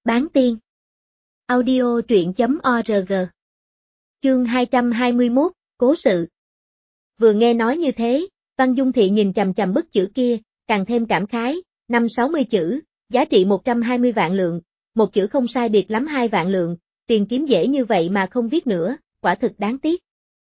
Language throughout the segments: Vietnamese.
Bán tiên. Audio truyện.org. Chương 221, Cố sự. Vừa nghe nói như thế, Văn Dung Thị nhìn chằm chằm bức chữ kia, càng thêm cảm khái, 560 chữ, giá trị 120 vạn lượng, một chữ không sai biệt lắm 2 vạn lượng, tiền kiếm dễ như vậy mà không viết nữa, quả thực đáng tiếc.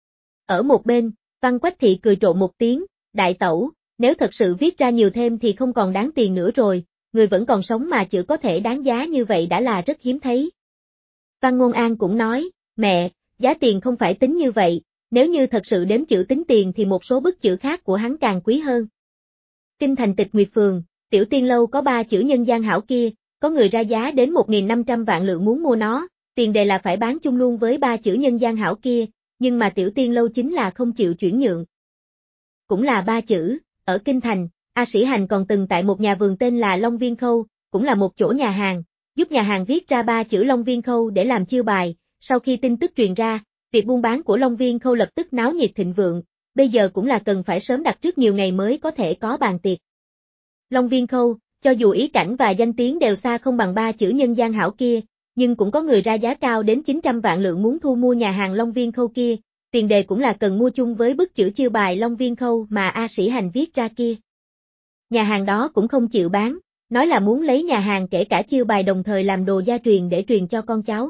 Ở một bên, Văn Quách Thị cười trộn một tiếng, đại tẩu, nếu thật sự viết ra nhiều thêm thì không còn đáng tiền nữa rồi, người vẫn còn sống mà chữ có thể đáng giá như vậy đã là rất hiếm thấy. Văn Ngôn An cũng nói, mẹ, giá tiền không phải tính như vậy, nếu như thật sự đếm chữ tính tiền thì một số bức chữ khác của hắn càng quý hơn. Kinh thành Tịch Nguyệt Phường, Tiểu Tiên Lâu có 3 chữ nhân gian hảo kia, có người ra giá đến 1.500 vạn lượng muốn mua nó, tiền đề là phải bán chung luôn với 3 chữ nhân gian hảo kia, nhưng mà Tiểu Tiên Lâu chính là không chịu chuyển nhượng. Cũng là 3 chữ, ở Kinh thành, A Sĩ Hành còn từng tại một nhà vườn tên là Long Viên Khâu, cũng là một chỗ nhà hàng, giúp nhà hàng viết ra 3 chữ Long Viên Khâu để làm chiêu bài, sau khi tin tức truyền ra, việc buôn bán của Long Viên Khâu lập tức náo nhiệt thịnh vượng, bây giờ cũng là cần phải sớm đặt trước nhiều ngày mới có thể có bàn tiệc. Long Viên Khâu, cho dù ý cảnh và danh tiếng đều xa không bằng 3 chữ nhân gian hảo kia, nhưng cũng có người ra giá cao đến 900 vạn lượng muốn thu mua nhà hàng Long Viên Khâu kia, tiền đề cũng là cần mua chung với bức chữ chiêu bài Long Viên Khâu mà A Sĩ Hành viết ra kia. Nhà hàng đó cũng không chịu bán, nói là muốn lấy nhà hàng kể cả chiêu bài đồng thời làm đồ gia truyền để truyền cho con cháu.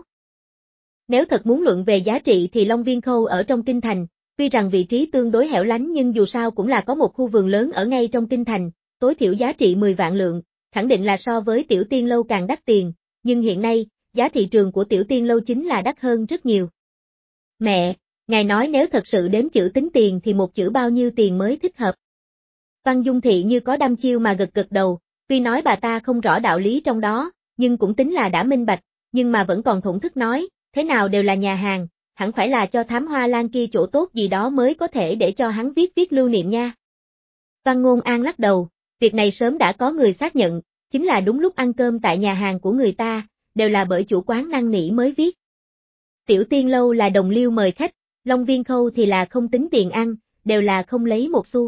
Nếu thật muốn luận về giá trị thì Long Viên Khâu ở trong kinh thành, tuy rằng vị trí tương đối hẻo lánh nhưng dù sao cũng là có một khu vườn lớn ở ngay trong kinh thành, tối thiểu giá trị 10 vạn lượng, khẳng định là so với Tiểu Tiên Lâu càng đắt tiền, nhưng hiện nay, giá thị trường của Tiểu Tiên Lâu chính là đắt hơn rất nhiều. Mẹ, ngài nói nếu thật sự đếm chữ tính tiền thì một chữ bao nhiêu tiền mới thích hợp? Văn Dung Thị như có đăm chiêu mà gật đầu, tuy nói bà ta không rõ đạo lý trong đó, nhưng cũng tính là đã minh bạch, nhưng mà vẫn còn thổn thức nói, thế nào đều là nhà hàng, hẳn phải là cho Thám Hoa Lan kia chỗ tốt gì đó mới có thể để cho hắn viết lưu niệm nha. Văn Ngôn An lắc đầu, việc này sớm đã có người xác nhận, chính là đúng lúc ăn cơm tại nhà hàng của người ta, đều là bởi chủ quán năn nỉ mới viết. Tiểu Tiên Lâu là đồng liêu mời khách, Long Viên Khâu thì là không tính tiền ăn, đều là không lấy một xu.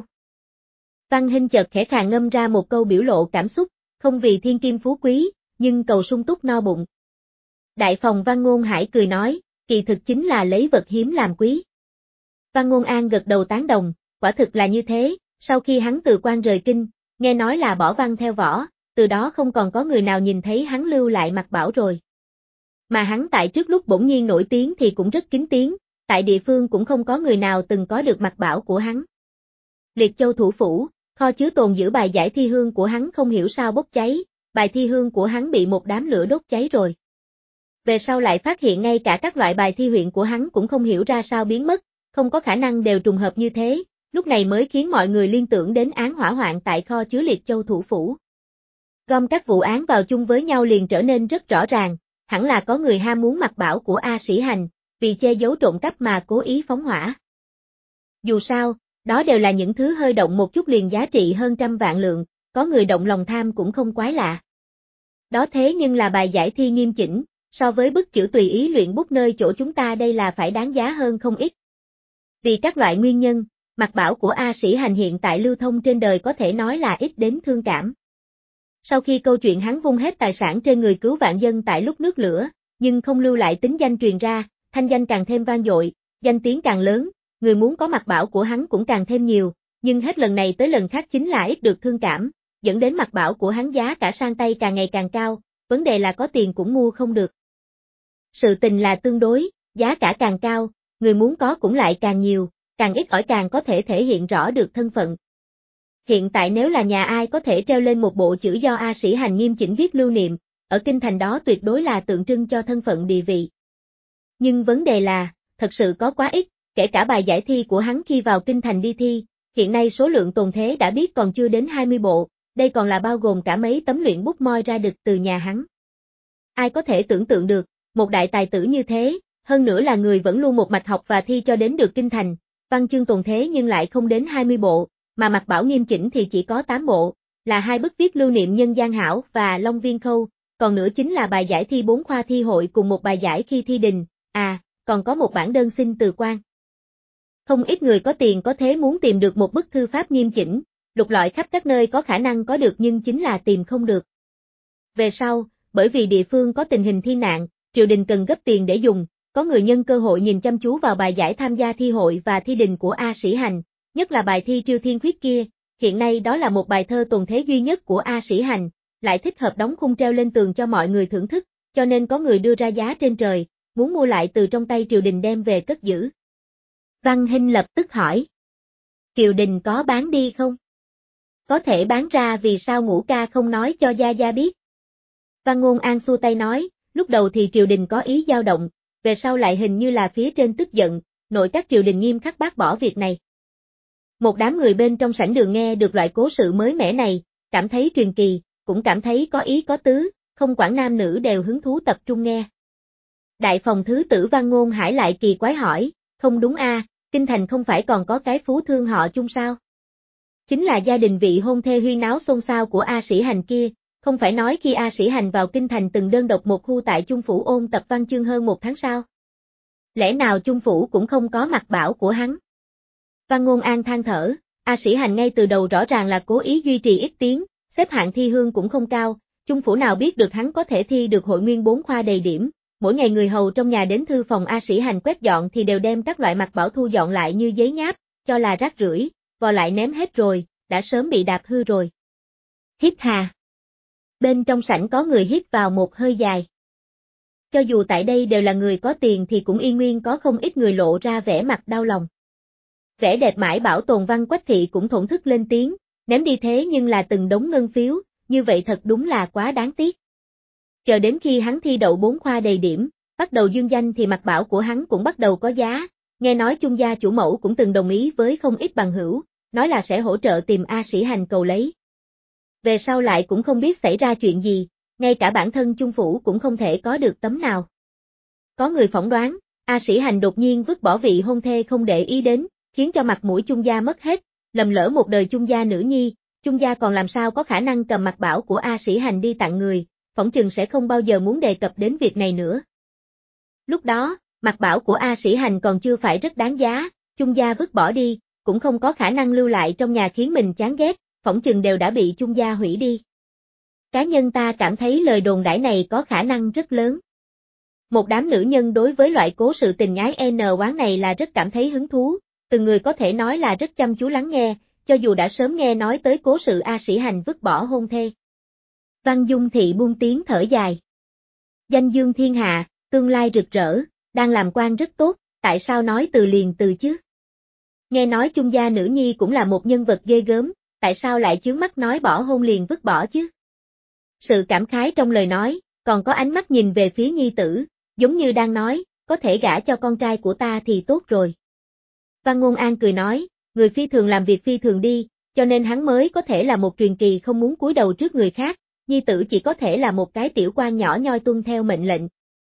Văn Hinh chợt khẽ khàng ngâm ra một câu biểu lộ cảm xúc, không vì thiên kim phú quý, nhưng cầu sung túc no bụng. Đại phòng Văn Ngôn Hải cười nói, kỳ thực chính là lấy vật hiếm làm quý. Văn Ngôn An gật đầu tán đồng, quả thực là như thế, sau khi hắn từ quan rời kinh, nghe nói là bỏ văn theo võ, từ đó không còn có người nào nhìn thấy hắn lưu lại mặt bảo rồi. Mà hắn tại trước lúc bỗng nhiên nổi tiếng thì cũng rất kín tiếng, tại địa phương cũng không có người nào từng có được mặt bảo của hắn. Liệt Châu thủ phủ, kho chứa tồn giữ bài giải thi hương của hắn không hiểu sao bốc cháy, bài thi hương của hắn bị một đám lửa đốt cháy rồi. Về sau lại phát hiện ngay cả các loại bài thi huyện của hắn cũng không hiểu ra sao biến mất, không có khả năng đều trùng hợp như thế, lúc này mới khiến mọi người liên tưởng đến án hỏa hoạn tại kho chứa Liệt Châu thủ phủ. Gom các vụ án vào chung với nhau liền trở nên rất rõ ràng, hẳn là có người ham muốn mặt bảo của A Sĩ Hành, vì che giấu trộm cắp mà cố ý phóng hỏa. Dù sao, đó đều là những thứ hơi động một chút liền giá trị hơn trăm vạn lượng, có người động lòng tham cũng không quái lạ. Đó thế nhưng là bài giải thi nghiêm chỉnh, so với bức chữ tùy ý luyện bút nơi chỗ chúng ta đây là phải đáng giá hơn không ít. Vì các loại nguyên nhân, mặt bảo của A Sĩ Hành hiện tại lưu thông trên đời có thể nói là ít đến thương cảm. Sau khi câu chuyện hắn vung hết tài sản trên người cứu vạn dân tại lúc nước lửa, nhưng không lưu lại tính danh truyền ra, thanh danh càng thêm vang dội, danh tiếng càng lớn, người muốn có mặt bảo của hắn cũng càng thêm nhiều, nhưng hết lần này tới lần khác chính là ít được thương cảm, dẫn đến mặt bảo của hắn giá cả sang tay càng ngày càng cao, vấn đề là có tiền cũng mua không được. Sự tình là tương đối, giá cả càng cao, người muốn có cũng lại càng nhiều, càng ít ỏi càng có thể thể hiện rõ được thân phận. Hiện tại nếu là nhà ai có thể treo lên một bộ chữ do A Sĩ Hành nghiêm chỉnh viết lưu niệm, ở kinh thành đó tuyệt đối là tượng trưng cho thân phận địa vị. Nhưng vấn đề là, thật sự có quá ít, kể cả bài giải thi của hắn khi vào kinh thành đi thi, hiện nay số lượng tồn thế đã biết còn chưa đến 20 bộ, đây còn là bao gồm cả mấy tấm luyện bút moi ra được từ nhà hắn. Ai có thể tưởng tượng được, một đại tài tử như thế, hơn nữa là người vẫn luôn một mạch học và thi cho đến được kinh thành, văn chương tồn thế nhưng lại không đến 20 bộ, mà mặt bảo nghiêm chỉnh thì chỉ có 8 bộ, là 2 bức viết lưu niệm nhân gian hảo và Long Viên Khâu, còn nữa chính là bài giải thi 4 khoa thi hội cùng một bài giải khi thi đình, còn có một bản đơn xin từ quan. Không ít người có tiền có thế muốn tìm được một bức thư pháp nghiêm chỉnh, lục lọi khắp các nơi có khả năng có được nhưng chính là tìm không được. Về sau, bởi vì địa phương có tình hình thi nạn, triều đình cần gấp tiền để dùng, có người nhân cơ hội nhìn chăm chú vào bài giải tham gia thi hội và thi đình của A Sĩ Hành, nhất là bài thi Triêu Thiên Khuyết kia, hiện nay đó là một bài thơ tồn thế duy nhất của A Sĩ Hành, lại thích hợp đóng khung treo lên tường cho mọi người thưởng thức, cho nên có người đưa ra giá trên trời, muốn mua lại từ trong tay triều đình đem về cất giữ. Văn Hinh lập tức hỏi. Triều đình có bán đi không? Có thể bán ra vì sao Ngũ ca không nói cho Gia Gia biết? Văn Ngôn An xua tay nói, lúc đầu thì triều đình có ý dao động, về sau lại hình như là phía trên tức giận, nội các triều đình nghiêm khắc bác bỏ việc này. Một đám người bên trong sảnh đường nghe được loại cố sự mới mẻ này, cảm thấy truyền kỳ, cũng cảm thấy có ý có tứ, không quản nam nữ đều hứng thú tập trung nghe. Đại phòng thứ tử Văn Ngôn Hải lại kỳ quái hỏi, không đúng a, kinh thành không phải còn có cái phú thương họ Chung sao? Chính là gia đình vị hôn thê huyên náo xôn xao của A Sĩ Hành kia, không phải nói khi A Sĩ Hành vào kinh thành từng đơn độc một khu tại Chung phủ ôn tập văn chương hơn 1 tháng sao? Lẽ nào Chung phủ cũng không có mặt bảo của hắn? Văn Ngôn An than thở, A Sĩ Hành ngay từ đầu rõ ràng là cố ý duy trì ít tiếng, xếp hạng thi hương cũng không cao, Chung phủ nào biết được hắn có thể thi được hội nguyên 4 khoa đầy điểm, mỗi ngày người hầu trong nhà đến thư phòng A Sĩ Hành quét dọn thì đều đem các loại mặt bảo thu dọn lại như giấy nháp, cho là rác rưởi, vò lại ném hết rồi, đã sớm bị đạp hư rồi. Hít hà. Bên trong sảnh có người hít vào một hơi dài. Cho dù tại đây đều là người có tiền thì cũng y nguyên có không ít người lộ ra vẻ mặt đau lòng. Vẻ đẹp mãi bảo tồn Văn Quách Thị cũng thổn thức lên tiếng, ném đi thế nhưng là từng đống ngân phiếu, như vậy thật đúng là quá đáng tiếc. Chờ đến khi hắn thi đậu 4 khoa đầy điểm, bắt đầu dương danh thì mặt bảo của hắn cũng bắt đầu có giá, nghe nói Chung gia chủ mẫu cũng từng đồng ý với không ít bằng hữu, nói là sẽ hỗ trợ tìm A Sĩ Hành cầu lấy. Về sau lại cũng không biết xảy ra chuyện gì, ngay cả bản thân Chung phủ cũng không thể có được tấm nào. Có người phỏng đoán, A Sĩ Hành đột nhiên vứt bỏ vị hôn thê không để ý đến, khiến cho mặt mũi Chung gia mất hết, lầm lỡ một đời Chung gia nữ nhi, Chung gia còn làm sao có khả năng cầm mặt bảo của A Sĩ Hành đi tặng người, phỏng chừng sẽ không bao giờ muốn đề cập đến việc này nữa. Lúc đó, mặt bảo của A Sĩ Hành còn chưa phải rất đáng giá, Chung gia vứt bỏ đi, cũng không có khả năng lưu lại trong nhà khiến mình chán ghét, phỏng chừng đều đã bị Chung gia hủy đi. Cá nhân ta cảm thấy lời đồn đãi này có khả năng rất lớn. Một đám nữ nhân đối với loại cố sự tình ái N oán này là rất cảm thấy hứng thú, từng người có thể nói là rất chăm chú lắng nghe, cho dù đã sớm nghe nói tới cố sự A Sĩ Hành vứt bỏ hôn thê. Văn Dung Thị buông tiếng thở dài. Danh dương thiên hạ, tương lai rực rỡ, đang làm quan rất tốt, tại sao nói từ liền từ chứ? Nghe nói Chung gia nữ nhi cũng là một nhân vật ghê gớm, tại sao lại chướng mắt nói bỏ hôn liền vứt bỏ chứ? Sự cảm khái trong lời nói, còn có ánh mắt nhìn về phía nhi tử, giống như đang nói, có thể gả cho con trai của ta thì tốt rồi. Văn Ngôn An cười nói, người phi thường làm việc phi thường đi, cho nên hắn mới có thể là một truyền kỳ không muốn cúi đầu trước người khác, nhi tử chỉ có thể là một cái tiểu quan nhỏ nhoi tuân theo mệnh lệnh.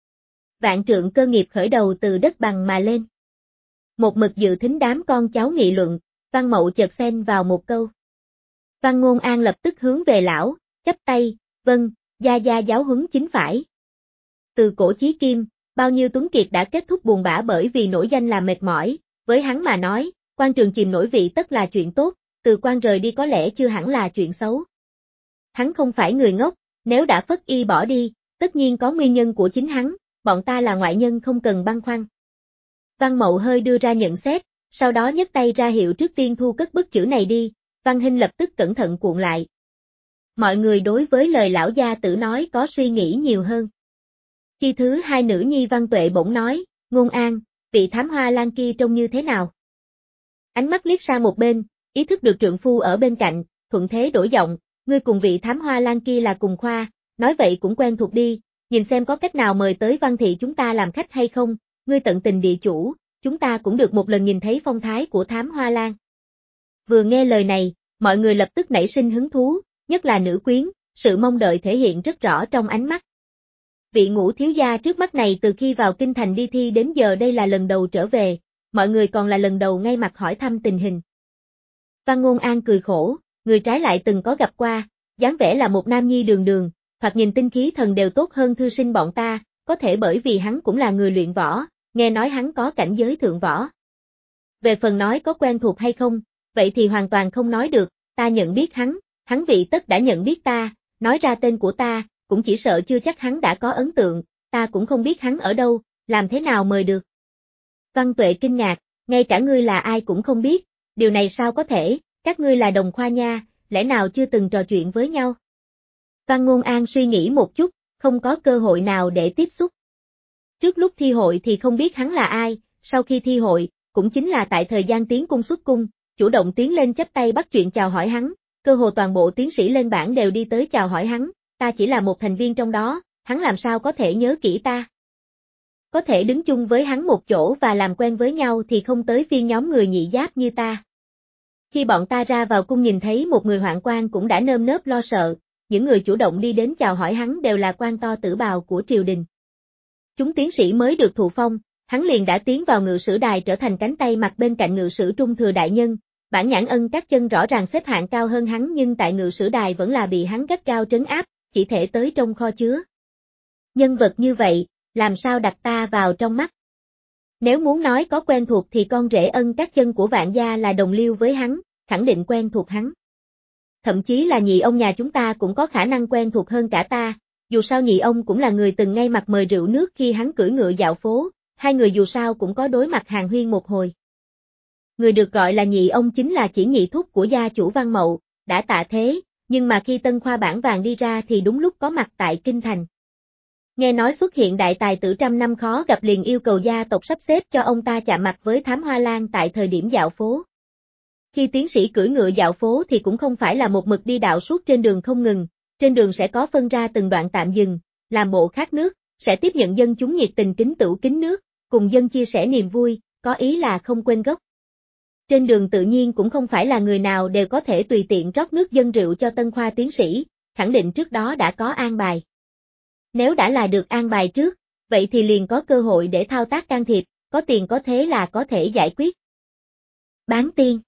Vạn trượng cơ nghiệp khởi đầu từ đất bằng mà lên. Một mực dự thính đám con cháu nghị luận, Văn Mậu chợt xen vào một câu. Văn Ngôn An lập tức hướng về lão, chắp tay, vâng, gia gia giáo huấn chính phải. Từ cổ chí kim, bao nhiêu tuấn kiệt đã kết thúc buồn bã bởi vì nổi danh là mệt mỏi, với hắn mà nói, quan trường chìm nổi vị tất là chuyện tốt, từ quan rời đi có lẽ chưa hẳn là chuyện xấu. Hắn không phải người ngốc, nếu đã phất y bỏ đi, tất nhiên có nguyên nhân của chính hắn, bọn ta là ngoại nhân không cần băn khoăn. Văn Mậu hơi đưa ra nhận xét, sau đó nhấc tay ra hiệu trước tiên thu cất bức chữ này đi, Văn Hinh lập tức cẩn thận cuộn lại. Mọi người đối với lời lão gia tử nói có suy nghĩ nhiều hơn. Chi thứ hai nữ nhi Văn Tuệ bỗng nói, Ngôn An, vị thám hoa lan kia trông như thế nào? Ánh mắt liếc sang một bên, ý thức được trượng phu ở bên cạnh, thuận thế đổi giọng, ngươi cùng vị thám hoa lan kia là cùng khoa, nói vậy cũng quen thuộc đi, nhìn xem có cách nào mời tới Văn thị chúng ta làm khách hay không, ngươi tận tình địa chủ, chúng ta cũng được một lần nhìn thấy phong thái của thám hoa lan. Vừa nghe lời này, mọi người lập tức nảy sinh hứng thú, nhất là nữ quyến, sự mong đợi thể hiện rất rõ trong ánh mắt. Vị Ngũ thiếu gia trước mắt này từ khi vào kinh thành đi thi đến giờ đây là lần đầu trở về, mọi người còn là lần đầu ngay mặt hỏi thăm tình hình. Văn Ngôn An cười khổ, người trái lại từng có gặp qua, dáng vẻ là một nam nhi đường đường, thoạt nhìn tinh khí thần đều tốt hơn thư sinh bọn ta, có thể bởi vì hắn cũng là người luyện võ, nghe nói hắn có cảnh giới thượng võ. Về phần nói có quen thuộc hay không, vậy thì hoàn toàn không nói được, ta nhận biết hắn vị tất đã nhận biết ta, nói ra tên của ta, cũng chỉ sợ chưa chắc hắn đã có ấn tượng, ta cũng không biết hắn ở đâu, làm thế nào mời được. Văn Tuệ kinh ngạc, ngay cả ngươi là ai cũng không biết, điều này sao có thể, các ngươi là đồng khoa nha, lẽ nào chưa từng trò chuyện với nhau? Văn Ngôn An suy nghĩ một chút, không có cơ hội nào để tiếp xúc. Trước lúc thi hội thì không biết hắn là ai, sau khi thi hội, cũng chính là tại thời gian tiến cung xuất cung, chủ động tiến lên chắp tay bắt chuyện chào hỏi hắn, cơ hồ toàn bộ tiến sĩ lên bảng đều đi tới chào hỏi hắn, ta chỉ là một thành viên trong đó, hắn làm sao có thể nhớ kỹ ta. Có thể đứng chung với hắn một chỗ và làm quen với nhau thì không tới phiên nhóm người nhị giáp như ta. Khi bọn ta ra vào cung nhìn thấy một người hoạn quan cũng đã nơm nớp lo sợ, những người chủ động đi đến chào hỏi hắn đều là quan to tử bào của triều đình. Chúng tiến sĩ mới được thụ phong, hắn liền đã tiến vào ngự sử đài trở thành cánh tay mặt bên cạnh ngự sử trung thừa đại nhân, bản nhãn ân các chân rõ ràng xếp hạng cao hơn hắn nhưng tại ngự sử đài vẫn là bị hắn gắt gao trấn áp, chỉ thể tới trong kho chứa. Nhân vật như vậy, làm sao đặt ta vào trong mắt? Nếu muốn nói có quen thuộc thì con rể ân các chân của Vạn gia là đồng liêu với hắn, khẳng định quen thuộc hắn. Thậm chí là nhị ông nhà chúng ta cũng có khả năng quen thuộc hơn cả ta, dù sao nhị ông cũng là người từng ngay mặt mời rượu nước khi hắn cưỡi ngựa dạo phố, hai người dù sao cũng có đối mặt hàn huyên một hồi. Người được gọi là nhị ông chính là chỉ nhị thúc của gia chủ Văn Mậu, đã tạ thế, nhưng mà khi Tân Khoa bản vàng đi ra thì đúng lúc có mặt tại Kinh Thành. Nghe nói xuất hiện đại tài tử trăm năm khó gặp liền yêu cầu gia tộc sắp xếp cho ông ta chạm mặt với Thám Hoa Lan tại thời điểm dạo phố. Khi tiến sĩ cưỡi ngựa dạo phố thì cũng không phải là một mực đi đạo suốt trên đường không ngừng, trên đường sẽ có phân ra từng đoạn tạm dừng, làm bộ khát nước, sẽ tiếp nhận dân chúng nhiệt tình kính tửu kính nước, cùng dân chia sẻ niềm vui, có ý là không quên gốc. Trên đường tự nhiên cũng không phải là người nào đều có thể tùy tiện rót nước dân rượu cho Tân Khoa tiến sĩ, khẳng định trước đó đã có an bài. Nếu đã là được an bài trước, vậy thì liền có cơ hội để thao tác can thiệp, có tiền có thế là có thể giải quyết. Bán tiên.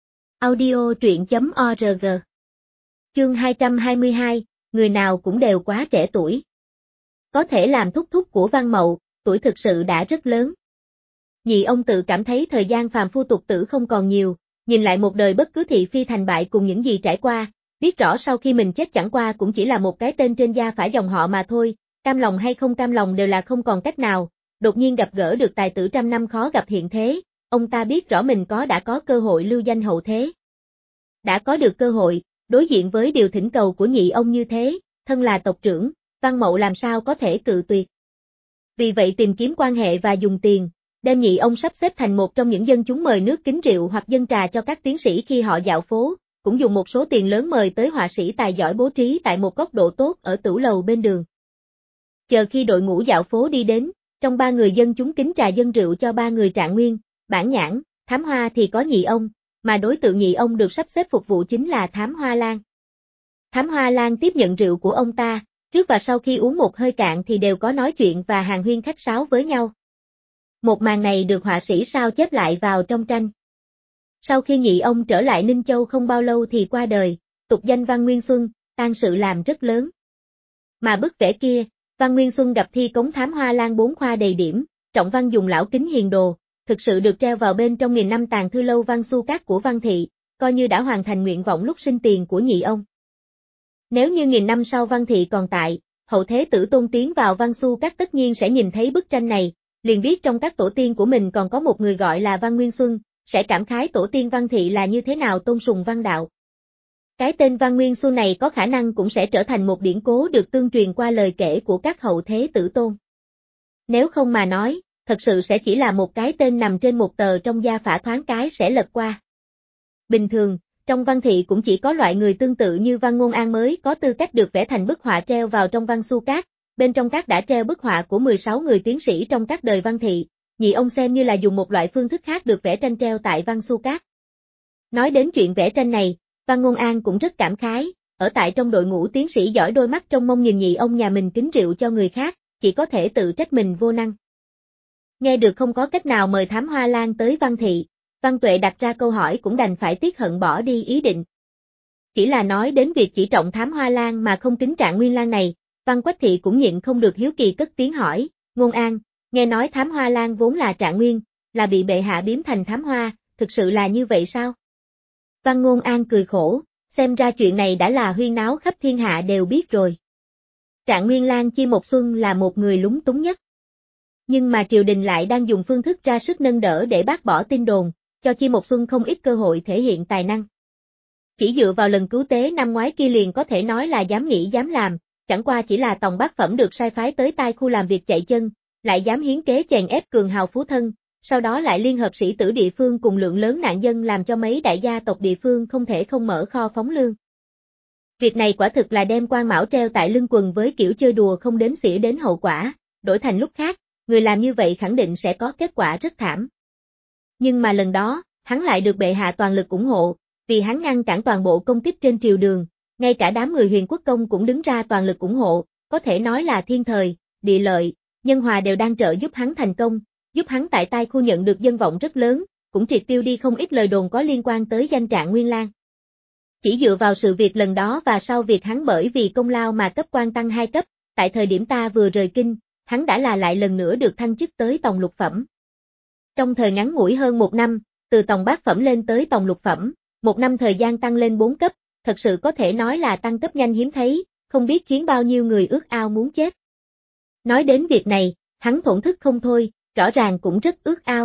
Audio truyện.org. Chương 222, người nào cũng đều quá trẻ tuổi. Có thể làm thúc thúc của Văn Mậu, tuổi thực sự đã rất lớn. Nhị ông tự cảm thấy thời gian phàm phu tục tử không còn nhiều, nhìn lại một đời bất cứ thị phi thành bại cùng những gì trải qua, biết rõ sau khi mình chết chẳng qua cũng chỉ là một cái tên trên da phải dòng họ mà thôi, cam lòng hay không cam lòng đều là không còn cách nào, đột nhiên gặp gỡ được tài tử trăm năm khó gặp hiện thế, ông ta biết rõ mình đã có cơ hội lưu danh hậu thế. Đã có được cơ hội, đối diện với điều thỉnh cầu của nhị ông như thế, thân là tộc trưởng, Văn Mậu làm sao có thể cự tuyệt. Vì vậy tìm kiếm quan hệ và dùng tiền, đem nhị ông sắp xếp thành một trong những dân chúng mời nước kính rượu hoặc dân trà cho các tiến sĩ khi họ dạo phố, cũng dùng một số tiền lớn mời tới họa sĩ tài giỏi bố trí tại một góc độ tốt ở tửu lầu bên đường. Chờ khi đội ngũ dạo phố đi đến, trong ba người dân chúng kính trà dân rượu cho ba người Trạng Nguyên, Bản Nhãn, Thám Hoa thì có nhị ông, mà đối tượng nhị ông được sắp xếp phục vụ chính là Thám Hoa Lan. Thám Hoa Lan tiếp nhận rượu của ông ta, trước và sau khi uống một hơi cạn thì đều có nói chuyện và hàn huyên khách sáo với nhau. Một màn này được họa sĩ sao chép lại vào trong tranh. Sau khi nhị ông trở lại Ninh Châu không bao lâu thì qua đời, tục danh Văn Nguyên Xuân, tang sự làm rất lớn. Mà bức vẽ kia, Văn Nguyên Xuân gặp thi cống Thám Hoa Lan 4 khoa đầy điểm, trọng văn dùng lão kính hiền đồ, thực sự được treo vào bên trong nghìn năm tàng thư lâu Văn Xu Các của Văn Thị, coi như đã hoàn thành nguyện vọng lúc sinh tiền của nhị ông. Nếu như nghìn năm sau Văn Thị còn tại, hậu thế tử tôn tiến vào Văn Xu Các tất nhiên sẽ nhìn thấy bức tranh này, liền biết trong các tổ tiên của mình còn có một người gọi là Văn Nguyên Xuân, sẽ cảm khái tổ tiên Văn Thị là như thế nào tôn sùng văn đạo. Cái tên Văn Nguyên Xuân này có khả năng cũng sẽ trở thành một điển cố được tương truyền qua lời kể của các hậu thế tử tôn. Nếu không mà nói, thật sự sẽ chỉ là một cái tên nằm trên một tờ trong gia phả thoáng cái sẽ lật qua. Bình thường, trong Văn Thị cũng chỉ có loại người tương tự như Văn Ngôn An mới có tư cách được vẽ thành bức họa treo vào trong Văn Xu Các, bên trong các đã treo bức họa của 16 người tiến sĩ trong các đời Văn Thị, nhị ông xem như là dùng một loại phương thức khác được vẽ tranh treo tại Văn Xu Các. Nói đến chuyện vẽ tranh này, Văn Ngôn An cũng rất cảm khái, ở tại trong đội ngũ tiến sĩ giỏi đôi mắt trong mong nhìn nhị ông nhà mình kính rượu cho người khác, chỉ có thể tự trách mình vô năng. Nghe được không có cách nào mời Thám Hoa Lan tới Văn Thị, Văn Tuệ đặt ra câu hỏi cũng đành phải tiếc hận bỏ đi ý định. Chỉ là nói đến việc chỉ trọng Thám Hoa Lan mà không kính Trạng Nguyên Lan này, Văn Quách Thị cũng nhịn không được hiếu kỳ cất tiếng hỏi, Ngôn An, nghe nói Thám Hoa Lan vốn là Trạng Nguyên, là bị bệ hạ biếm thành Thám Hoa, thực sự là như vậy sao? Văn Ngôn An cười khổ, xem ra chuyện này đã là huyên náo khắp thiên hạ đều biết rồi. Trạng Nguyên Lang Chi Một Xuân là một người lúng túng nhất. Nhưng mà triều đình lại đang dùng phương thức ra sức nâng đỡ để bác bỏ tin đồn, cho Chi Một Xuân không ít cơ hội thể hiện tài năng. Chỉ dựa vào lần cứu tế năm ngoái kia liền có thể nói là dám nghĩ dám làm, chẳng qua chỉ là tòng bác phẩm được sai phái tới tai khu làm việc chạy chân, lại dám hiến kế chèn ép cường hào phú thân, sau đó lại liên hợp sĩ tử địa phương cùng lượng lớn nạn dân làm cho mấy đại gia tộc địa phương không thể không mở kho phóng lương. Việc này quả thực là đem quan mão treo tại lưng quần với kiểu chơi đùa không đếm xỉa đến hậu quả, đổi thành lúc khác, người làm như vậy khẳng định sẽ có kết quả rất thảm. Nhưng mà lần đó, hắn lại được bệ hạ toàn lực ủng hộ, vì hắn ngăn cản toàn bộ công kích trên triều đường, ngay cả đám người Huyền Quốc Công cũng đứng ra toàn lực ủng hộ, có thể nói là thiên thời, địa lợi, nhân hòa đều đang trợ giúp hắn thành công, giúp hắn tại tai khu nhận được dân vọng rất lớn, cũng triệt tiêu đi không ít lời đồn có liên quan tới danh Trạng Nguyên Lang. Chỉ dựa vào sự việc lần đó và sau việc hắn bởi vì công lao mà cấp quan tăng 2 cấp, tại thời điểm ta vừa rời kinh, hắn đã là lại lần nữa được thăng chức tới tòng lục phẩm. Trong thời ngắn ngủi hơn 1 năm, từ tòng bát phẩm lên tới tòng lục phẩm, 1 năm thời gian tăng lên 4 cấp, thật sự có thể nói là tăng cấp nhanh hiếm thấy, không biết khiến bao nhiêu người ước ao muốn chết. Nói đến việc này, hắn thổn thức không thôi, rõ ràng cũng rất ước ao.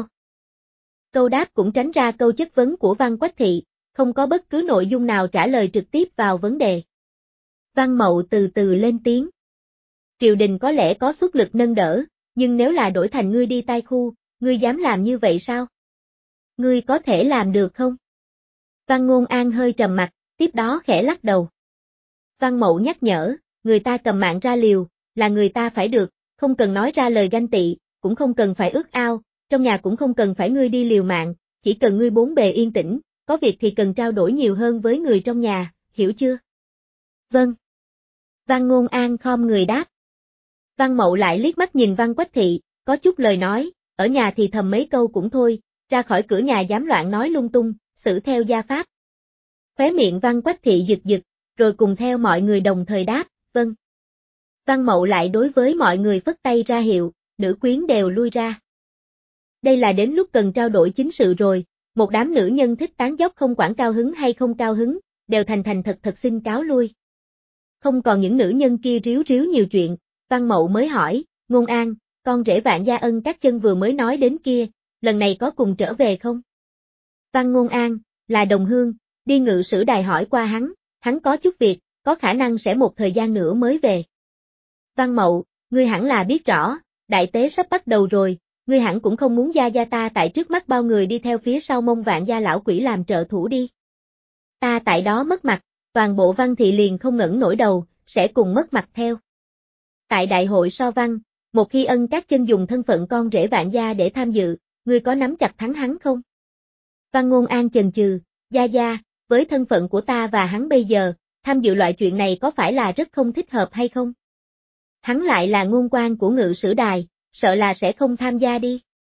Câu đáp cũng tránh ra câu chất vấn của Văn Quách Thị, không có bất cứ nội dung nào trả lời trực tiếp vào vấn đề. Văn Mậu từ từ lên tiếng. Triều đình có lẽ có xuất lực nâng đỡ, nhưng nếu là đổi thành ngươi đi tai khu, ngươi dám làm như vậy sao? Ngươi có thể làm được không? Văn Ngôn An hơi trầm mặt, tiếp đó khẽ lắc đầu. Văn Mậu nhắc nhở, người ta cầm mạng ra liều, là người ta phải được, không cần nói ra lời ganh tị, cũng không cần phải ước ao, trong nhà cũng không cần phải ngươi đi liều mạng, chỉ cần ngươi bốn bề yên tĩnh, có việc thì cần trao đổi nhiều hơn với người trong nhà, hiểu chưa? Vâng. Văn Ngôn An khom người đáp. Văn Mậu lại liếc mắt nhìn Văn Quách Thị, có chút lời nói, ở nhà thì thầm mấy câu cũng thôi, ra khỏi cửa nhà dám loạn nói lung tung, xử theo gia pháp. Khóe miệng Văn Quách Thị giật giật, rồi cùng theo mọi người đồng thời đáp, vâng. Văn Mậu lại đối với mọi người phất tay ra hiệu, nữ quyến đều lui ra. Đây là đến lúc cần trao đổi chính sự rồi, một đám nữ nhân thích tán dóc không quản cao hứng hay không cao hứng, đều thành thành thật thật xin cáo lui. Không còn những nữ nhân kia ríu ríu nhiều chuyện, Văn Mậu mới hỏi, Ngôn An, con rể Vạn Gia Ân Các Chân vừa mới nói đến kia, lần này có cùng trở về không? Văn Ngôn An, là đồng hương, đi Ngự Sử Đài hỏi qua hắn có chút việc, có khả năng sẽ một thời gian nữa mới về. Văn Mậu, ngươi hẳn là biết rõ, đại tế sắp bắt đầu rồi, ngươi hẳn cũng không muốn gia ta tại trước mắt bao người đi theo phía sau mông Vạn Gia lão quỷ làm trợ thủ đi. Ta tại đó mất mặt, toàn bộ Văn thị liền không ngẩng nổi đầu, sẽ cùng mất mặt theo. Tại đại hội so văn, một khi Ân Các Chân dùng thân phận con rể Vạn Gia để tham dự, ngươi có nắm chặt thắng hắn không? Văn Ngôn An chần chừ, gia, với thân phận của ta và hắn bây giờ, tham dự loại chuyện này có phải là rất không thích hợp hay không? Hắn lại là ngôn quan của Ngự Sử Đài, sợ là sẽ không tham gia đi.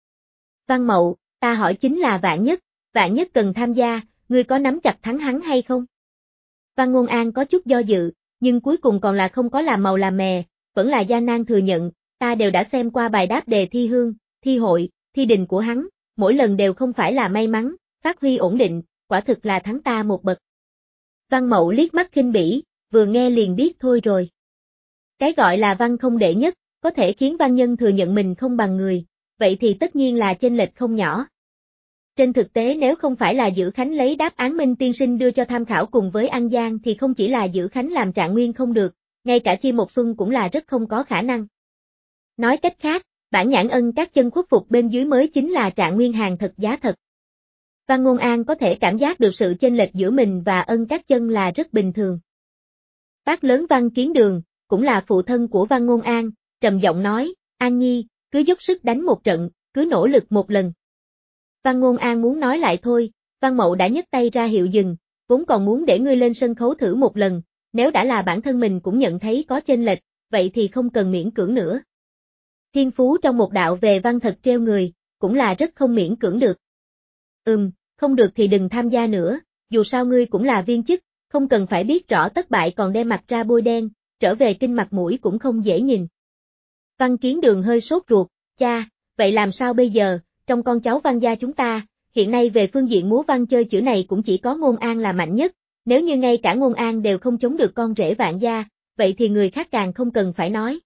Văn Mậu, ta hỏi chính là Vạn Nhất cần tham gia, ngươi có nắm chặt thắng hắn hay không? Văn Ngôn An có chút do dự, nhưng cuối cùng còn là không có làm màu làm mè, vẫn là gian nan thừa nhận, ta đều đã xem qua bài đáp đề thi hương, thi hội, thi đình của hắn, mỗi lần đều không phải là may mắn, phát huy ổn định, quả thực là thắng ta một bậc. Văn Mậu liếc mắt khinh bỉ, vừa nghe liền biết thôi rồi. Cái gọi là văn không đệ nhất, có thể khiến văn nhân thừa nhận mình không bằng người, vậy thì tất nhiên là chênh lệch không nhỏ. Trên thực tế nếu không phải là Dữ Khánh lấy đáp án Minh Tiên Sinh đưa cho tham khảo cùng với An Giang thì không chỉ là Dữ Khánh làm Trạng Nguyên không được, ngay cả Chi Một Xuân cũng là rất không có khả năng. Nói cách khác, bản nhãn Ân Các Chân khuất phục bên dưới mới chính là Trạng Nguyên hàng thật giá thật. Văn Ngôn An có thể cảm giác được sự chênh lệch giữa mình và Ân Các Chân là rất bình thường. Bác lớn Văn Kiến Đường, cũng là phụ thân của Văn Ngôn An, trầm giọng nói, An Nhi, cứ dốc sức đánh một trận, cứ nỗ lực một lần. Văn Ngôn An muốn nói lại thôi, Văn Mậu đã nhấc tay ra hiệu dừng, vốn còn muốn để ngươi lên sân khấu thử một lần, nếu đã là bản thân mình cũng nhận thấy có chênh lệch, vậy thì không cần miễn cưỡng nữa. Thiên phú trong một đạo về văn thật treo người, cũng là rất không miễn cưỡng được. Không được thì đừng tham gia nữa, dù sao ngươi cũng là viên chức, không cần phải biết rõ tất bại còn đem mặt ra bôi đen, trở về kinh mặt mũi cũng không dễ nhìn. Văn Kiến Đường hơi sốt ruột, cha, vậy làm sao bây giờ, trong con cháu Văn gia chúng ta, hiện nay về phương diện múa văn chơi chữ này cũng chỉ có Ngôn An là mạnh nhất, nếu như ngay cả Ngôn An đều không chống được con rể Vạn Gia, vậy thì người khác càng không cần phải nói.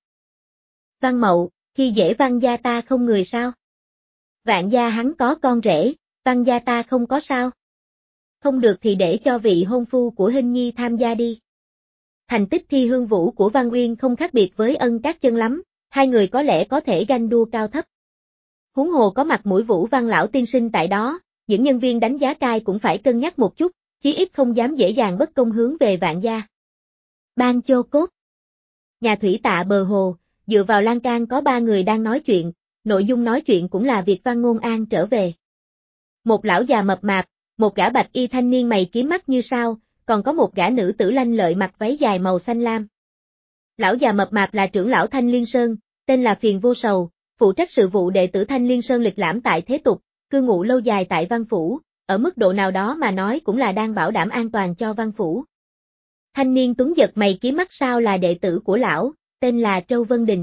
Văn Mậu, khi dễ Văn gia ta không người sao? Vạn gia hắn có con rể, Văn gia ta không có sao? Không được thì để cho vị hôn phu của Hinh Nhi tham gia đi. Thành tích thi hương vũ của Văn Uyên không khác biệt với Ân Các Chân lắm, hai người có lẽ có thể ganh đua cao thấp. Huống hồ có mặt mũi Vũ Văn lão tiên sinh tại đó, những nhân viên đánh giá cai cũng phải cân nhắc một chút, chí ít không dám dễ dàng bất công hướng về Vạn gia. Ban Chô Cốt. Nhà thủy tạ bờ hồ, dựa vào lan can có ba người đang nói chuyện, nội dung nói chuyện cũng là việc Văn Ngôn An trở về. Một lão già mập mạp, một gã bạch y thanh niên mày kiếm mắt như sao, còn có một gã nữ tử lanh lợi mặc váy dài màu xanh lam. Lão già mập mạp là trưởng lão Thanh Liên Sơn, tên là Phiền Vô Sầu, phụ trách sự vụ đệ tử Thanh Liên Sơn lịch lãm tại thế tục, cư ngụ lâu dài tại Văn Phủ, ở mức độ nào đó mà nói cũng là đang bảo đảm an toàn cho Văn Phủ. Thanh niên tuấn giật mày kiếm mắt sao là đệ tử của lão, tên là Trâu Vân Đình.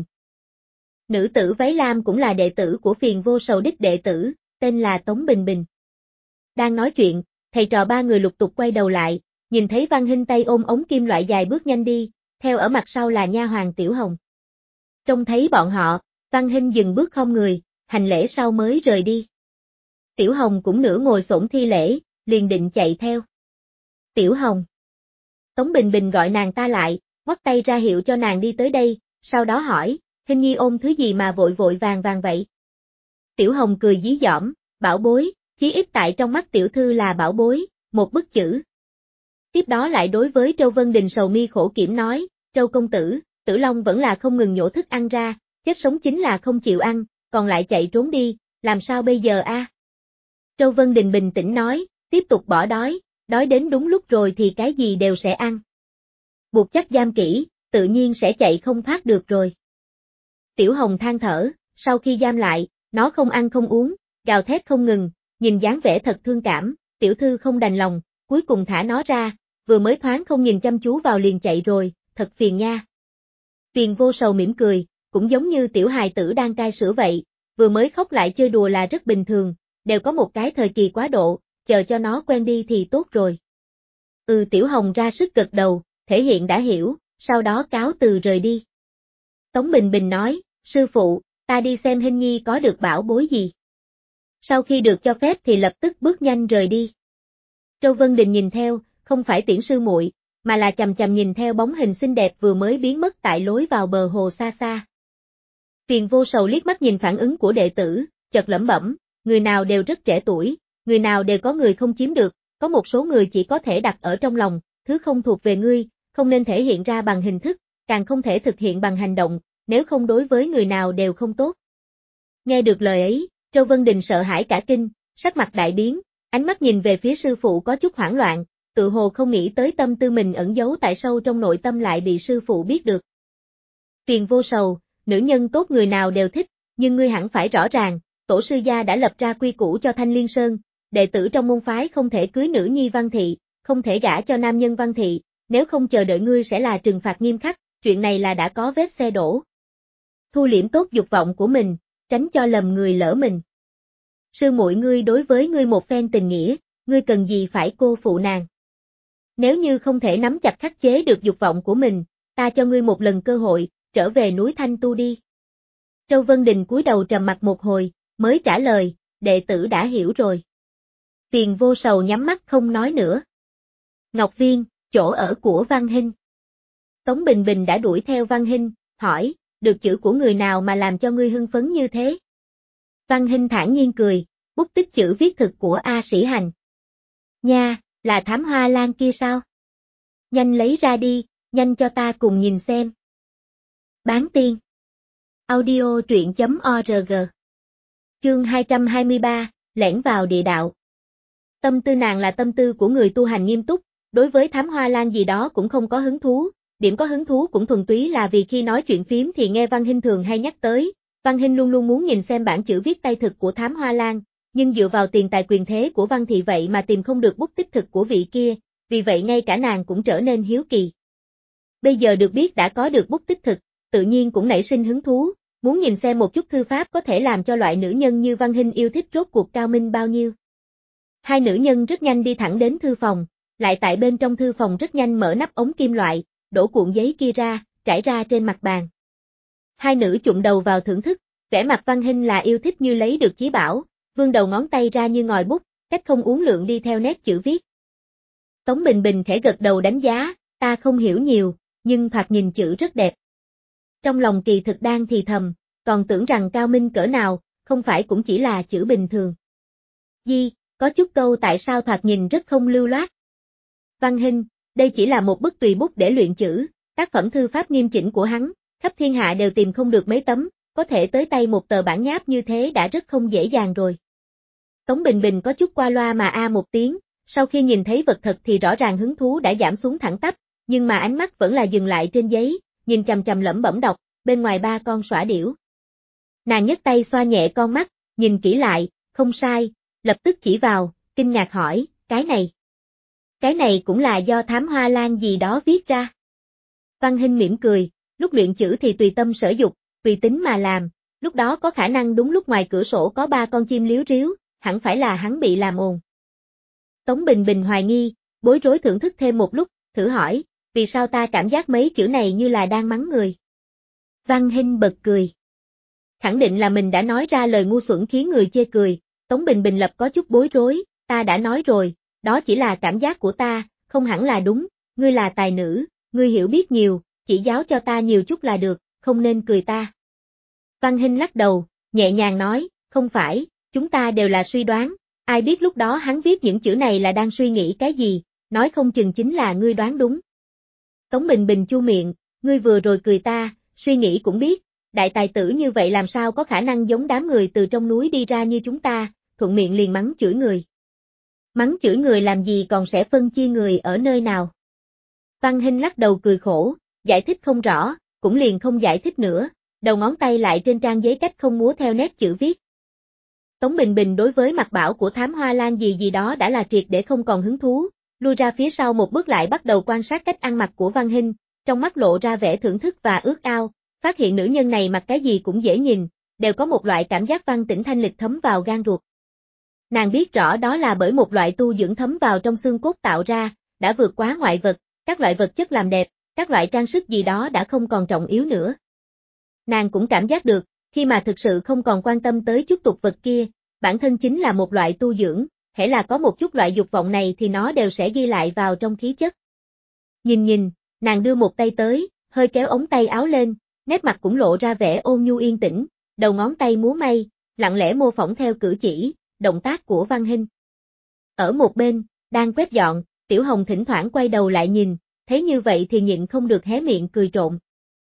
Nữ tử váy lam cũng là đệ tử của Phiền Vô Sầu đích đệ tử, tên là Tống Bình Bình. Đang nói chuyện, thầy trò ba người lục tục quay đầu lại, nhìn thấy Văn Hinh tay ôm ống kim loại dài bước nhanh đi, theo ở mặt sau là nha hoàn Tiểu Hồng. Trông thấy bọn họ, Văn Hinh dừng bước khom người, hành lễ sau mới rời đi. Tiểu Hồng cũng nửa ngồi xổm thi lễ, liền định chạy theo. Tiểu Hồng. Tống Bình Bình gọi nàng ta lại, ngoắc tay ra hiệu cho nàng đi tới đây, sau đó hỏi, Hinh Nhi ôm thứ gì mà vội vội vàng vàng vậy? Tiểu Hồng cười dí dỏm, bảo bối, chí ít tại trong mắt tiểu thư là bảo bối, một bức chữ. Tiếp đó lại đối với Trâu Vân Đình sầu mi khổ kiểm nói, Trâu công tử, Tử Long vẫn là không ngừng nhổ thức ăn ra, chết sống chính là không chịu ăn, còn lại chạy trốn đi, làm sao bây giờ a? Trâu Vân Đình bình tĩnh nói, tiếp tục bỏ đói, đói đến đúng lúc rồi thì cái gì đều sẽ ăn. Buộc chắc giam kỹ, tự nhiên sẽ chạy không thoát được rồi. Tiểu Hồng than thở, sau khi giam lại, nó không ăn không uống, gào thét không ngừng, nhìn dáng vẻ thật thương cảm, tiểu thư không đành lòng, cuối cùng thả nó ra, vừa mới thoáng không nhìn chăm chú vào liền chạy rồi, thật phiền nha. Phiền Vô Sầu mỉm cười, cũng giống như tiểu hài tử đang cai sữa vậy, vừa mới khóc lại chơi đùa là rất bình thường, đều có một cái thời kỳ quá độ, chờ cho nó quen đi thì tốt rồi. Tiểu Hồng ra sức gật đầu, thể hiện đã hiểu, sau đó cáo từ rời đi. Tống Bình Bình nói, sư phụ, ta đi xem Hinh Nhi có được bảo bối gì. Sau khi được cho phép thì lập tức bước nhanh rời đi. Trâu Vân Đình nhìn theo, không phải tiễn sư muội, mà là chằm chằm nhìn theo bóng hình xinh đẹp vừa mới biến mất tại lối vào bờ hồ xa xa. Phiền Vô Sầu liếc mắt nhìn phản ứng của đệ tử, chợt lẩm bẩm, người nào đều rất trẻ tuổi, người nào đều có người không chiếm được, có một số người chỉ có thể đặt ở trong lòng, thứ không thuộc về ngươi, không nên thể hiện ra bằng hình thức, càng không thể thực hiện bằng hành động, nếu không đối với người nào đều không tốt. Nghe được lời ấy, Trâu Vân Đình sợ hãi cả kinh, sắc mặt đại biến, ánh mắt nhìn về phía sư phụ có chút hoảng loạn, tự hồ không nghĩ tới tâm tư mình ẩn giấu tại sâu trong nội tâm lại bị sư phụ biết được. Phiền Vô Sầu, nữ nhân tốt người nào đều thích, nhưng ngươi hẳn phải rõ ràng, tổ sư gia đã lập ra quy củ cho Thanh Liên Sơn, đệ tử trong môn phái không thể cưới nữ nhi Văn thị, không thể gả cho nam nhân Văn thị, nếu không chờ đợi ngươi sẽ là trừng phạt nghiêm khắc, chuyện này là đã có vết xe đổ. Thu liễm tốt dục vọng của mình, tránh cho lầm người lỡ mình. Sư muội ngươi đối với ngươi một phen tình nghĩa, ngươi cần gì phải cô phụ nàng. Nếu như không thể nắm chặt khắc chế được dục vọng của mình, ta cho ngươi một lần cơ hội, trở về núi Thanh Tu đi. Trâu Vân Đình cúi đầu trầm mặt một hồi, mới trả lời, đệ tử đã hiểu rồi. Phiền Vô Sầu nhắm mắt không nói nữa. Ngọc Viên, chỗ ở của Văn Hinh. Tống Bình Bình đã đuổi theo Văn Hinh, hỏi, được chữ của người nào mà làm cho ngươi hưng phấn như thế? Văn Hinh thản nhiên cười, bút tích chữ viết thực của A Sĩ Hành. Nha, là Thám Hoa Lan kia sao? Nhanh lấy ra đi, nhanh cho ta cùng nhìn xem. Bán tiên. Audio truyện.org. Chương 223, lẻn vào địa đạo. Tâm tư nàng là tâm tư của người tu hành nghiêm túc, đối với Thám Hoa Lan gì đó cũng không có hứng thú, điểm có hứng thú cũng thuần túy là vì khi nói chuyện phím thì nghe Văn Hinh thường hay nhắc tới, Văn Hinh luôn luôn muốn nhìn xem bản chữ viết tay thực của Thám Hoa Lan, nhưng dựa vào tiền tài quyền thế của Văn thị vậy mà tìm không được bút tích thực của vị kia, vì vậy ngay cả nàng cũng trở nên hiếu kỳ. Bây giờ được biết đã có được bút tích thực, tự nhiên cũng nảy sinh hứng thú, muốn nhìn xem một chút thư pháp có thể làm cho loại nữ nhân như Văn Hinh yêu thích rốt cuộc cao minh bao nhiêu. Hai nữ nhân rất nhanh đi thẳng đến thư phòng, lại tại bên trong thư phòng rất nhanh mở nắp ống kim loại, đổ cuộn giấy kia ra, trải ra trên mặt bàn. Hai nữ chụm đầu vào thưởng thức, vẻ mặt Văn Hinh là yêu thích như lấy được chí bảo, vươn đầu ngón tay ra như ngòi bút, cách không uốn lượn đi theo nét chữ viết. Tống Bình Bình khẽ gật đầu đánh giá, ta không hiểu nhiều, nhưng thoạt nhìn chữ rất đẹp. Trong lòng kỳ thực đang thì thầm, còn tưởng rằng cao minh cỡ nào, không phải cũng chỉ là chữ bình thường. Di, có chút câu tại sao thoạt nhìn rất không lưu loát. Văn Hinh, đây chỉ là một bức tùy bút để luyện chữ, tác phẩm thư pháp nghiêm chỉnh của hắn, khắp thiên hạ đều tìm không được mấy tấm, có thể tới tay một tờ bản nháp như thế đã rất không dễ dàng rồi. Tống Bình Bình có chút qua loa mà một tiếng, sau khi nhìn thấy vật thật thì rõ ràng hứng thú đã giảm xuống thẳng tắp, nhưng mà ánh mắt vẫn là dừng lại trên giấy, nhìn chằm chằm lẩm bẩm đọc, bên ngoài 3 con sỏa điểu. Nàng nhấc tay xoa nhẹ con mắt, nhìn kỹ lại, không sai, lập tức chỉ vào, kinh ngạc hỏi, cái này cũng là do Thám Hoa Lan gì đó viết ra. Văn Hinh mỉm cười, lúc luyện chữ thì tùy tâm sở dục, tùy tính mà làm, lúc đó có khả năng đúng lúc ngoài cửa sổ có 3 con chim líu ríu, hẳn phải là hắn bị làm ồn. Tống Bình Bình hoài nghi, bối rối thưởng thức thêm một lúc, thử hỏi, vì sao ta cảm giác mấy chữ này như là đang mắng người. Văn Hinh bật cười. Khẳng định là mình đã nói ra lời ngu xuẩn khiến người chê cười, Tống Bình Bình lập có chút bối rối, ta đã nói rồi, đó chỉ là cảm giác của ta, không hẳn là đúng, ngươi là tài nữ, ngươi hiểu biết nhiều, chỉ giáo cho ta nhiều chút là được, không nên cười ta. Văn Hinh lắc đầu, nhẹ nhàng nói, không phải, chúng ta đều là suy đoán, ai biết lúc đó hắn viết những chữ này là đang suy nghĩ cái gì, nói không chừng chính là ngươi đoán đúng. Tống Bình Bình chu miệng, ngươi vừa rồi cười ta, suy nghĩ cũng biết, đại tài tử như vậy làm sao có khả năng giống đám người từ trong núi đi ra như chúng ta, thuận miệng liền mắng chửi người. Mắng chửi người làm gì còn sẽ phân chia người ở nơi nào. Văn Hinh lắc đầu cười khổ, giải thích không rõ, cũng liền không giải thích nữa, đầu ngón tay lại trên trang giấy cách không múa theo nét chữ viết. Tống Bình Bình đối với mặt bảo của Thám Hoa Lan gì đó đã là triệt để không còn hứng thú, lui ra phía sau một bước lại bắt đầu quan sát cách ăn mặc của Văn Hinh, trong mắt lộ ra vẻ thưởng thức và ước ao, phát hiện nữ nhân này mặc cái gì cũng dễ nhìn, đều có một loại cảm giác văn tĩnh thanh lịch thấm vào gan ruột. Nàng biết rõ đó là bởi một loại tu dưỡng thấm vào trong xương cốt tạo ra, đã vượt quá ngoại vật, các loại vật chất làm đẹp, các loại trang sức gì đó đã không còn trọng yếu nữa. Nàng cũng cảm giác được, khi mà thực sự không còn quan tâm tới chút tục vật kia, bản thân chính là một loại tu dưỡng, hễ là có một chút loại dục vọng này thì nó đều sẽ ghi lại vào trong khí chất. Nhìn, nàng đưa một tay tới, hơi kéo ống tay áo lên, nét mặt cũng lộ ra vẻ ôn nhu yên tĩnh, đầu ngón tay múa may, lặng lẽ mô phỏng theo cử chỉ, động tác của Văn Hinh. Ở một bên, đang quét dọn, Tiểu Hồng thỉnh thoảng quay đầu lại nhìn, thấy như vậy thì nhịn không được hé miệng cười trộm.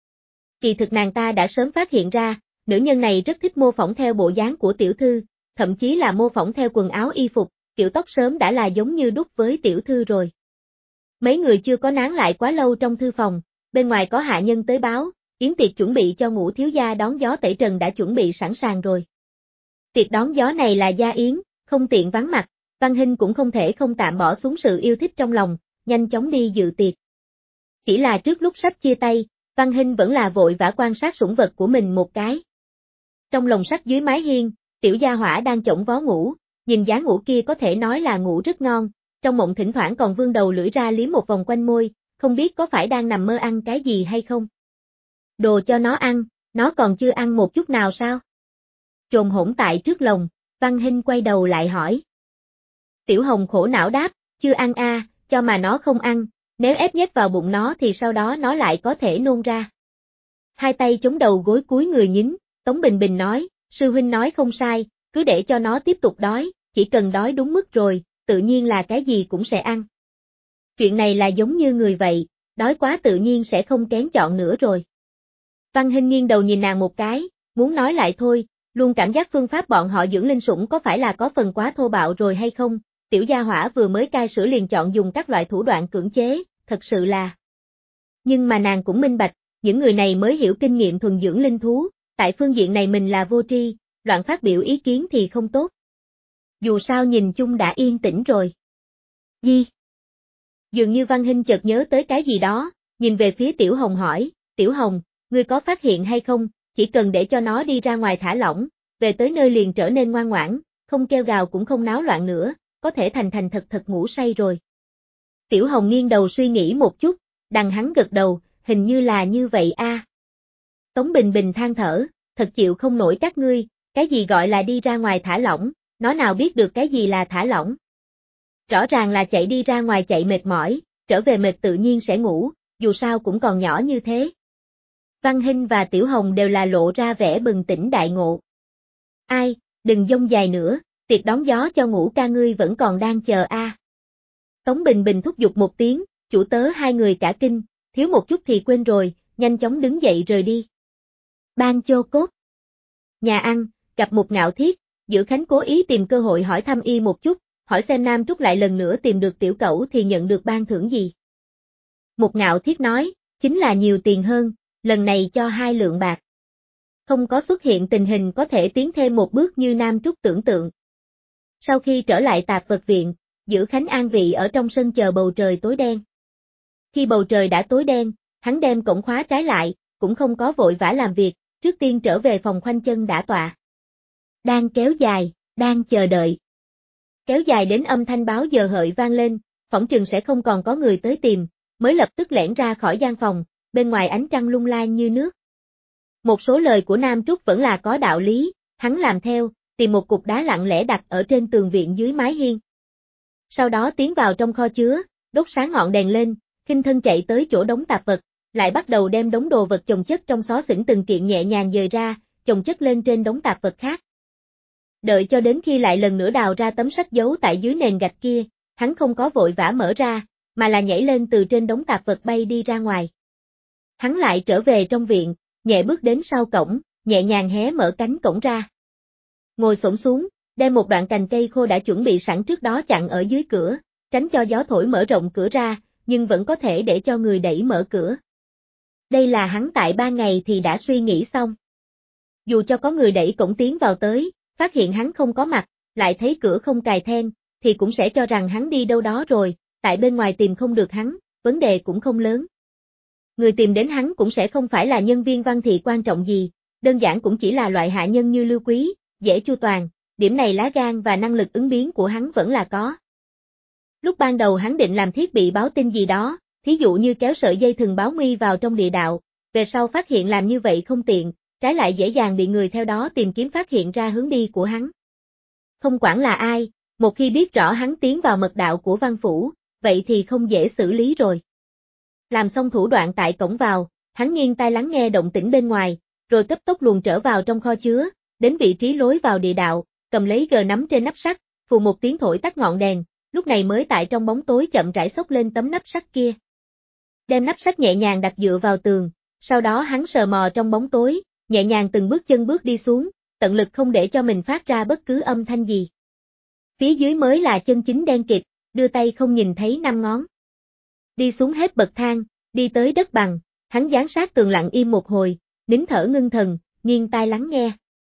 Kỳ thực nàng ta đã sớm phát hiện ra, nữ nhân này rất thích mô phỏng theo bộ dáng của tiểu thư, thậm chí là mô phỏng theo quần áo y phục, kiểu tóc sớm đã là giống như đúc với tiểu thư rồi. Mấy người chưa có nán lại quá lâu trong thư phòng, bên ngoài có hạ nhân tới báo, yến tiệc chuẩn bị cho Ngũ thiếu gia đón gió tẩy trần đã chuẩn bị sẵn sàng rồi. Tiệc đón gió này là gia yến, không tiện vắng mặt, Văn Hinh cũng không thể không tạm bỏ xuống sự yêu thích trong lòng, nhanh chóng đi dự tiệc. Chỉ là trước lúc sắp chia tay, Văn Hinh vẫn là vội vã quan sát sủng vật của mình một cái. Trong lồng sắt dưới mái hiên, tiểu gia hỏa đang chổng vó ngủ, nhìn dáng ngủ kia có thể nói là ngủ rất ngon, trong mộng thỉnh thoảng còn vươn đầu lưỡi ra liếm một vòng quanh môi, không biết có phải đang nằm mơ ăn cái gì hay không. Đồ cho nó ăn, nó còn chưa ăn một chút nào sao? Trồn hổn tại trước lồng, Văn Hinh quay đầu lại hỏi. Tiểu Hồng khổ não đáp, chưa ăn cho mà nó không ăn, nếu ép nhét vào bụng nó thì sau đó nó lại có thể nôn ra. Hai tay chống đầu gối cúi người nhín, Tống Bình Bình nói, sư huynh nói không sai, cứ để cho nó tiếp tục đói, chỉ cần đói đúng mức rồi, tự nhiên là cái gì cũng sẽ ăn. Chuyện này là giống như người vậy, đói quá tự nhiên sẽ không kén chọn nữa rồi. Văn Hinh nghiêng đầu nhìn nàng một cái, muốn nói lại thôi, luôn cảm giác phương pháp bọn họ dưỡng linh sủng có phải là có phần quá thô bạo rồi hay không, tiểu gia hỏa vừa mới cai sữa liền chọn dùng các loại thủ đoạn cưỡng chế, thật sự là. Nhưng mà nàng cũng minh bạch, những người này mới hiểu kinh nghiệm thuần dưỡng linh thú, tại phương diện này mình là vô tri, loạn phát biểu ý kiến thì không tốt. Dù sao nhìn chung đã yên tĩnh rồi. Gì? Dường như Văn Hinh chợt nhớ tới cái gì đó, nhìn về phía Tiểu Hồng hỏi, Tiểu Hồng, ngươi có phát hiện hay không, chỉ cần để cho nó đi ra ngoài thả lỏng, về tới nơi liền trở nên ngoan ngoãn, không kêu gào cũng không náo loạn nữa, có thể thành thật ngủ say rồi. Tiểu Hồng nghiêng đầu suy nghĩ một chút, Đằng hắn gật đầu, hình như là như vậy a. Tống Bình Bình than thở, thật chịu không nổi các ngươi, cái gì gọi là đi ra ngoài thả lỏng, nó nào biết được cái gì là thả lỏng. Rõ ràng là chạy đi ra ngoài chạy mệt mỏi, trở về mệt tự nhiên sẽ ngủ, dù sao cũng còn nhỏ như thế. Văn Hinh và Tiểu Hồng đều là lộ ra vẻ bừng tỉnh đại ngộ. Ai, đừng dông dài nữa, tiệc đón gió cho ngũ ca ngươi vẫn còn đang chờ a. Tống Bình Bình thúc giục một tiếng, chủ tớ hai người cả kinh, thiếu một chút thì quên rồi, nhanh chóng đứng dậy rời đi. Ban Chô Cốt. Nhà ăn, gặp một Ngạo Thiết, Dữ Khánh cố ý tìm cơ hội hỏi thăm y một chút, hỏi xem Nam Trúc lại lần nữa tìm được tiểu cẩu thì nhận được ban thưởng gì. Một Ngạo Thiết nói, chính là nhiều tiền hơn, lần này cho 2 lượng bạc. Không có xuất hiện tình hình có thể tiến thêm một bước như Nam Trúc tưởng tượng. Sau khi trở lại tạp vật viện, Dữ Khánh an vị ở trong sân chờ bầu trời tối đen. Khi bầu trời đã tối đen, hắn đem cổng khóa trái lại, cũng không có vội vã làm việc, trước tiên trở về phòng khoanh chân đả tọa. Đang kéo dài, đang chờ đợi. Kéo dài đến âm thanh báo giờ hợi vang lên, phỏng chừng sẽ không còn có người tới tìm, mới lập tức lẻn ra khỏi gian phòng, bên ngoài ánh trăng lung lang như nước. Một số lời của Nam Trúc vẫn là có đạo lý, hắn làm theo, tìm một cục đá lặng lẽ đặt ở trên tường viện dưới mái hiên. Sau đó tiến vào trong kho chứa, đốt sáng ngọn đèn lên, khinh thân chạy tới chỗ đống tạp vật, lại bắt đầu đem đống đồ vật chồng chất trong xó xỉnh từng kiện nhẹ nhàng dời ra, chồng chất lên trên đống tạp vật khác. Đợi cho đến khi lại lần nữa đào ra tấm sách giấu tại dưới nền gạch kia, hắn không có vội vã mở ra, mà là nhảy lên từ trên đống tạp vật bay đi ra ngoài. Hắn lại trở về trong viện, nhẹ bước đến sau cổng, nhẹ nhàng hé mở cánh cổng ra. Ngồi xổm xuống, đem một đoạn cành cây khô đã chuẩn bị sẵn trước đó chặn ở dưới cửa, tránh cho gió thổi mở rộng cửa ra, nhưng vẫn có thể để cho người đẩy mở cửa. Đây là hắn tại 3 ngày thì đã suy nghĩ xong. Dù cho có người đẩy cổng tiến vào tới, phát hiện hắn không có mặt, lại thấy cửa không cài then, thì cũng sẽ cho rằng hắn đi đâu đó rồi, tại bên ngoài tìm không được hắn, vấn đề cũng không lớn. Người tìm đến hắn cũng sẽ không phải là nhân viên văn thị quan trọng gì, đơn giản cũng chỉ là loại hạ nhân như Lưu Quý, dễ chu toàn, điểm này lá gan và năng lực ứng biến của hắn vẫn là có. Lúc ban đầu hắn định làm thiết bị báo tin gì đó, thí dụ như kéo sợi dây thừng báo nguy vào trong địa đạo, về sau phát hiện làm như vậy không tiện, trái lại dễ dàng bị người theo đó tìm kiếm phát hiện ra hướng đi của hắn. Không quản là ai, một khi biết rõ hắn tiến vào mật đạo của Văn Phủ, vậy thì không dễ xử lý rồi. Làm xong thủ đoạn tại cổng vào, hắn nghiêng tai lắng nghe động tĩnh bên ngoài, rồi cấp tốc luồn trở vào trong kho chứa, đến vị trí lối vào địa đạo, cầm lấy gờ nắm trên nắp sắt, phù một tiếng thổi tắt ngọn đèn, lúc này mới tại trong bóng tối chậm rãi xốc lên tấm nắp sắt kia. Đem nắp sắt nhẹ nhàng đặt dựa vào tường, sau đó hắn sờ mò trong bóng tối, nhẹ nhàng từng bước chân bước đi xuống, tận lực không để cho mình phát ra bất cứ âm thanh gì. Phía dưới mới là chân chính đen kịt, đưa tay không nhìn thấy 5 ngón. Đi xuống hết bậc thang, đi tới đất bằng, hắn dán sát tường lặng im một hồi, nín thở ngưng thần, nghiêng tai lắng nghe.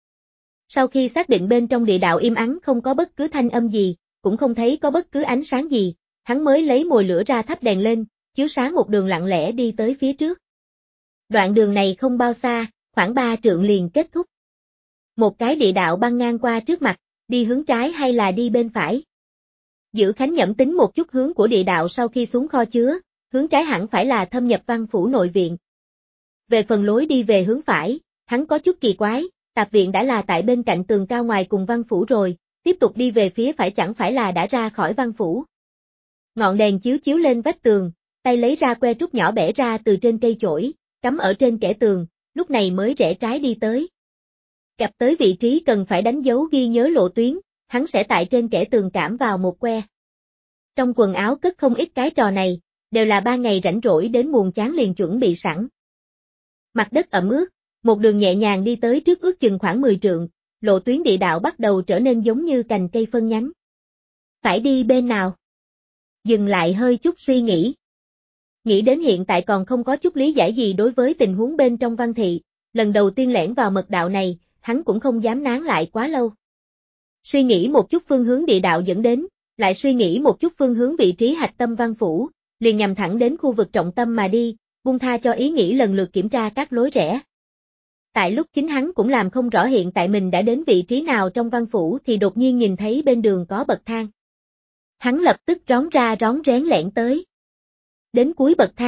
Sau khi xác định bên trong địa đạo im ắng không có bất cứ thanh âm gì, cũng không thấy có bất cứ ánh sáng gì, hắn mới lấy mồi lửa ra thắp đèn lên, chiếu sáng một đường lặng lẽ đi tới phía trước. Đoạn đường này không bao xa, khoảng 3 trượng liền kết thúc. Một cái địa đạo băng ngang qua trước mặt, đi hướng trái hay là đi bên phải? Dữ Khánh nhẩm tính một chút hướng của địa đạo sau khi xuống kho chứa, hướng trái hẳn phải là thâm nhập Văn Phủ nội viện. Về phần lối đi về hướng phải, hắn có chút kỳ quái, tạp viện đã là tại bên cạnh tường cao ngoài cùng Văn Phủ rồi, tiếp tục đi về phía phải chẳng phải là đã ra khỏi Văn Phủ. Ngọn đèn chiếu chiếu lên vách tường, tay lấy ra que trúc nhỏ bẻ ra từ trên cây chổi, cắm ở trên kẽ tường, lúc này mới rẽ trái đi tới. Cập tới vị trí cần phải đánh dấu ghi nhớ lộ tuyến, hắn sẽ tại trên kẽ tường cảm vào một que. Trong quần áo cất không ít cái trò này, đều là 3 ngày rảnh rỗi đến buồn chán liền chuẩn bị sẵn. Mặt đất ẩm ướt, một đường nhẹ nhàng đi tới trước ước chừng khoảng 10 trượng, lộ tuyến địa đạo bắt đầu trở nên giống như cành cây phân nhánh. Phải đi bên nào? Dừng lại hơi chút suy nghĩ. Nghĩ đến hiện tại còn không có chút lý giải gì đối với tình huống bên trong Văn thị, lần đầu tiên lẻn vào mật đạo này, hắn cũng không dám nán lại quá lâu. Suy nghĩ một chút phương hướng địa đạo dẫn đến, lại suy nghĩ một chút phương hướng vị trí hạch tâm Văn Phủ, liền nhằm thẳng đến khu vực trọng tâm mà đi, buông tha cho ý nghĩ lần lượt kiểm tra các lối rẽ. Tại lúc chính hắn cũng làm không rõ hiện tại mình đã đến vị trí nào trong Văn Phủ thì đột nhiên nhìn thấy bên đường có bậc thang. Hắn lập tức rón ra rón rén lẻn tới. Đến cuối bậc thang,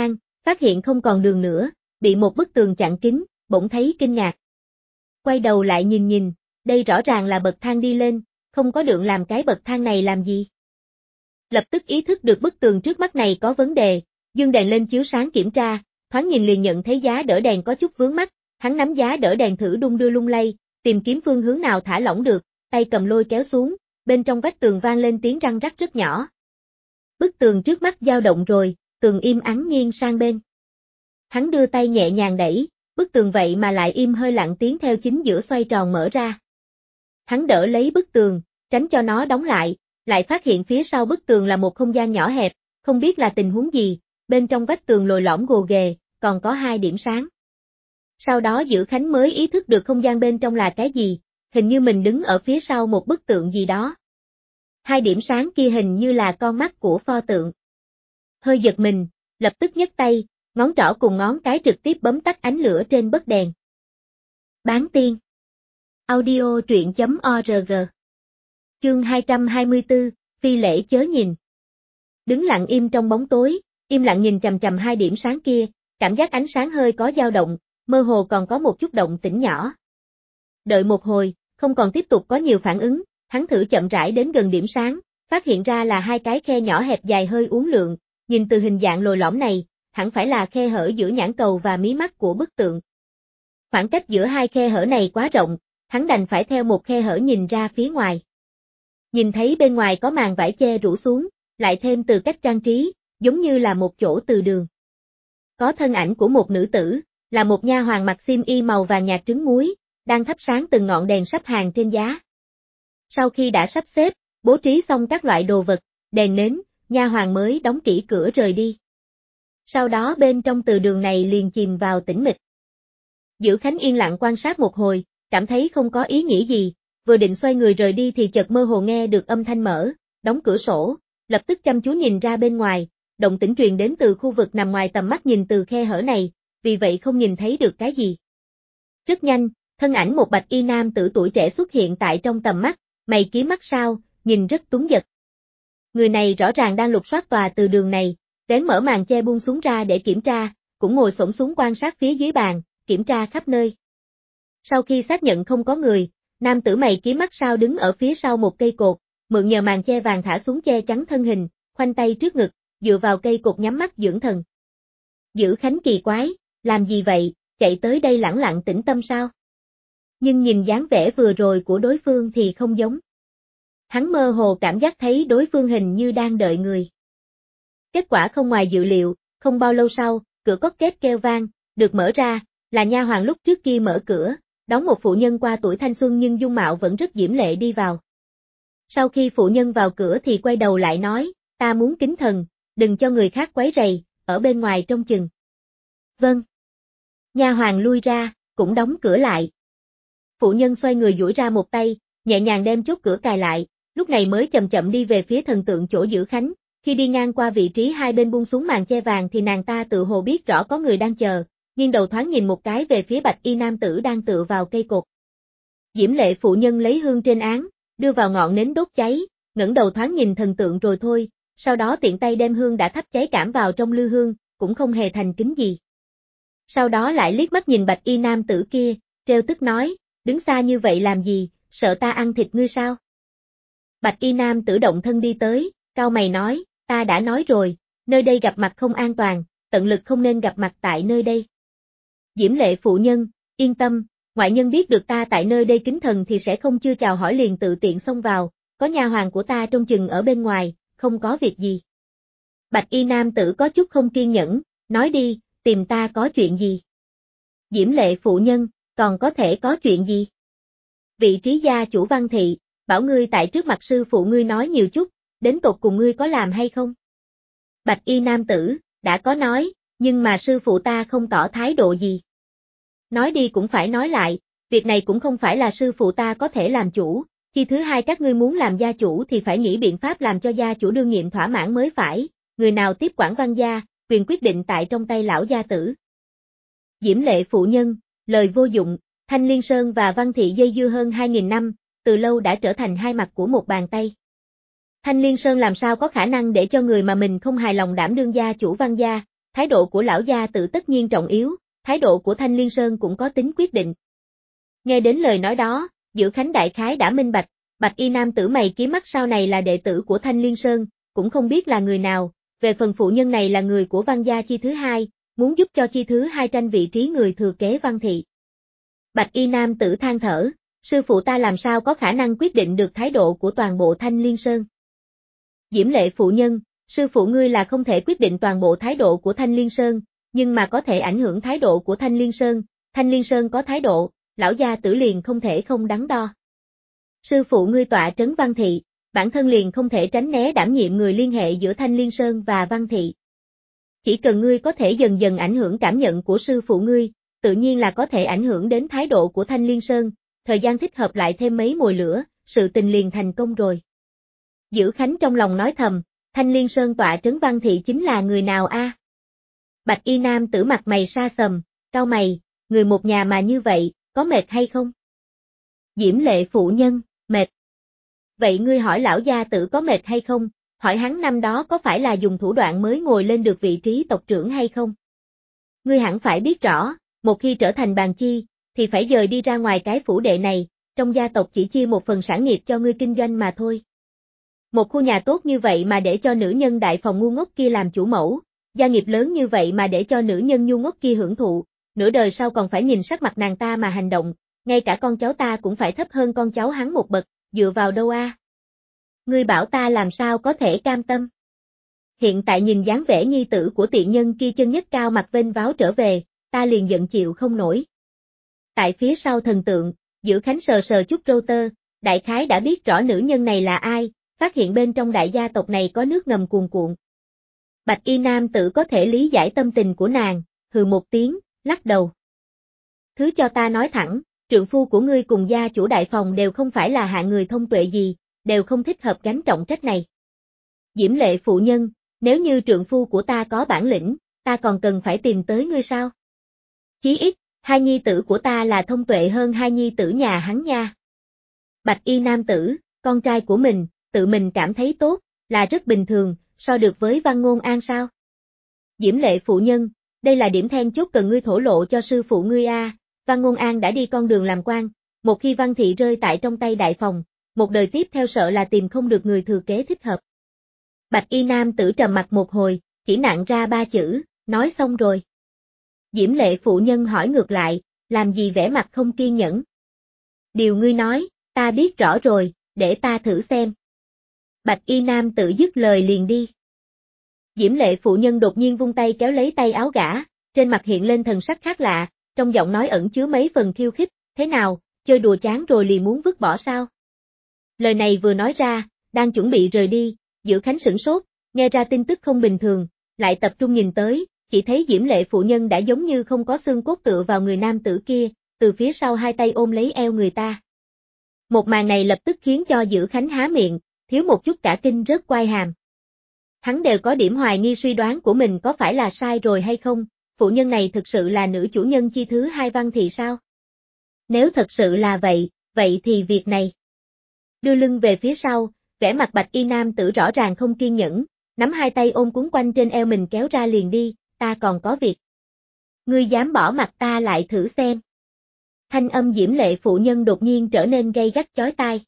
phát hiện không còn đường nữa, bị một bức tường chặn kín, bỗng thấy kinh ngạc. Quay đầu lại nhìn, đây rõ ràng là bậc thang đi lên, không có đường làm cái bậc thang này làm gì. Lập tức ý thức được bức tường trước mắt này có vấn đề, dương đèn lên chiếu sáng kiểm tra, thoáng nhìn liền nhận thấy giá đỡ đèn có chút vướng mắt, hắn nắm giá đỡ đèn thử đung đưa lung lay, tìm kiếm phương hướng nào thả lỏng được, tay cầm lôi kéo xuống, bên trong vách tường vang lên tiếng răng rắc rất nhỏ. Bức tường trước mắt dao động rồi, tường im ắng nghiêng sang bên. Hắn đưa tay nhẹ nhàng đẩy, bức tường vậy mà lại im hơi lặng tiếng theo chính giữa xoay tròn mở ra. Hắn đỡ lấy bức tường, tránh cho nó đóng lại phát hiện phía sau bức tường là một không gian nhỏ hẹp, không biết là tình huống gì, bên trong vách tường lồi lõm gồ ghề, còn có 2 điểm sáng. Sau đó Dữ Khánh mới ý thức được không gian bên trong là cái gì, hình như mình đứng ở phía sau một bức tượng gì đó. 2 điểm sáng kia hình như là con mắt của pho tượng. Hơi giật mình, lập tức nhấc tay, ngón trỏ cùng ngón cái trực tiếp bấm tắt ánh lửa trên bấc đèn. Bán tiên. Audio truyện.org. Chương 224, phi lễ chớ nhìn. Đứng lặng im trong bóng tối, im lặng nhìn chằm chằm 2 điểm sáng kia, cảm giác ánh sáng hơi có dao động, mơ hồ còn có một chút động tĩnh nhỏ. Đợi một hồi, không còn tiếp tục có nhiều phản ứng, hắn thử chậm rãi đến gần điểm sáng, phát hiện ra là 2 cái khe nhỏ hẹp dài hơi uốn lượn, nhìn từ hình dạng lồi lõm này, hẳn phải là khe hở giữa nhãn cầu và mí mắt của bức tượng. Khoảng cách giữa 2 khe hở này quá rộng, hắn đành phải theo một khe hở nhìn ra phía ngoài. Nhìn thấy bên ngoài có màn vải che rủ xuống, lại thêm từ cách trang trí, giống như là một chỗ từ đường. Có thân ảnh của một nữ tử, là một nha hoàn mặc xiêm y màu vàng nhạt trứng muối, đang thắp sáng từng ngọn đèn sắp hàng trên giá. Sau khi đã sắp xếp, bố trí xong các loại đồ vật, đèn nến, nha hoàn mới đóng kỹ cửa rời đi. Sau đó bên trong từ đường này liền chìm vào tĩnh mịch. Dữ Khánh yên lặng quan sát một hồi, cảm thấy không có ý nghĩa gì, vừa định xoay người rời đi thì chợt mơ hồ nghe được âm thanh mở, đóng cửa sổ, lập tức chăm chú nhìn ra bên ngoài, động tĩnh truyền đến từ khu vực nằm ngoài tầm mắt nhìn từ khe hở này, vì vậy không nhìn thấy được cái gì. Rất nhanh, thân ảnh một bạch y nam tử tuổi trẻ xuất hiện tại trong tầm mắt, mày kiếm mắt sao, nhìn rất tuấn giật. Người này rõ ràng đang lục soát tòa từ đường này, vén mở màn che buông xuống ra để kiểm tra, cũng ngồi xổm xuống quan sát phía dưới bàn, kiểm tra khắp nơi. Sau khi xác nhận không có người, nam tử mày kiếm mắt sao đứng ở phía sau một cây cột, mượn nhờ màn che vàng thả xuống che chắn thân hình, khoanh tay trước ngực, dựa vào cây cột nhắm mắt dưỡng thần. Dữ Khánh kỳ quái, làm gì vậy, chạy tới đây lẳng lặng tĩnh tâm sao? Nhưng nhìn dáng vẻ vừa rồi của đối phương thì không giống. Hắn mơ hồ cảm giác thấy đối phương hình như đang đợi người. Kết quả không ngoài dự liệu, không bao lâu sau, cửa cốt két kêu vang, được mở ra, là nha hoàn lúc trước kia mở cửa, đón một phụ nhân qua tuổi thanh xuân nhưng dung mạo vẫn rất diễm lệ đi vào. Sau khi phụ nhân vào cửa thì quay đầu lại nói, ta muốn kính thần, đừng cho người khác quấy rầy, ở bên ngoài trông chừng. Vâng. Nha hoàn lui ra, cũng đóng cửa lại. Phụ nhân xoay người duỗi ra một tay, nhẹ nhàng đem chốt cửa cài lại, lúc này mới chậm chậm đi về phía thần tượng chỗ Dữ Khánh, khi đi ngang qua vị trí hai bên buông xuống màn che vàng thì nàng ta tự hồ biết rõ có người đang chờ, nghiêng đầu thoáng nhìn một cái về phía bạch y nam tử đang tựa vào cây cột. Diễm lệ phụ nhân lấy hương trên án, đưa vào ngọn nến đốt cháy, ngẩng đầu thoáng nhìn thần tượng rồi thôi, sau đó tiện tay đem hương đã thắp cháy cảm vào trong lư hương, cũng không hề thành kính gì. Sau đó lại liếc mắt nhìn bạch y nam tử kia, trêu tức nói, đứng xa như vậy làm gì, sợ ta ăn thịt ngươi sao? Bạch y nam tử động thân đi tới, cau mày nói, ta đã nói rồi, nơi đây gặp mặt không an toàn, tận lực không nên gặp mặt tại nơi đây. Diễm lệ phụ nhân, yên tâm, ngoại nhân biết được ta tại nơi đây kính thần thì sẽ không chưa chào hỏi liền tự tiện xông vào, có nha hoàn của ta trông chừng ở bên ngoài, không có việc gì. Bạch y nam tử có chút không kiên nhẫn, nói đi, tìm ta có chuyện gì? Diễm lệ phụ nhân, còn có thể có chuyện gì? Vị trí gia chủ Văn Thị, bảo ngươi tại trước mặt sư phụ ngươi nói nhiều chút, đến tột cùng ngươi có làm hay không? Bạch y nam tử, đã có nói, nhưng mà sư phụ ta không tỏ thái độ gì. Nói đi cũng phải nói lại, việc này cũng không phải là sư phụ ta có thể làm chủ, chi thứ hai các ngươi muốn làm gia chủ thì phải nghĩ biện pháp làm cho gia chủ đương nhiệm thỏa mãn mới phải, người nào tiếp quản Văn gia, quyền quyết định tại trong tay lão gia tử. Diễm lệ phụ nhân, lời vô dụng, Thanh Liên Sơn và Văn Thị dây dưa hơn 2.000 năm, từ lâu đã trở thành hai mặt của một bàn tay. Thanh Liên Sơn làm sao có khả năng để cho người mà mình không hài lòng đảm đương gia chủ Văn gia, thái độ của lão gia tự tất nhiên trọng yếu, thái độ của Thanh Liên Sơn cũng có tính quyết định. Nghe đến lời nói đó, Dữ Khánh đại khái đã minh bạch, bạch y nam tử mày kiếm mắt sau này là đệ tử của Thanh Liên Sơn, cũng không biết là người nào, về phần phụ nhân này là người của Văn gia chi thứ hai, muốn giúp cho chi thứ hai tranh vị trí người thừa kế Văn thị. Bạch y nam tử than thở, sư phụ ta làm sao có khả năng quyết định được thái độ của toàn bộ Thanh Liên Sơn. Diễm Lệ phụ nhân, sư phụ ngươi là không thể quyết định toàn bộ thái độ của Thanh Liên Sơn, nhưng mà có thể ảnh hưởng thái độ của Thanh Liên Sơn có thái độ, lão gia tử liền không thể không đắn đo. Sư phụ ngươi tọa trấn Văn thị, bản thân liền không thể tránh né đảm nhiệm người liên hệ giữa Thanh Liên Sơn và Văn thị. Chỉ cần ngươi có thể dần dần ảnh hưởng cảm nhận của sư phụ ngươi, tự nhiên là có thể ảnh hưởng đến thái độ của Thanh Liên Sơn, thời gian thích hợp lại thêm mấy mồi lửa, sự tình liền thành công rồi. Dữ Khánh trong lòng nói thầm, Thanh Liên Sơn tọa trấn Văn thị chính là người nào a? Bạch y nam tử mặt mày sa sầm, cau mày, người một nhà mà như vậy, có mệt hay không? Diễm Lệ phụ nhân, mệt. Vậy ngươi hỏi lão gia tử có mệt hay không, hỏi hắn năm đó có phải là dùng thủ đoạn mới ngồi lên được vị trí tộc trưởng hay không? Ngươi hẳn phải biết rõ, một khi trở thành bàn chi, thì phải dời đi ra ngoài cái phủ đệ này, trong gia tộc chỉ chia một phần sản nghiệp cho ngươi kinh doanh mà thôi. Một khu nhà tốt như vậy mà để cho nữ nhân đại phòng ngu ngốc kia làm chủ mẫu, gia nghiệp lớn như vậy mà để cho nữ nhân ngu ngốc kia hưởng thụ, nửa đời sau còn phải nhìn sắc mặt nàng ta mà hành động, ngay cả con cháu ta cũng phải thấp hơn con cháu hắn một bậc, dựa vào đâu a? Ngươi bảo ta làm sao có thể cam tâm? Hiện tại nhìn dáng vẻ nhi tử của tiện nhân kia chân nhất cao mặt vênh váo trở về, ta liền giận chịu không nổi. Tại phía sau thần tượng, Dữ Khánh sờ sờ chút râu tơ, đại khái đã biết rõ nữ nhân này là ai, phát hiện bên trong đại gia tộc này có nước ngầm cuồn cuộn. Bạch y nam tử có thể lý giải tâm tình của nàng, hừ một tiếng, lắc đầu. Thứ cho ta nói thẳng, trượng phu của ngươi cùng gia chủ đại phòng đều không phải là hạng người thông tuệ gì, đều không thích hợp gánh trọng trách này. Diễm Lệ phụ nhân, nếu như trượng phu của ta có bản lĩnh, ta còn cần phải tìm tới ngươi sao? Chí ít, hai nhi tử của ta là thông tuệ hơn hai nhi tử nhà hắn nha. Bạch y nam tử, con trai của mình, tự mình cảm thấy tốt, là rất bình thường, so được với Văn Ngôn An sao? Diễm Lệ phụ nhân, đây là điểm then chốt cần ngươi thổ lộ cho sư phụ ngươi a. Văn Ngôn An đã đi con đường làm quan, một khi Văn thị rơi tại trong tay đại phòng, một đời tiếp theo sợ là tìm không được người thừa kế thích hợp. Bạch y nam tử trầm mặt một hồi, chỉ nặng ra ba chữ, nói xong rồi. Diễm Lệ phụ nhân hỏi ngược lại, làm gì vẻ mặt không kiên nhẫn? Điều ngươi nói, ta biết rõ rồi, để ta thử xem. Bạch y nam tử dứt lời liền đi. Diễm Lệ phụ nhân đột nhiên vung tay kéo lấy tay áo gã, trên mặt hiện lên thần sắc khác lạ, trong giọng nói ẩn chứa mấy phần khiêu khích, thế nào, chơi đùa chán rồi liền muốn vứt bỏ sao? Lời này vừa nói ra, đang chuẩn bị rời đi, Dữ Khánh sửng sốt, nghe ra tin tức không bình thường, lại tập trung nhìn tới, chỉ thấy Diễm Lệ phụ nhân đã giống như không có xương cốt tựa vào người nam tử kia, từ phía sau hai tay ôm lấy eo người ta. Một màn này lập tức khiến cho Dữ Khánh há miệng, thiếu một chút cả kinh rớt quai hàm. Hắn đều có điểm hoài nghi suy đoán của mình có phải là sai rồi hay không, phụ nhân này thực sự là nữ chủ nhân chi thứ hai Văn thị sao? Nếu thật sự là vậy, vậy thì việc này. Đưa lưng về phía sau, vẻ mặt bạch y nam tử rõ ràng không kiên nhẫn, nắm hai tay ôm cuốn quanh trên eo mình kéo ra liền đi, ta còn có việc. Ngươi dám bỏ mặt ta lại thử xem. Thanh âm Diễm Lệ phụ nhân đột nhiên trở nên gay gắt chói tai.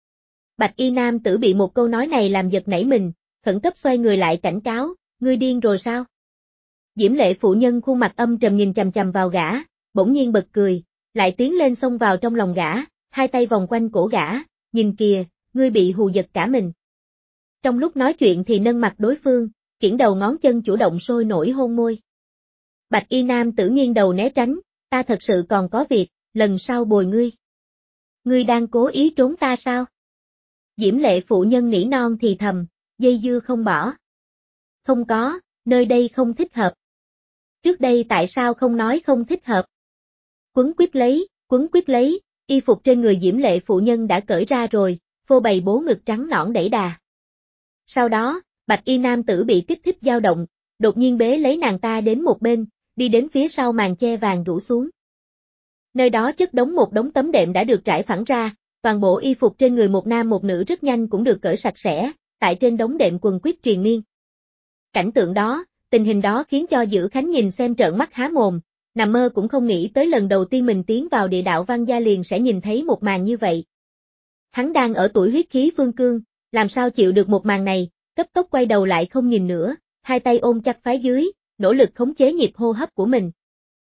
Bạch y nam tử bị một câu nói này làm giật nảy mình, khẩn cấp xoay người lại cảnh cáo, ngươi điên rồi sao? Diễm Lệ phụ nhân khuôn mặt âm trầm nhìn chằm chằm vào gã, bỗng nhiên bật cười, lại tiến lên xông vào trong lòng gã, hai tay vòng quanh cổ gã, nhìn kìa, ngươi bị hù giật cả mình. Trong lúc nói chuyện thì nâng mặt đối phương, kiễng đầu ngón chân chủ động sôi nổi hôn môi. Bạch y nam tử nghiêng đầu né tránh, ta thật sự còn có việc, lần sau bồi ngươi. Ngươi đang cố ý trốn ta sao? Diễm Lệ phụ nhân nỉ non thì thầm, dây dưa không bỏ. Không có, nơi đây không thích hợp. Trước đây tại sao không nói không thích hợp? Quấn quýt lấy, y phục trên người Diễm Lệ phụ nhân đã cởi ra rồi, phô bày bố ngực trắng nõn đẩy đà. Sau đó, bạch y nam tử bị kích thích dao động, đột nhiên bế lấy nàng ta đến một bên, đi đến phía sau màn che vàng rủ xuống. Nơi đó chất đống một đống tấm đệm đã được trải phẳng ra, toàn bộ y phục trên người một nam một nữ rất nhanh cũng được cởi sạch sẽ, tại trên đống đệm quần quýt triền miên. Cảnh tượng đó, Tình hình đó khiến cho Dữ Khánh nhìn xem trợn mắt há mồm, nằm mơ cũng không nghĩ tới lần đầu tiên mình tiến vào địa đạo Văn Gia liền sẽ nhìn thấy một màn như vậy. Hắn đang ở tuổi huyết khí phương cương, làm sao chịu được một màn này, cấp tốc quay đầu lại không nhìn nữa, hai tay ôm chặt phái dưới, nỗ lực khống chế nhịp hô hấp của mình.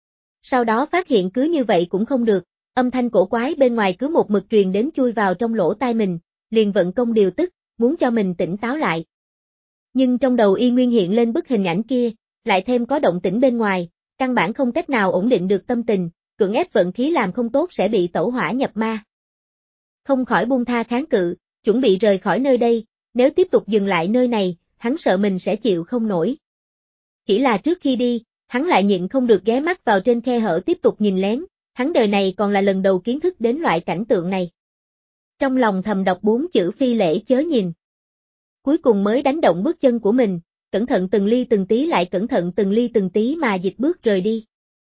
Sau đó phát hiện cứ như vậy cũng không được, âm thanh cổ quái bên ngoài cứ một mực truyền đến chui vào trong lỗ tai mình, liền vận công điều tức, muốn cho mình tỉnh táo lại. Nhưng trong đầu y nguyên hiện lên bức hình ảnh kia, lại thêm có động tĩnh bên ngoài, căn bản không cách nào ổn định được tâm tình, cưỡng ép vận khí làm không tốt sẽ bị tẩu hỏa nhập ma. Không khỏi buông tha kháng cự, chuẩn bị rời khỏi nơi đây, nếu tiếp tục dừng lại nơi này, hắn sợ mình sẽ chịu không nổi. Chỉ là trước khi đi, hắn lại nhịn không được ghé mắt vào trên khe hở tiếp tục nhìn lén, hắn đời này còn là lần đầu kiến thức đến loại cảnh tượng này. Trong lòng thầm đọc 4 chữ phi lễ chớ nhìn. Cuối cùng mới đánh động bước chân của mình, cẩn thận từng ly từng tí lại cẩn thận từng ly từng tí mà dịch bước rời đi.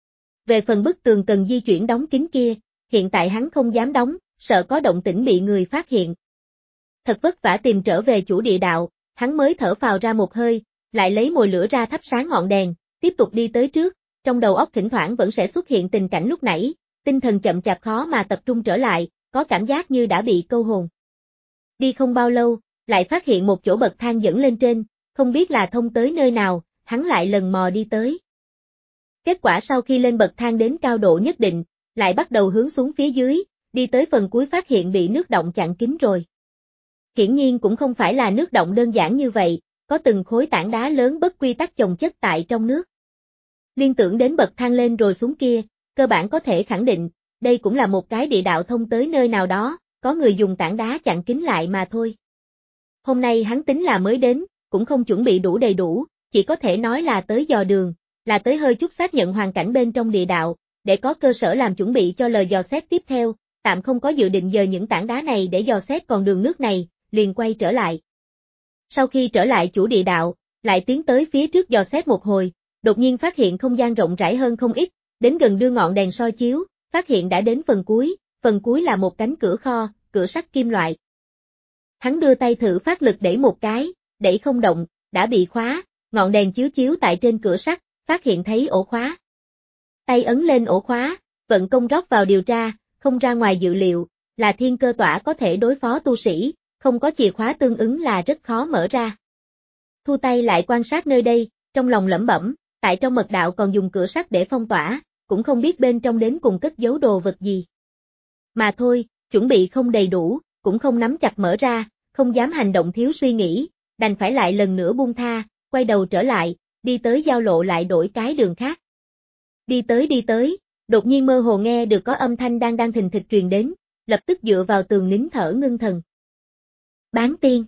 Về phần bức tường cần di chuyển đóng kín kia, hiện tại hắn không dám đóng, sợ có động tĩnh bị người phát hiện. Thật vất vả tìm trở về chủ địa đạo, hắn mới thở phào ra một hơi, lại lấy mồi lửa ra thắp sáng ngọn đèn, tiếp tục đi tới trước, trong đầu óc thỉnh thoảng vẫn sẽ xuất hiện tình cảnh lúc nãy, tinh thần chậm chạp khó mà tập trung trở lại, có cảm giác như đã bị câu hồn. Đi không bao lâu, lại phát hiện một chỗ bậc thang dẫn lên trên, không biết là thông tới nơi nào, hắn lại lần mò đi tới. Kết quả sau khi lên bậc thang đến cao độ nhất định, lại bắt đầu hướng xuống phía dưới, đi tới phần cuối phát hiện bị nước động chặn kín rồi. Hiển nhiên cũng không phải là nước động đơn giản như vậy, có từng khối tảng đá lớn bất quy tắc chồng chất tại trong nước. Liên tưởng đến bậc thang lên rồi xuống kia, cơ bản có thể khẳng định, đây cũng là một cái địa đạo thông tới nơi nào đó, có người dùng tảng đá chặn kín lại mà thôi. Hôm nay hắn tính là mới đến, cũng không chuẩn bị đủ đầy đủ, chỉ có thể nói là tới dò đường, là tới hơi chút xác nhận hoàn cảnh bên trong địa đạo, để có cơ sở làm chuẩn bị cho lời dò xét tiếp theo, tạm không có dự định dời những tảng đá này để dò xét con đường nước này, liền quay trở lại. Sau khi trở lại chủ địa đạo, lại tiến tới phía trước dò xét một hồi, đột nhiên phát hiện không gian rộng rãi hơn không ít, đến gần đưa ngọn đèn soi chiếu, phát hiện đã đến phần cuối là một cánh cửa kho, cửa sắt kim loại. Hắn đưa tay thử phát lực đẩy một cái, đẩy không động, đã bị khóa, ngọn đèn chiếu chiếu tại trên cửa sắt, phát hiện thấy ổ khóa. Tay ấn lên ổ khóa, vận công rót vào điều tra, không ra ngoài dự liệu, là thiên cơ tỏa có thể đối phó tu sĩ, không có chìa khóa tương ứng là rất khó mở ra. Thu tay lại quan sát nơi đây, trong lòng lẩm bẩm, tại trong mật đạo còn dùng cửa sắt để phong tỏa, cũng không biết bên trong đến cùng cất giấu đồ vật gì. Mà thôi, chuẩn bị không đầy đủ, cũng không nắm chặt mở ra, không dám hành động thiếu suy nghĩ, đành phải lại lần nữa buông tha, quay đầu trở lại, đi tới giao lộ lại đổi cái đường khác. Đi tới, đột nhiên mơ hồ nghe được có âm thanh đang thình thịch truyền đến, lập tức dựa vào tường nín thở ngưng thần. Bán tiên.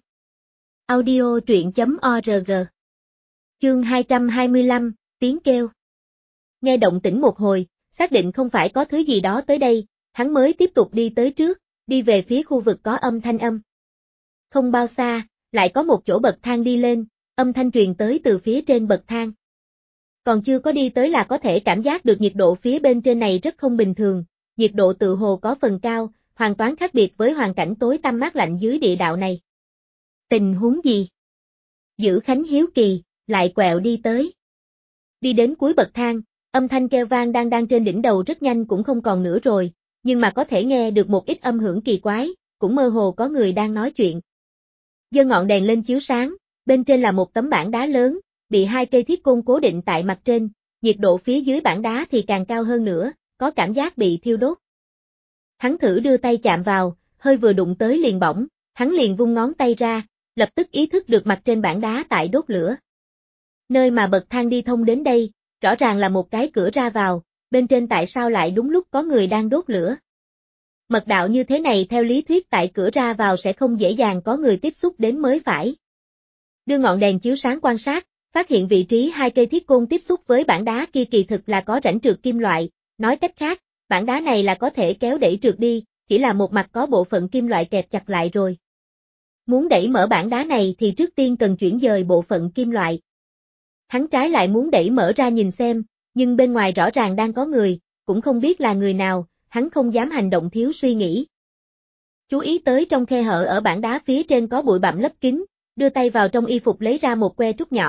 Audio truyện.org. Chương 225, tiếng kêu. Nghe động tĩnh một hồi, xác định không phải có thứ gì đó tới đây, hắn mới tiếp tục đi tới trước, đi về phía khu vực có âm thanh âm. Không bao xa, lại có một chỗ bậc thang đi lên, âm thanh truyền tới từ phía trên bậc thang. Còn chưa có đi tới là có thể cảm giác được nhiệt độ phía bên trên này rất không bình thường, nhiệt độ tự hồ có phần cao, hoàn toàn khác biệt với hoàn cảnh tối tăm mát lạnh dưới địa đạo này. Tình huống gì? Dữ Khánh hiếu kỳ, lại quẹo đi tới. Đi đến cuối bậc thang, âm thanh kêu vang đang trên đỉnh đầu rất nhanh cũng không còn nữa rồi, nhưng mà có thể nghe được một ít âm hưởng kỳ quái, cũng mơ hồ có người đang nói chuyện. Giơ ngọn đèn lên chiếu sáng, bên trên là một tấm bảng đá lớn, bị 2 cây thiết côn cố định tại mặt trên, nhiệt độ phía dưới bảng đá thì càng cao hơn nữa, có cảm giác bị thiêu đốt. Hắn thử đưa tay chạm vào, hơi vừa đụng tới liền bỏng, hắn liền vung ngón tay ra, lập tức ý thức được mặt trên bảng đá tại đốt lửa. Nơi mà bậc thang đi thông đến đây, rõ ràng là một cái cửa ra vào, bên trên tại sao lại đúng lúc có người đang đốt lửa. Mật đạo như thế này theo lý thuyết tại cửa ra vào sẽ không dễ dàng có người tiếp xúc đến mới phải. Đưa ngọn đèn chiếu sáng quan sát, phát hiện vị trí 2 cây thiết côn tiếp xúc với bảng đá kia kỳ thực là có rãnh trượt kim loại, nói cách khác, bảng đá này là có thể kéo đẩy trượt đi, chỉ là một mặt có bộ phận kim loại kẹp chặt lại rồi. Muốn đẩy mở bảng đá này thì trước tiên cần chuyển dời bộ phận kim loại. Hắn trái lại muốn đẩy mở ra nhìn xem, nhưng bên ngoài rõ ràng đang có người, cũng không biết là người nào, hắn không dám hành động thiếu suy nghĩ. Chú ý tới trong khe hở ở bảng đá phía trên có bụi bặm lấp kín, đưa tay vào trong y phục lấy ra một que trúc nhỏ,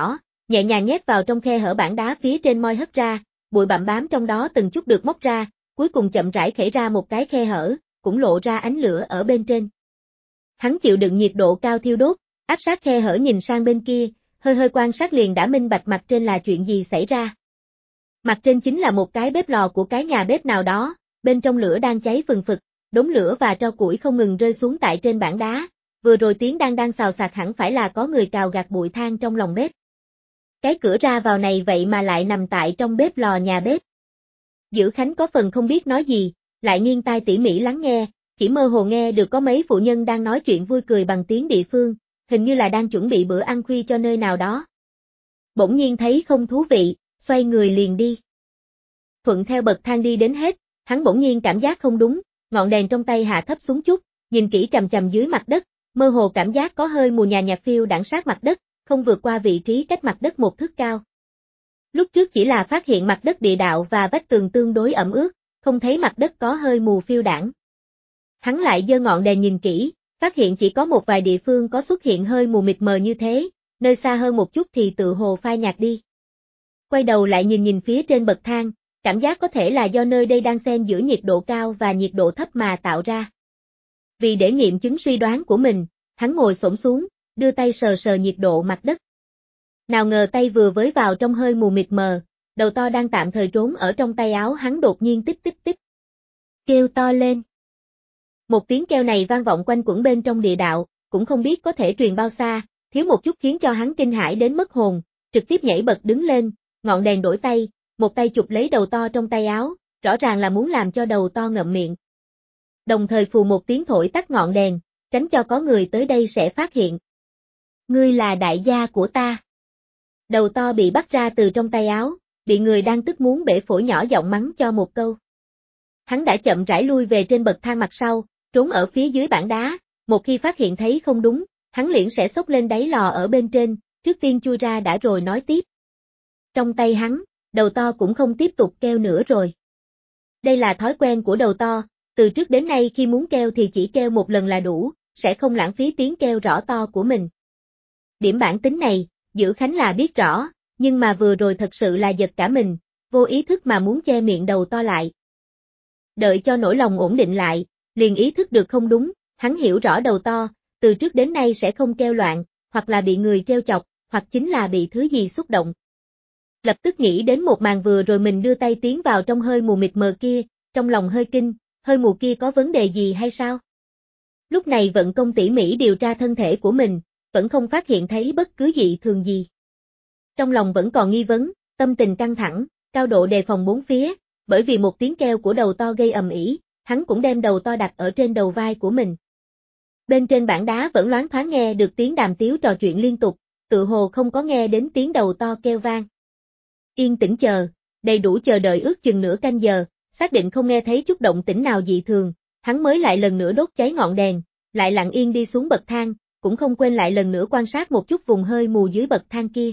nhẹ nhàng nhét vào trong khe hở bảng đá phía trên moi hất ra, bụi bặm bám trong đó từng chút được móc ra, cuối cùng chậm rãi khẽ ra một cái khe hở, cũng lộ ra ánh lửa ở bên trên. Hắn chịu đựng nhiệt độ cao thiêu đốt, áp sát khe hở nhìn sang bên kia, hơi quan sát liền đã minh bạch mặt trên là chuyện gì xảy ra. Mặt trên chính là một cái bếp lò của cái nhà bếp nào đó, bên trong lửa đang cháy phừng phực, đống lửa và tro củi không ngừng rơi xuống tại trên bảng đá, vừa rồi tiếng đang xào xạc hẳn phải là có người cào gạt bụi than trong lòng bếp. Cái cửa ra vào này vậy mà lại nằm tại trong bếp lò nhà bếp. Dữ Khánh có phần không biết nói gì, lại nghiêng tai tỉ mỉ lắng nghe, chỉ mơ hồ nghe được có mấy phụ nhân đang nói chuyện vui cười bằng tiếng địa phương, hình như là đang chuẩn bị bữa ăn khuya cho nơi nào đó. Bỗng nhiên thấy không thú vị, xoay người liền đi. Thuận theo bậc thang đi đến hết, hắn bỗng nhiên cảm giác không đúng, ngọn đèn trong tay hạ thấp xuống chút, nhìn kỹ chằm chằm dưới mặt đất, mơ hồ cảm giác có hơi mùi nhàn nhạt phiêu đãng sát mặt đất, không vượt qua vị trí cách mặt đất một thước cao. Lúc trước chỉ là phát hiện mặt đất địa đạo và vách tường tương đối ẩm ướt, không thấy mặt đất có hơi mù phiêu đãng. Hắn lại giơ ngọn đèn nhìn kỹ, phát hiện chỉ có một vài địa phương có xuất hiện hơi mù mịt mờ như thế, nơi xa hơn một chút thì tự hồ phai nhạt đi. Quay đầu lại nhìn phía trên bậc thang, cảm giác có thể là do nơi đây đang xen giữa nhiệt độ cao và nhiệt độ thấp mà tạo ra. Vì để nghiệm chứng suy đoán của mình, hắn ngồi xổm xuống, đưa tay sờ nhiệt độ mặt đất. Nào ngờ tay vừa với vào trong hơi mù mịt mờ, đầu to đang tạm thời trốn ở trong tay áo hắn đột nhiên tích. Kêu to lên. Một tiếng kêu này vang vọng quanh quẩn bên trong địa đạo, cũng không biết có thể truyền bao xa, thiếu một chút khiến cho hắn kinh hãi đến mất hồn, trực tiếp nhảy bật đứng lên, ngọn đèn đổi tay, một tay chụp lấy đầu to trong tay áo, rõ ràng là muốn làm cho đầu to ngậm miệng. Đồng thời phù một tiếng thổi tắt ngọn đèn, tránh cho có người tới đây sẽ phát hiện. Ngươi là đại gia của ta. Đầu to bị bắt ra từ trong tay áo, bị người đang tức muốn bể phổi nhỏ giọng mắng cho một câu. Hắn đã chậm rãi lui về trên bậc thang mặt sau, trốn ở phía dưới bảng đá, một khi phát hiện thấy không đúng, hắn liền sẽ xốc lên đáy lò ở bên trên, trước tiên chui ra đã rồi nói tiếp. Trong tay hắn, đầu to cũng không tiếp tục kêu nữa rồi. Đây là thói quen của đầu to, từ trước đến nay khi muốn kêu thì chỉ kêu một lần là đủ, sẽ không lãng phí tiếng kêu rõ to của mình. Điểm bản tính này, Dữ Khánh là biết rõ, nhưng mà vừa rồi thật sự là giật cả mình, vô ý thức mà muốn che miệng đầu to lại. Đợi cho nỗi lòng ổn định lại, liền ý thức được không đúng, hắn hiểu rõ đầu to, từ trước đến nay sẽ không kêu loạn, hoặc là bị người trêu chọc, hoặc chính là bị thứ gì xúc động. Lập tức nghĩ đến một màn vừa rồi mình đưa tay tiến vào trong hơi mù mịt mờ kia, trong lòng hơi kinh, hơi mù kia có vấn đề gì hay sao? Lúc này vận công tỉ mỉ điều tra thân thể của mình, vẫn không phát hiện thấy bất cứ dị thường gì. Trong lòng vẫn còn nghi vấn, tâm tình căng thẳng, cao độ đề phòng bốn phía, bởi vì một tiếng kêu của đầu to gây ầm ĩ, hắn cũng đem đầu to đặt ở trên đầu vai của mình. Bên trên bảng đá vẫn loáng thoáng nghe được tiếng đàm tiếu trò chuyện liên tục, tự hồ không có nghe đến tiếng đầu to kêu vang. Yên tĩnh chờ, đầy đủ chờ đợi ước chừng nửa canh giờ, xác định không nghe thấy chút động tĩnh nào dị thường, hắn mới lại lần nữa đốt cháy ngọn đèn, lại lặng yên đi xuống bậc thang, cũng không quên lại lần nữa quan sát một chút vùng hơi mù dưới bậc thang kia.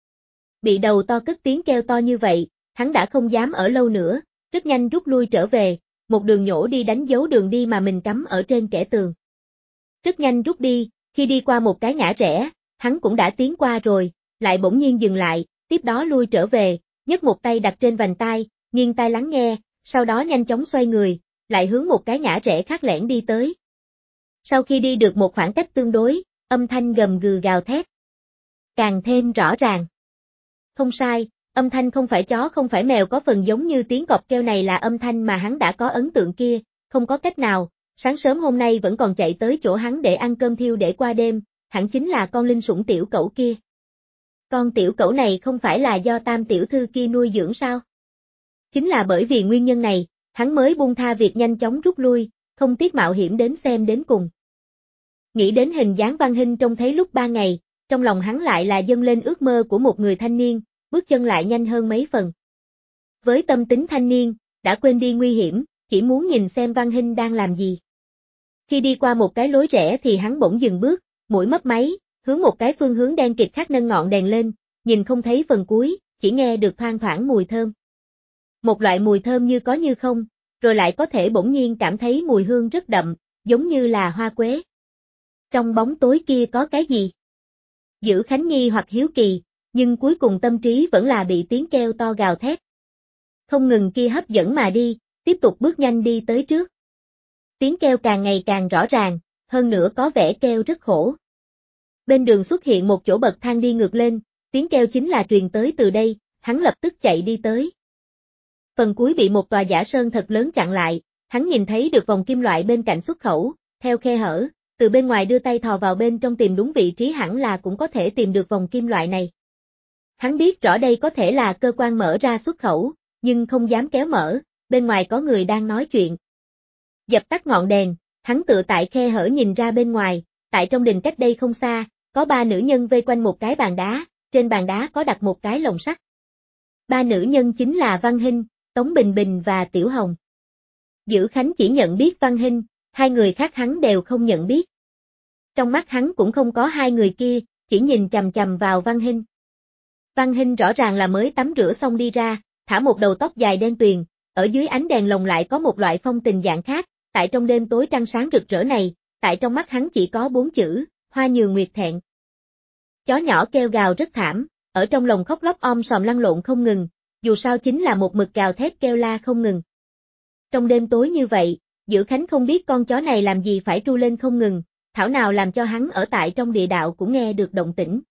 Bị đầu to cất tiếng kêu to như vậy, hắn đã không dám ở lâu nữa, rất nhanh rút lui trở về, một đường nhổ đi đánh dấu đường đi mà mình cắm ở trên kẽ tường. Rất nhanh rút đi, khi đi qua một cái ngã rẽ, hắn cũng đã tiến qua rồi, lại bỗng nhiên dừng lại, tiếp đó lui trở về, nhấc một tay đặt trên vành tai, nghiêng tai lắng nghe, sau đó nhanh chóng xoay người, lại hướng một cái ngã rẽ khác lẻn đi tới. Sau khi đi được một khoảng cách tương đối, âm thanh gầm gừ gào thét càng thêm rõ ràng. Không sai, âm thanh không phải chó không phải mèo, có phần giống như tiếng cọp kêu, này là âm thanh mà hắn đã có ấn tượng kia, không có cách nào, sáng sớm hôm nay vẫn còn chạy tới chỗ hắn để ăn cơm thiêu để qua đêm, hẳn chính là con linh sủng tiểu cẩu kia. Con tiểu cẩu này không phải là do Tam tiểu thư kia nuôi dưỡng sao? Chính là bởi vì nguyên nhân này, hắn mới buông tha việc nhanh chóng rút lui, không tiếc mạo hiểm đến xem đến cùng. Nghĩ đến hình dáng Văn Hinh trông thấy lúc 3 ngày, trong lòng hắn lại là dâng lên ước mơ của một người thanh niên, bước chân lại nhanh hơn mấy phần. Với tâm tính thanh niên, đã quên đi nguy hiểm, chỉ muốn nhìn xem Văn Hinh đang làm gì. Khi đi qua một cái lối rẽ thì hắn bỗng dừng bước, mũi mấp máy, hướng một cái phương hướng đen kịt khác nâng ngọn đèn lên, nhìn không thấy phần cuối, chỉ nghe được thoang thoảng mùi thơm. Một loại mùi thơm như có như không, rồi lại có thể bỗng nhiên cảm thấy mùi hương rất đậm, giống như là hoa quế. Trong bóng tối kia có cái gì? Dữ Khánh nghi hoặc hiếu kỳ, nhưng cuối cùng tâm trí vẫn là bị tiếng kêu to gào thét không ngừng kia hấp dẫn mà đi, tiếp tục bước nhanh đi tới trước. Tiếng kêu càng ngày càng rõ ràng, hơn nữa có vẻ kêu rất khổ. Bên đường xuất hiện một chỗ bậc thang đi ngược lên, tiếng kêu chính là truyền tới từ đây, hắn lập tức chạy đi tới. Phần cuối bị một tòa giả sơn thật lớn chặn lại, hắn nhìn thấy được vòng kim loại bên cạnh xuất khẩu, theo khe hở, từ bên ngoài đưa tay thò vào bên trong tìm đúng vị trí hẳn là cũng có thể tìm được vòng kim loại này. Hắn biết rõ đây có thể là cơ quan mở ra xuất khẩu, nhưng không dám kéo mở, bên ngoài có người đang nói chuyện. Dập tắt ngọn đèn, hắn tựa tại khe hở nhìn ra bên ngoài, tại trong đình cách đây không xa, có 3 nữ nhân vây quanh một cái bàn đá, trên bàn đá có đặt một cái lồng sắt. 3 nữ nhân chính là Văn Hinh, Tống Bình Bình và Tiểu Hồng. Dữ Khánh chỉ nhận biết Văn Hinh, 2 người khác hắn đều không nhận biết. Trong mắt hắn cũng không có 2 người kia, chỉ nhìn chằm chằm vào Văn Hinh. Văn Hinh rõ ràng là mới tắm rửa xong đi ra, thả một đầu tóc dài đen tuyền, ở dưới ánh đèn lồng lại có một loại phong tình dạng khác, tại trong đêm tối trăng sáng rực rỡ này, tại trong mắt hắn chỉ có 4 chữ, Hoa Nhường Nguyệt Thẹn. Chó nhỏ kêu gào rất thảm, ở trong lồng khóc lóc om sòm lăn lộn không ngừng, dù sao chính là một mực gào thét kêu la không ngừng. Trong đêm tối như vậy, Dữ Khánh không biết con chó này làm gì phải tru lên không ngừng, thảo nào làm cho hắn ở tại trong địa đạo cũng nghe được động tĩnh.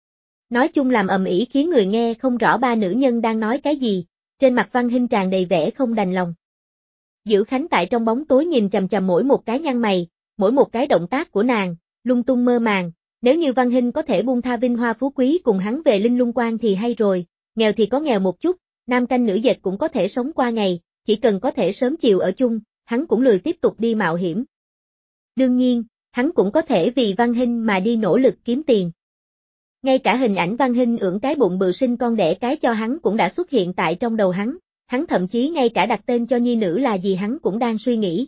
Nói chung làm ầm ĩ khiến người nghe không rõ 3 nữ nhân đang nói cái gì, trên mặt Văn Hinh tràn đầy vẻ không đành lòng. Dữ Khánh tại trong bóng tối nhìn chằm chằm mỗi một cái nhăn mày, mỗi một cái động tác của nàng, lung tung mơ màng, nếu như Văn Hinh có thể buông tha vinh hoa phú quý cùng hắn về Linh Lung Quan thì hay rồi, nghèo thì có nghèo một chút, nam canh nữ dệt cũng có thể sống qua ngày, chỉ cần có thể sớm chiều ở chung, hắn cũng lười tiếp tục đi mạo hiểm. Đương nhiên, hắn cũng có thể vì Văn Hinh mà đi nỗ lực kiếm tiền. Ngay cả hình ảnh Văn Hinh ưỡn cái bụng bự sinh con đẻ cái cho hắn cũng đã xuất hiện tại trong đầu hắn thậm chí ngay cả đặt tên cho nhi nữ là gì hắn cũng đang suy nghĩ.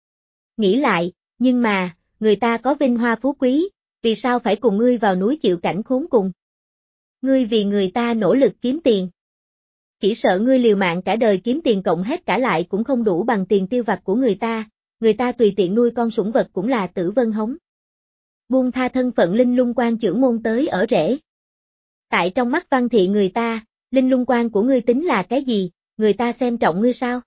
Nghĩ lại, nhưng mà, người ta có vinh hoa phú quý, vì sao phải cùng ngươi vào núi chịu cảnh khốn cùng? Ngươi vì người ta nỗ lực kiếm tiền. Chỉ sợ ngươi liều mạng cả đời kiếm tiền cộng hết cả lại cũng không đủ bằng tiền tiêu vặt của người ta tùy tiện nuôi con sủng vật cũng là tử vân hống. Buông tha thân phận Linh Lung Quan trưởng môn tới ở rễ. Tại trong mắt Văn Thị người ta, Linh Lung Quan của ngươi tính là cái gì, người ta xem trọng ngươi sao?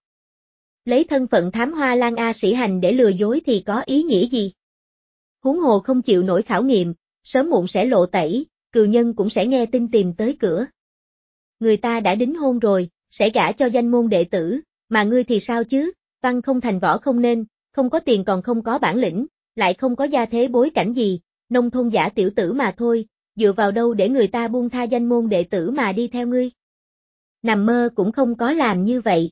Lấy thân phận thám hoa lan A sĩ hành để lừa dối thì có ý nghĩa gì? Huống hồ không chịu nổi khảo nghiệm, sớm muộn sẽ lộ tẩy, cừu nhân cũng sẽ nghe tin tìm tới cửa. Người ta đã đính hôn rồi, sẽ gả cho danh môn đệ tử, mà ngươi thì sao chứ, văn không thành võ không nên, không có tiền còn không có bản lĩnh, lại không có gia thế bối cảnh gì, nông thôn giả tiểu tử mà thôi, dựa vào đâu để người ta buông tha danh môn đệ tử mà đi theo ngươi. Nằm mơ cũng không có làm như vậy.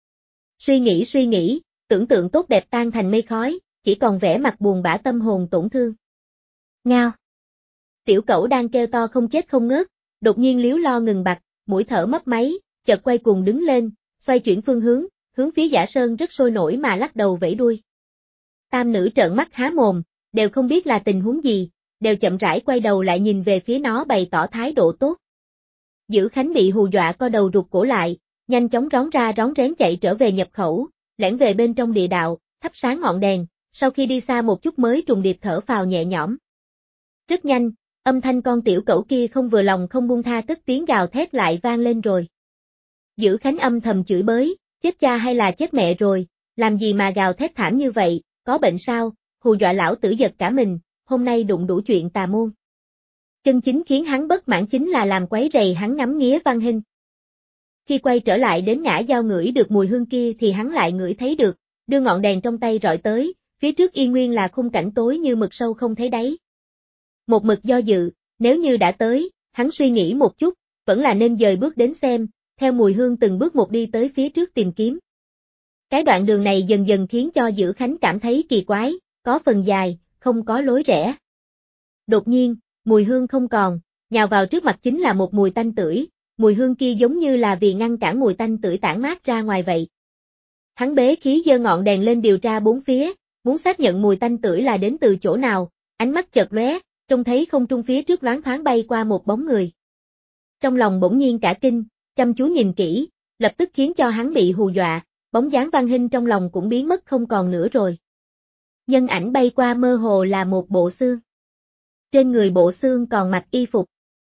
Suy nghĩ, tưởng tượng tốt đẹp tan thành mây khói, chỉ còn vẻ mặt buồn bã tâm hồn tổn thương. Ngao. Tiểu cẩu đang kêu to không chết không ngớt, đột nhiên líu lo ngừng bặt, mũi thở mấp máy, chợt quay cuồng đứng lên, xoay chuyển phương hướng phía Giả Sơn rất sôi nổi mà lắc đầu vẫy đuôi. Tam nữ trợn mắt há mồm, đều không biết là tình huống gì, đều chậm rãi quay đầu lại nhìn về phía nó bày tỏ thái độ tốt. Dữ Khánh bị hù dọa co đầu rụt cổ lại, nhanh chóng rón ra rón rén chạy trở về nhập khẩu, lẻn về bên trong địa đạo, thắp sáng ngọn đèn, sau khi đi xa một chút mới trùng điệp thở phào nhẹ nhõm. Rất nhanh, âm thanh con tiểu cẩu kia không vừa lòng không buông tha cất tiếng gào thét lại vang lên rồi. Dữ Khánh âm thầm chửi bới, chết cha hay là chết mẹ rồi, làm gì mà gào thét thảm như vậy, có bệnh sao, hù dọa lão tử giật cả mình, hôm nay đụng đủ chuyện tà môn. Chân chính khiến hắn bất mãn chính là làm quấy rầy hắn ngắm nghía Văn Hinh. Khi quay trở lại đến ngã giao ngửi được mùi hương kia thì hắn lại ngửi thấy được, đưa ngọn đèn trong tay rọi tới, phía trước y nguyên là khung cảnh tối như mực sâu không thấy đáy. Một mực do dự, nếu như đã tới, hắn suy nghĩ một chút, vẫn là nên dời bước đến xem, theo mùi hương từng bước một đi tới phía trước tìm kiếm. Cái đoạn đường này dần dần khiến cho Dữ Khánh cảm thấy kỳ quái, có phần dài, không có lối rẽ. Đột nhiên, mùi hương không còn, nhào vào trước mặt chính là một mùi tanh tưởi, mùi hương kia giống như là vì ngăn cản mùi tanh tưởi tản mát ra ngoài vậy. Hắn bế khí giơ ngọn đèn lên điều tra bốn phía, muốn xác nhận mùi tanh tưởi là đến từ chỗ nào, ánh mắt chợt lóe, trông thấy không trung phía trước loáng thoáng bay qua một bóng người. Trong lòng bỗng nhiên cả kinh, chăm chú nhìn kỹ, lập tức khiến cho hắn bị hù dọa, bóng dáng Văn Hinh trong lòng cũng biến mất không còn nữa rồi. Nhân ảnh bay qua mơ hồ là một bộ xương. Trên người bộ xương còn mặc y phục.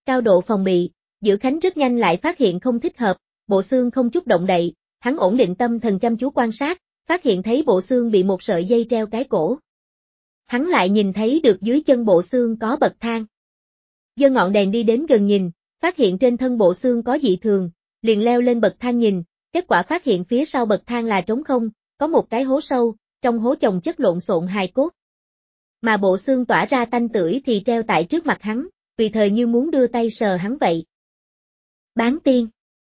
Cao độ phòng bị, Dữ Khánh rất nhanh lại phát hiện không thích hợp, bộ xương không chút động đậy, hắn ổn định tâm thần chăm chú quan sát, phát hiện thấy bộ xương bị một sợi dây treo cái cổ. Hắn lại nhìn thấy được dưới chân bộ xương có bậc thang. Giơ ngọn đèn đi đến gần nhìn, phát hiện trên thân bộ xương có dị thường, liền leo lên bậc thang nhìn, kết quả phát hiện phía sau bậc thang là trống không, có một cái hố sâu, trong hố chồng chất lộn xộn hài cốt. Mà bộ xương tỏa ra tanh tưởi thì treo tại trước mặt hắn, tùy thời như muốn đưa tay sờ hắn vậy. Bán tiên.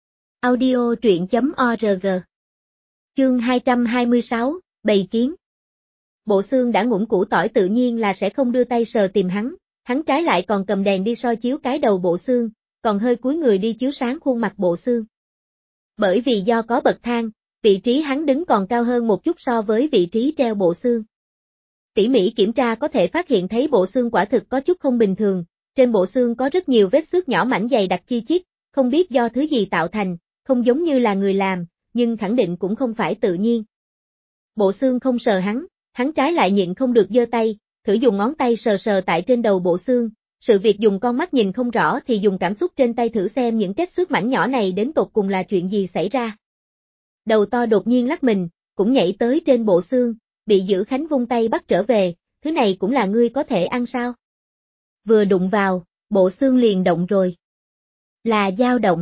Audio truyện.org. Chương 226, Bầy kiến. Bộ xương đã ngủm củ tỏi tự nhiên là sẽ không đưa tay sờ tìm hắn trái lại còn cầm đèn đi soi chiếu cái đầu bộ xương, còn hơi cúi người đi chiếu sáng khuôn mặt bộ xương. Bởi vì do có bậc thang, vị trí hắn đứng còn cao hơn một chút so với vị trí treo bộ xương. Tỉ mỉ kiểm tra có thể phát hiện thấy bộ xương quả thực có chút không bình thường, trên bộ xương có rất nhiều vết xước nhỏ mảnh dày đặc chi chít, không biết do thứ gì tạo thành, không giống như là người làm, nhưng khẳng định cũng không phải tự nhiên. Bộ xương không sờ hắn trái lại nhịn không được giơ tay, thử dùng ngón tay sờ sờ tại trên đầu bộ xương, sự việc dùng con mắt nhìn không rõ thì dùng cảm xúc trên tay thử xem những kết xước mảnh nhỏ này đến tột cùng là chuyện gì xảy ra. Đầu to đột nhiên lắc mình, cũng nhảy tới trên bộ xương, bị Dữ Khánh vung tay bắt trở về, thứ này cũng là ngươi có thể ăn sao? Vừa đụng vào, bộ xương liền động rồi. Là dao động.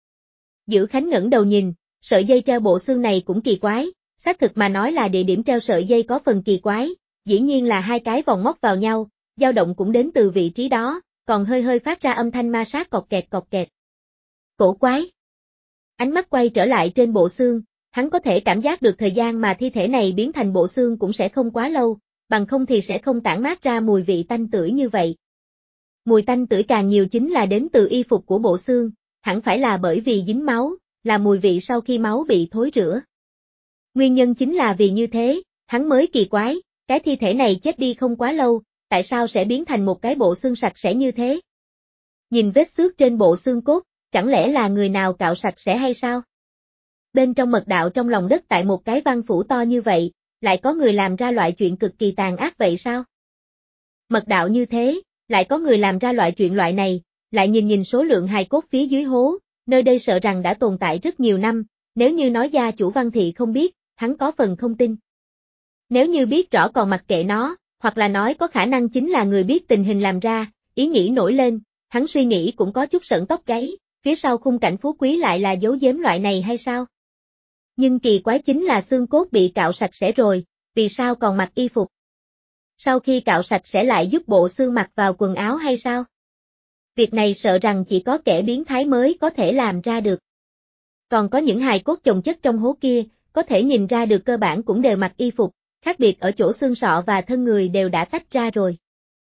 Dữ Khánh ngẩng đầu nhìn, sợi dây treo bộ xương này cũng kỳ quái, xác thực mà nói là địa điểm treo sợi dây có phần kỳ quái, dĩ nhiên là hai cái vòng móc vào nhau, dao động cũng đến từ vị trí đó, còn hơi phát ra âm thanh ma sát cọt kẹt. Cổ quái. Ánh mắt quay trở lại trên bộ xương, hắn có thể cảm giác được thời gian mà thi thể này biến thành bộ xương cũng sẽ không quá lâu, bằng không thì sẽ không tản mát ra mùi vị tanh tưởi như vậy. Mùi tanh tưởi càng nhiều chính là đến từ y phục của bộ xương, hẳn phải là bởi vì dính máu, là mùi vị sau khi máu bị thối rữa. Nguyên nhân chính là vì như thế, hắn mới kỳ quái, cái thi thể này chết đi không quá lâu, tại sao sẽ biến thành một cái bộ xương sạch sẽ như thế? Nhìn vết xước trên bộ xương cốt, chẳng lẽ là người nào cạo sạch sẽ hay sao? Bên trong mật đạo trong lòng đất tại một cái văn phủ to như vậy, lại có người làm ra loại chuyện cực kỳ tàn ác vậy sao? Mật đạo như thế, lại có người làm ra loại này, lại nhìn số lượng hài cốt phía dưới hố, nơi đây sợ rằng đã tồn tại rất nhiều năm, nếu như nói gia chủ Văn Thị không biết, hắn có phần không tin. Nếu như biết rõ còn mặc kệ nó, hoặc là nói có khả năng chính là người biết tình hình làm ra, ý nghĩ nổi lên, hắn suy nghĩ cũng có chút sởn tóc gáy, phía sau khung cảnh phú quý lại là giấu giếm loại này hay sao? Nhưng kỳ quái chính là xương cốt bị cạo sạch sẽ rồi, vì sao còn mặc y phục? Sau khi cạo sạch sẽ lại giúp bộ xương mặc vào quần áo hay sao? Việc này sợ rằng chỉ có kẻ biến thái mới có thể làm ra được. Còn có những hài cốt chồng chất trong hố kia, có thể nhìn ra được cơ bản cũng đều mặc y phục, khác biệt ở chỗ xương sọ và thân người đều đã tách ra rồi.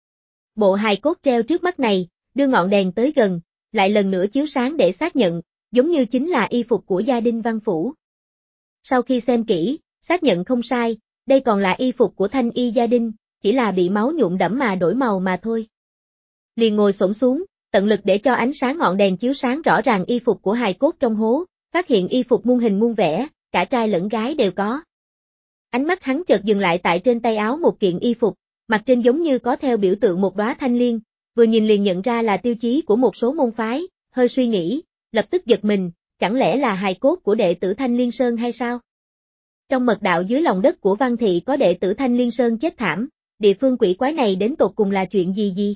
Bộ hài cốt treo trước mắt này, đưa ngọn đèn tới gần, lại lần nữa chiếu sáng để xác nhận, giống như chính là y phục của gia đình Văn Phủ. Sau khi xem kỹ, xác nhận không sai, đây còn là y phục của Thanh Y gia đình, chỉ là bị máu nhuộm đẫm mà đổi màu mà thôi. Liền ngồi xổm xuống, tận lực để cho ánh sáng ngọn đèn chiếu sáng rõ ràng y phục của hài cốt trong hố, phát hiện y phục muôn hình muôn vẻ, cả trai lẫn gái đều có. Ánh mắt hắn chợt dừng lại tại trên tay áo một kiện y phục, mặt trên giống như có theo biểu tượng một đóa thanh liên, vừa nhìn liền nhận ra là tiêu chí của một số môn phái, hơi suy nghĩ, lập tức giật mình, chẳng lẽ là hài cốt của đệ tử Thanh Liên Sơn hay sao? Trong mật đạo dưới lòng đất của Văn Thị có đệ tử Thanh Liên Sơn chết thảm, địa phương quỷ quái này đến tột cùng là chuyện gì?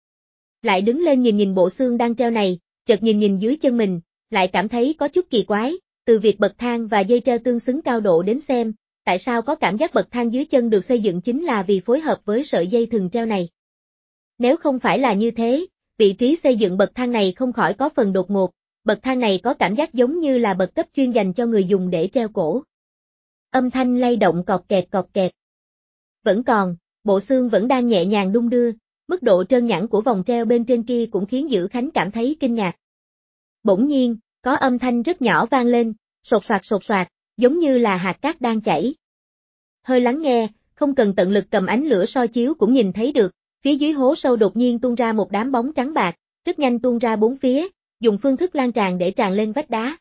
Lại đứng lên nhìn bộ xương đang treo này, chợt nhìn dưới chân mình, lại cảm thấy có chút kỳ quái, từ việc bậc thang và dây treo tương xứng cao độ đến xem, tại sao có cảm giác bậc thang dưới chân được xây dựng chính là vì phối hợp với sợi dây thừng treo này. Nếu không phải là như thế, vị trí xây dựng bậc thang này không khỏi có phần đột ngột, bậc thang này có cảm giác giống như là bậc cấp chuyên dành cho người dùng để treo cổ. Âm thanh lay động cọt kẹt. Vẫn còn, bộ xương vẫn đang nhẹ nhàng đung đưa, mức độ trơn nhẵn của vòng treo bên trên kia cũng khiến Dữ Khánh cảm thấy kinh ngạc. Bỗng nhiên, có âm thanh rất nhỏ vang lên, sột soạt, giống như là hạt cát đang chảy. Hơi lắng nghe, không cần tận lực cầm ánh lửa soi chiếu cũng nhìn thấy được, phía dưới hố sâu đột nhiên tuôn ra một đám bóng trắng bạc, rất nhanh tuôn ra bốn phía, dùng phương thức lan tràn để tràn lên vách đá.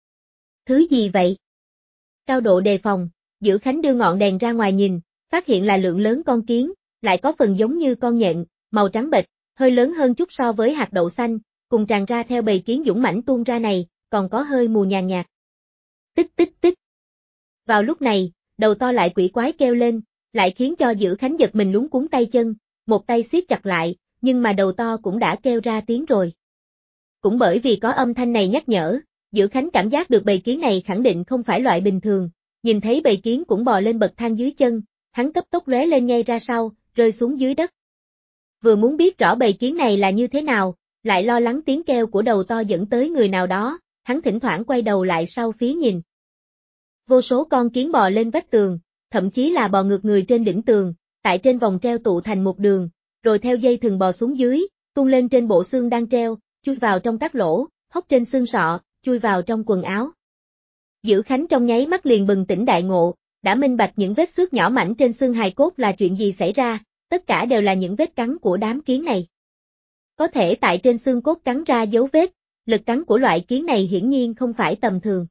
Thứ gì vậy? Cao độ đề phòng, Dữ Khánh đưa ngọn đèn ra ngoài nhìn, phát hiện là lượng lớn con kiến, lại có phần giống như con nhện, màu trắng bệch, hơi lớn hơn chút so với hạt đậu xanh, cùng tràn ra theo bầy kiến dũng mãnh tuôn ra này, còn có hơi mù nhàn nhạt. Tích tích tích. Vào lúc này, đầu to lại quỷ quái kêu lên, lại khiến cho Dữ Khánh giật mình luống cuống tay chân, một tay siết chặt lại, nhưng mà đầu to cũng đã kêu ra tiếng rồi. Cũng bởi vì có âm thanh này nhắc nhở, Dữ Khánh cảm giác được bầy kiến này khẳng định không phải loại bình thường, nhìn thấy bầy kiến cũng bò lên bậc thang dưới chân, hắn cấp tốc lóe lên ngay ra sau, rơi xuống dưới đất. Vừa muốn biết rõ bầy kiến này là như thế nào, lại lo lắng tiếng kêu của đầu to dẫn tới người nào đó, hắn thỉnh thoảng quay đầu lại sau phía nhìn. Vô số con kiến bò lên vách tường, thậm chí là bò ngược người trên đỉnh tường, tại trên vòng treo tụ thành một đường, rồi theo dây thừng bò xuống dưới, tung lên trên bộ xương đang treo, chui vào trong các lỗ, hốc trên xương sọ, chui vào trong quần áo. Dữ Khánh trong nháy mắt liền bừng tỉnh đại ngộ, đã minh bạch những vết xước nhỏ mảnh trên xương hài cốt là chuyện gì xảy ra, tất cả đều là những vết cắn của đám kiến này. Có thể tại trên xương cốt cắn ra dấu vết, lực cắn của loại kiến này hiển nhiên không phải tầm thường.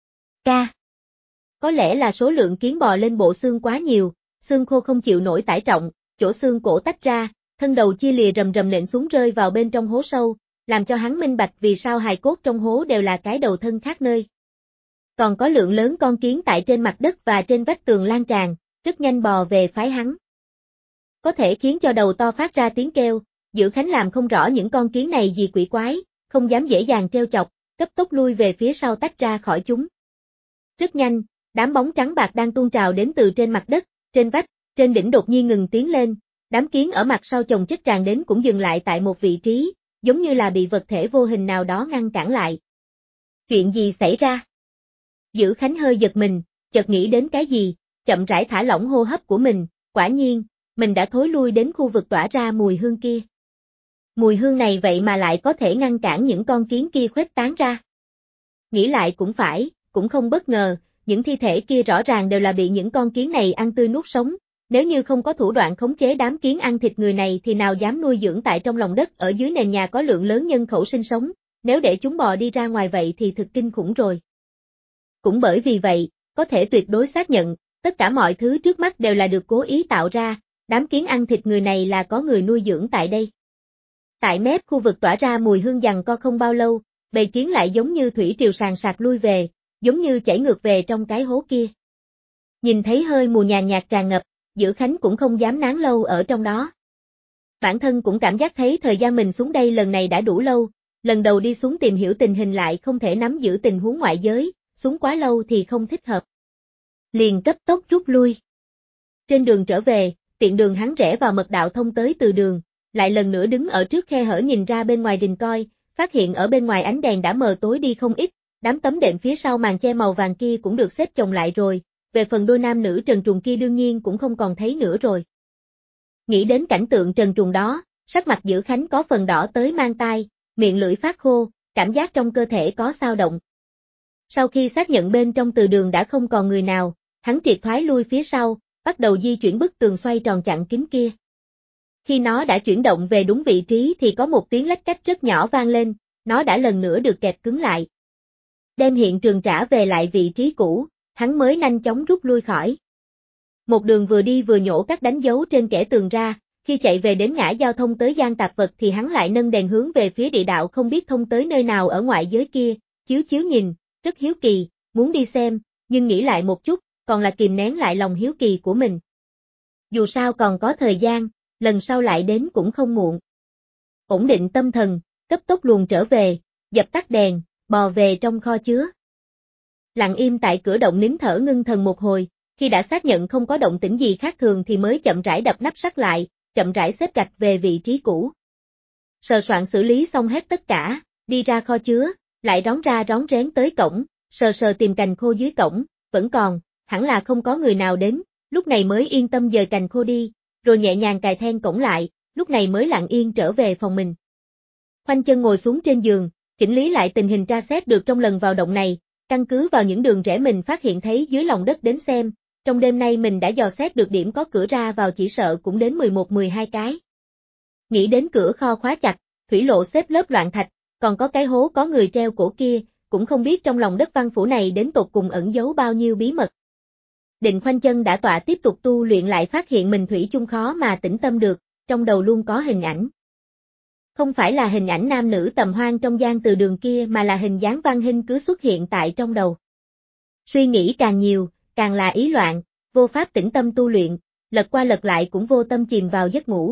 Có lẽ là số lượng kiến bò lên bộ xương quá nhiều, xương khô không chịu nổi tải trọng, chỗ xương cổ tách ra, thân đầu chia lìa rầm rầm nện xuống rơi vào bên trong hố sâu, làm cho hắn minh bạch vì sao hài cốt trong hố đều là cái đầu thân khác nơi. Còn có lượng lớn con kiến tại trên mặt đất và trên vách tường lan tràn, rất nhanh bò về phái hắn. Có thể khiến cho đầu to phát ra tiếng kêu, Dữ Khánh làm không rõ những con kiến này gì quỷ quái, không dám dễ dàng trêu chọc, cấp tốc lui về phía sau tách ra khỏi chúng. Rất nhanh, đám bóng trắng bạc đang tuôn trào đến từ trên mặt đất, trên vách, trên đỉnh đột nhiên ngừng tiến lên, đám kiến ở mặt sau chồng chất tràn đến cũng dừng lại tại một vị trí, giống như là bị vật thể vô hình nào đó ngăn cản lại. Chuyện gì xảy ra? Dữ Khánh hơi giật mình, chợt nghĩ đến cái gì, chậm rãi thả lỏng hô hấp của mình, quả nhiên, mình đã thối lui đến khu vực tỏa ra mùi hương kia. Mùi hương này vậy mà lại có thể ngăn cản những con kiến kia khuếch tán ra. Nghĩ lại cũng phải, cũng không bất ngờ, những thi thể kia rõ ràng đều là bị những con kiến này ăn tươi nuốt sống, nếu như không có thủ đoạn khống chế đám kiến ăn thịt người này thì nào dám nuôi dưỡng tại trong lòng đất ở dưới nền nhà có lượng lớn nhân khẩu sinh sống, nếu để chúng bò đi ra ngoài vậy thì thực kinh khủng rồi. Cũng bởi vì vậy, có thể tuyệt đối xác nhận, tất cả mọi thứ trước mắt đều là được cố ý tạo ra, đám kiến ăn thịt người này là có người nuôi dưỡng tại đây. Tại mép khu vực tỏa ra mùi hương giằng co không bao lâu, bầy kiến lại giống như thủy triều sàn sạt lui về, giống như chảy ngược về trong cái hố kia. Nhìn thấy hơi mù nhàn nhạt tràn ngập, Dữ Khánh cũng không dám nán lâu ở trong đó. Bản thân cũng cảm giác thấy thời gian mình xuống đây lần này đã đủ lâu, lần đầu đi xuống tìm hiểu tình hình lại không thể nắm giữ tình huống ngoại giới, xuống quá lâu thì không thích hợp. Liền cấp tốc rút lui. Trên đường trở về, tiện đường hắn rẽ vào mật đạo thông tới từ đường, lại lần nữa đứng ở trước khe hở nhìn ra bên ngoài đình coi, phát hiện ở bên ngoài ánh đèn đã mờ tối đi không ít, đám tấm đệm phía sau màn che màu vàng kia cũng được xếp chồng lại rồi, về phần đôi nam nữ trần truồng kia đương nhiên cũng không còn thấy nữa rồi. Nghĩ đến cảnh tượng trần truồng đó, sắc mặt Dữ Khánh có phần đỏ tới mang tai, miệng lưỡi phát khô, cảm giác trong cơ thể có xao động. Sau khi xác nhận bên trong từ đường đã không còn người nào, hắn triệt thoái lui phía sau, bắt đầu di chuyển bức tường xoay tròn chặn kín kia. Khi nó đã chuyển động về đúng vị trí thì có một tiếng lách cách rất nhỏ vang lên, nó đã lần nữa được kẹp cứng lại. Đem hiện trường trả về lại vị trí cũ, hắn mới nhanh chóng rút lui khỏi. Một đường vừa đi vừa nhổ các đánh dấu trên kẽ tường ra, khi chạy về đến ngã giao thông tới gian tạp vật thì hắn lại nâng đèn hướng về phía địa đạo không biết thông tới nơi nào ở ngoại giới kia, chiếu chiếu nhìn, rất hiếu kỳ, muốn đi xem, nhưng nghĩ lại một chút, còn là kìm nén lại lòng hiếu kỳ của mình. Dù sao còn có thời gian, lần sau lại đến cũng không muộn. Ổn định tâm thần, cấp tốc luồn trở về, dập tắt đèn, bò về trong kho chứa. Lặng im tại cửa động nín thở ngưng thần một hồi, khi đã xác nhận không có động tĩnh gì khác thường thì mới chậm rãi đập nắp sắt lại, chậm rãi xếp gạch về vị trí cũ. Sờ soạn xử lý xong hết tất cả, đi ra kho chứa, lại rón ra rón rén tới cổng, sờ sờ tìm cành khô dưới cổng, vẫn còn, hẳn là không có người nào đến, lúc này mới yên tâm dời cành khô đi, rồi nhẹ nhàng cài then cổng lại, lúc này mới lặng yên trở về phòng mình. Khoanh chân ngồi xuống trên giường, chỉnh lý lại tình hình tra xét được trong lần vào động này, căn cứ vào những đường rẽ mình phát hiện thấy dưới lòng đất đến xem, trong đêm nay mình đã dò xét được điểm có cửa ra vào chỉ sợ cũng đến 11-12 cái. Nghĩ đến cửa kho khóa chặt, thủy lộ xếp lớp loạn thạch, còn có cái hố có người treo cổ kia, cũng không biết trong lòng đất văn phủ này đến tột cùng ẩn giấu bao nhiêu bí mật. Định khoanh chân đã tọa tiếp tục tu luyện lại phát hiện mình thủy chung khó mà tĩnh tâm được, trong đầu luôn có hình ảnh. Không phải là hình ảnh nam nữ tầm hoan trong gian từ đường kia mà là hình dáng Văn Hinh cứ xuất hiện tại trong đầu. Suy nghĩ càng nhiều, càng là ý loạn, vô pháp tĩnh tâm tu luyện, lật qua lật lại cũng vô tâm chìm vào giấc ngủ.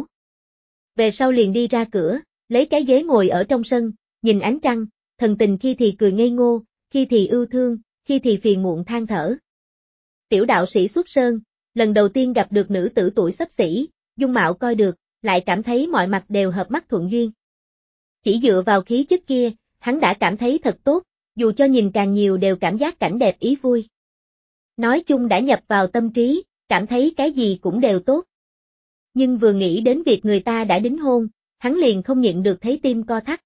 Về sau liền đi ra cửa, lấy cái ghế ngồi ở trong sân, nhìn ánh trăng, thần tình khi thì cười ngây ngô, khi thì ưu thương, khi thì phiền muộn than thở. Tiểu đạo sĩ xuất sơn, lần đầu tiên gặp được nữ tử tuổi xấp xỉ, dung mạo coi được, lại cảm thấy mọi mặt đều hợp mắt thuận duyên. Chỉ dựa vào khí chất kia, hắn đã cảm thấy thật tốt, dù cho nhìn càng nhiều đều cảm giác cảnh đẹp ý vui. Nói chung đã nhập vào tâm trí, cảm thấy cái gì cũng đều tốt. Nhưng vừa nghĩ đến việc người ta đã đính hôn, hắn liền không nhịn được thấy tim co thắt.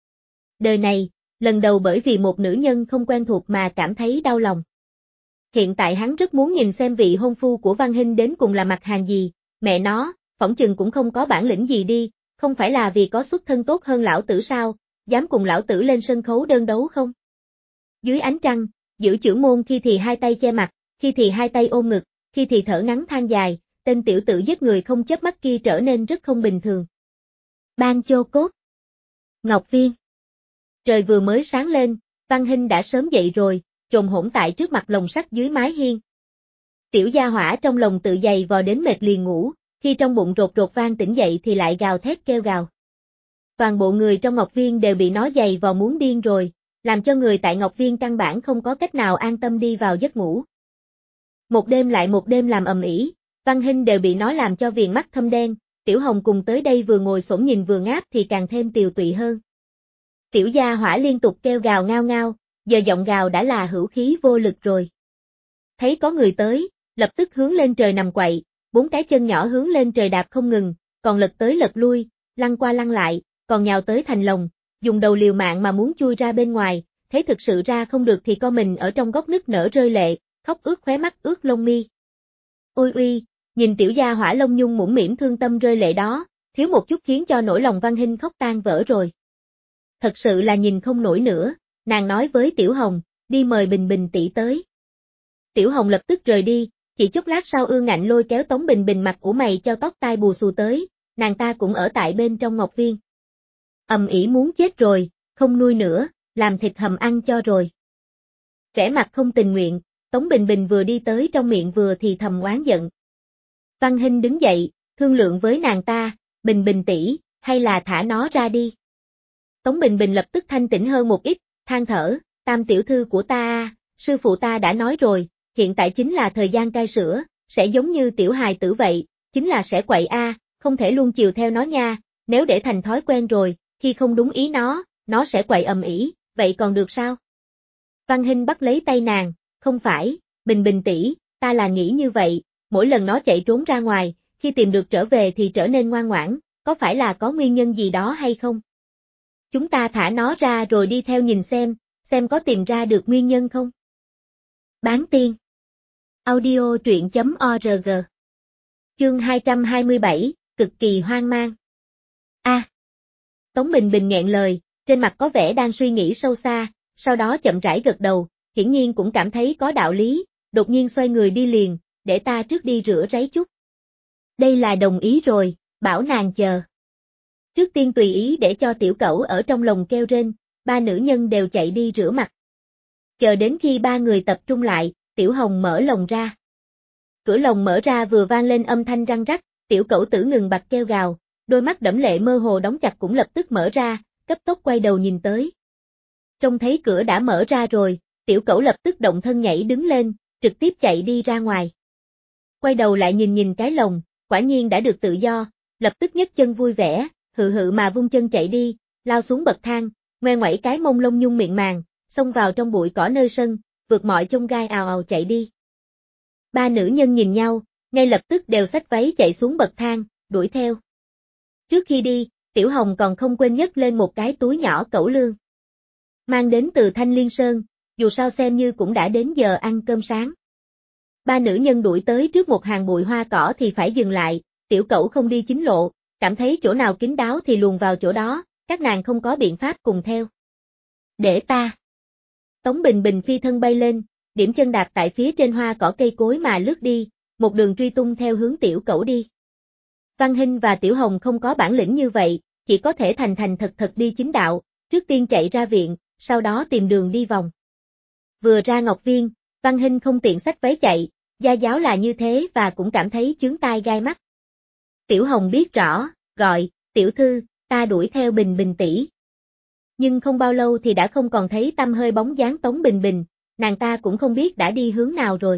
Đời này, lần đầu bởi vì một nữ nhân không quen thuộc mà cảm thấy đau lòng. Hiện tại hắn rất muốn nhìn xem vị hôn phu của Văn Hinh đến cùng là mặt hàng gì, mẹ nó, phỏng chừng cũng không có bản lĩnh gì đi, không phải là vì có xuất thân tốt hơn lão tử sao, dám cùng lão tử lên sân khấu đơn đấu không? Dưới ánh trăng, giữ chưởng môn khi thì hai tay che mặt, khi thì hai tay ôm ngực, khi thì thở ngắn than dài, tên tiểu tử giết người không chớp mắt kia trở nên rất không bình thường. Ban Chô Cốt, Ngọc Viên. Trời vừa mới sáng lên, Văn Hinh đã sớm dậy rồi, chồm hổn tại trước mặt lồng sắt dưới mái hiên. Tiểu gia hỏa trong lòng tự giày vò đến mệt liền ngủ, khi trong bụng rột rột vang tỉnh dậy thì lại gào thét kêu gào. Toàn bộ người trong Ngọc Viên đều bị nó giày vò muốn điên rồi, làm cho người tại Ngọc Viên căn bản không có cách nào an tâm đi vào giấc ngủ. Một đêm lại một đêm làm ầm ĩ, Văn Hinh đều bị nó làm cho viền mắt thâm đen, Tiểu Hồng cùng tới đây vừa ngồi xổm nhìn vừa ngáp thì càng thêm tiều tụy hơn. Tiểu gia hỏa liên tục kêu gào ngao ngao, giờ giọng gào đã là hữu khí vô lực rồi. Thấy có người tới, lập tức hướng lên trời nằm quậy, bốn cái chân nhỏ hướng lên trời đạp không ngừng, còn lật tới lật lui, lăn qua lăn lại, còn nhào tới thành lồng, dùng đầu liều mạng mà muốn chui ra bên ngoài, thấy thực sự ra không được thì co mình ở trong góc nức nở rơi lệ, khóc ướt khóe mắt ướt lông mi. Ôi uy, nhìn tiểu gia hỏa lông nhung mũm mĩm thương tâm rơi lệ đó, thiếu một chút khiến cho nỗi lòng Văn Hinh khóc tan vỡ rồi. Thật sự là nhìn không nổi nữa, nàng nói với Tiểu Hồng, đi mời Bình Bình tỷ tới. Tiểu Hồng lập tức rời đi, chỉ chốc lát sau ương ngạnh lôi kéo Tống Bình Bình mặt ủ mày cho tóc tai bù xù tới, nàng ta cũng ở tại bên trong Ngọc Viên. Ầm ĩ muốn chết rồi, không nuôi nữa, làm thịt hầm ăn cho rồi. Kẻ mặt không tình nguyện, Tống Bình Bình vừa đi tới trong miệng vừa thì thầm oán giận. Văn Hinh đứng dậy, thương lượng với nàng ta, Bình Bình tỷ, hay là thả nó ra đi. Tống Bình Bình lập tức thanh tĩnh hơn một ít, than thở, Tam tiểu thư của ta, sư phụ ta đã nói rồi, hiện tại chính là thời gian cai sữa, sẽ giống như tiểu hài tử vậy, chính là sẽ quậy không thể luôn chiều theo nó nha, nếu để thành thói quen rồi, khi không đúng ý nó sẽ quậy ầm ĩ, vậy còn được sao? Văn Hinh bắt lấy tay nàng, không phải, Bình Bình tỷ, ta là nghĩ như vậy, mỗi lần nó chạy trốn ra ngoài, khi tìm được trở về thì trở nên ngoan ngoãn, có phải là có nguyên nhân gì đó hay không? Chúng ta thả nó ra rồi đi theo nhìn xem có tìm ra được nguyên nhân không? Bán tiên. Audio truyện.org. Chương 227, cực kỳ hoang mang. Tống Bình Bình nghẹn lời, trên mặt có vẻ đang suy nghĩ sâu xa, sau đó chậm rãi gật đầu, hiển nhiên cũng cảm thấy có đạo lý, đột nhiên xoay người đi liền, để ta trước đi rửa ráy chút. Đây là đồng ý rồi, bảo nàng chờ. Trước tiên tùy ý để cho tiểu cẩu ở trong lồng kêu rên, ba nữ nhân đều chạy đi rửa mặt. Chờ đến khi ba người tập trung lại, Tiểu Hồng mở lồng ra. Cửa lồng mở ra vừa vang lên âm thanh răng rắc, tiểu cẩu tử ngừng bặt kêu gào, đôi mắt đẫm lệ mơ hồ đóng chặt cũng lập tức mở ra, cấp tốc quay đầu nhìn tới. Trông thấy cửa đã mở ra rồi, tiểu cẩu lập tức động thân nhảy đứng lên, trực tiếp chạy đi ra ngoài. Quay đầu lại nhìn cái lồng, quả nhiên đã được tự do, lập tức nhấc chân vui vẻ, hự mà vung chân chạy đi, lao xuống bậc thang, ngoe ngoẩy cái mông lông nhung miệng màng, xông vào trong bụi cỏ nơi sân, vượt mọi chông gai ào ào chạy đi. Ba nữ nhân nhìn nhau, ngay lập tức đều xách váy chạy xuống bậc thang, đuổi theo. Trước khi đi, Tiểu Hồng còn không quên nhấc lên một cái túi nhỏ cẩu lương. Mang đến từ Thanh Liên Sơn, dù sao xem như cũng đã đến giờ ăn cơm sáng. Ba nữ nhân đuổi tới trước một hàng bụi hoa cỏ thì phải dừng lại, tiểu cẩu không đi chính lộ, cảm thấy chỗ nào kín đáo thì luồn vào chỗ đó, các nàng không có biện pháp cùng theo. Để ta. Tống Bình Bình phi thân bay lên, điểm chân đạp tại phía trên hoa cỏ cây cối mà lướt đi, một đường truy tung theo hướng tiểu cẩu đi. Văn Hinh và Tiểu Hồng không có bản lĩnh như vậy, chỉ có thể thành thành thật thật đi chính đạo, trước tiên chạy ra viện, sau đó tìm đường đi vòng. Vừa ra Ngọc Viên, Văn Hinh không tiện xách váy chạy, gia giáo là như thế và cũng cảm thấy chướng tai gai mắt. Tiểu Hồng biết rõ, gọi, tiểu thư, ta đuổi theo Bình Bình tỷ. Nhưng không bao lâu thì đã không còn thấy tăm hơi bóng dáng Tống Bình Bình, nàng ta cũng không biết đã đi hướng nào rồi.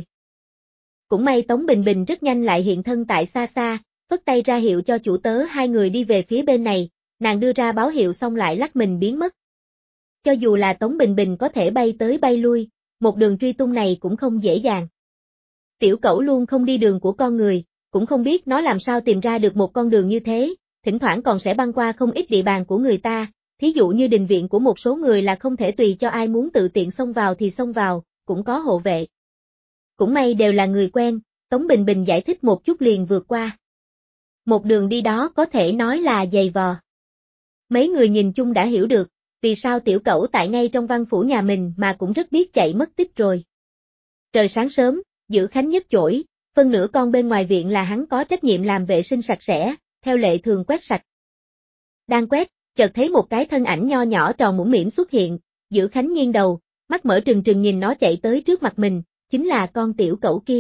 Cũng may Tống Bình Bình rất nhanh lại hiện thân tại xa xa, phất tay ra hiệu cho chủ tớ hai người đi về phía bên này, nàng đưa ra báo hiệu xong lại lắc mình biến mất. Cho dù là Tống Bình Bình có thể bay tới bay lui, một đường truy tung này cũng không dễ dàng. Tiểu Cẩu luôn không đi đường của con người, cũng không biết nó làm sao tìm ra được một con đường như thế, thỉnh thoảng còn sẽ băng qua không ít địa bàn của người ta, thí dụ như đình viện của một số người là không thể tùy cho ai muốn tự tiện xông vào thì xông vào, cũng có hộ vệ. Cũng may đều là người quen, Tống Bình Bình giải thích một chút liền vượt qua. Một đường đi đó có thể nói là dày vò. Mấy người nhìn chung đã hiểu được, vì sao Tiểu Cẩu tại ngay trong văn phủ nhà mình mà cũng rất biết chạy mất tích rồi. Trời sáng sớm, Giữ Khánh nhấc chổi, phân nửa con bên ngoài viện là hắn có trách nhiệm làm vệ sinh sạch sẽ, theo lệ thường quét sạch. Đang quét, chợt thấy một cái thân ảnh nho nhỏ tròn mũm mĩm xuất hiện, Giữ Khánh nghiêng đầu, mắt mở trừng trừng nhìn nó chạy tới trước mặt mình, chính là con Tiểu Cẩu kia.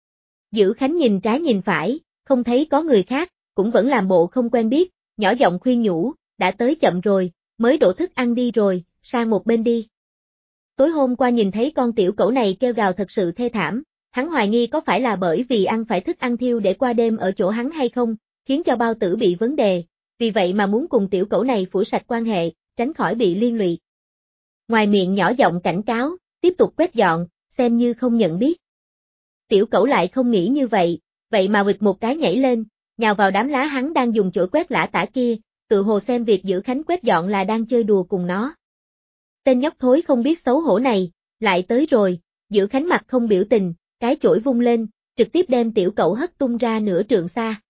Giữ Khánh nhìn trái nhìn phải, không thấy có người khác, cũng vẫn làm bộ không quen biết, nhỏ giọng khuyên nhủ, đã tới chậm rồi, mới đổ thức ăn đi rồi, sang một bên đi. Tối hôm qua nhìn thấy con Tiểu Cẩu này kêu gào thật sự thê thảm, hắn hoài nghi có phải là bởi vì ăn phải thức ăn thiêu để qua đêm ở chỗ hắn hay không, khiến cho bao tử bị vấn đề, vì vậy mà muốn cùng Tiểu Cẩu này phủi sạch quan hệ, tránh khỏi bị liên lụy. Ngoài miệng nhỏ giọng cảnh cáo, tiếp tục quét dọn, xem như không nhận biết. Tiểu Cẩu lại không nghĩ như vậy, vậy mà huỵch một cái nhảy lên, nhào vào đám lá hắn đang dùng chổi quét lả tả kia, tự hồ xem việc Giữ Khánh quét dọn là đang chơi đùa cùng nó. Tên nhóc thối không biết xấu hổ này, lại tới rồi, Giữ Khánh mặt không biểu tình, cái chổi vung lên, trực tiếp đem Tiểu Cẩu hất tung ra nửa trượng xa.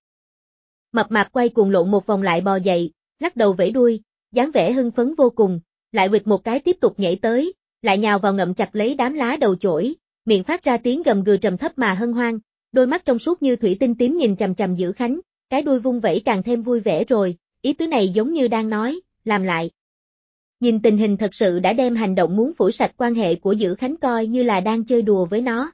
Mập mạp quay cuồng lộn một vòng lại bò dậy, lắc đầu vẫy đuôi, dáng vẻ hưng phấn vô cùng, lại huỵch một cái tiếp tục nhảy tới, lại nhào vào ngậm chặt lấy đám lá đầu chổi, miệng phát ra tiếng gầm gừ trầm thấp mà hân hoan, đôi mắt trong suốt như thủy tinh tím nhìn chằm chằm Giữ Khánh, cái đuôi vung vẩy càng thêm vui vẻ rồi, ý tứ này giống như đang nói, làm lại. Nhìn tình hình thật sự đã đem hành động muốn phủi sạch quan hệ của Giữ Khánh coi như là đang chơi đùa với nó.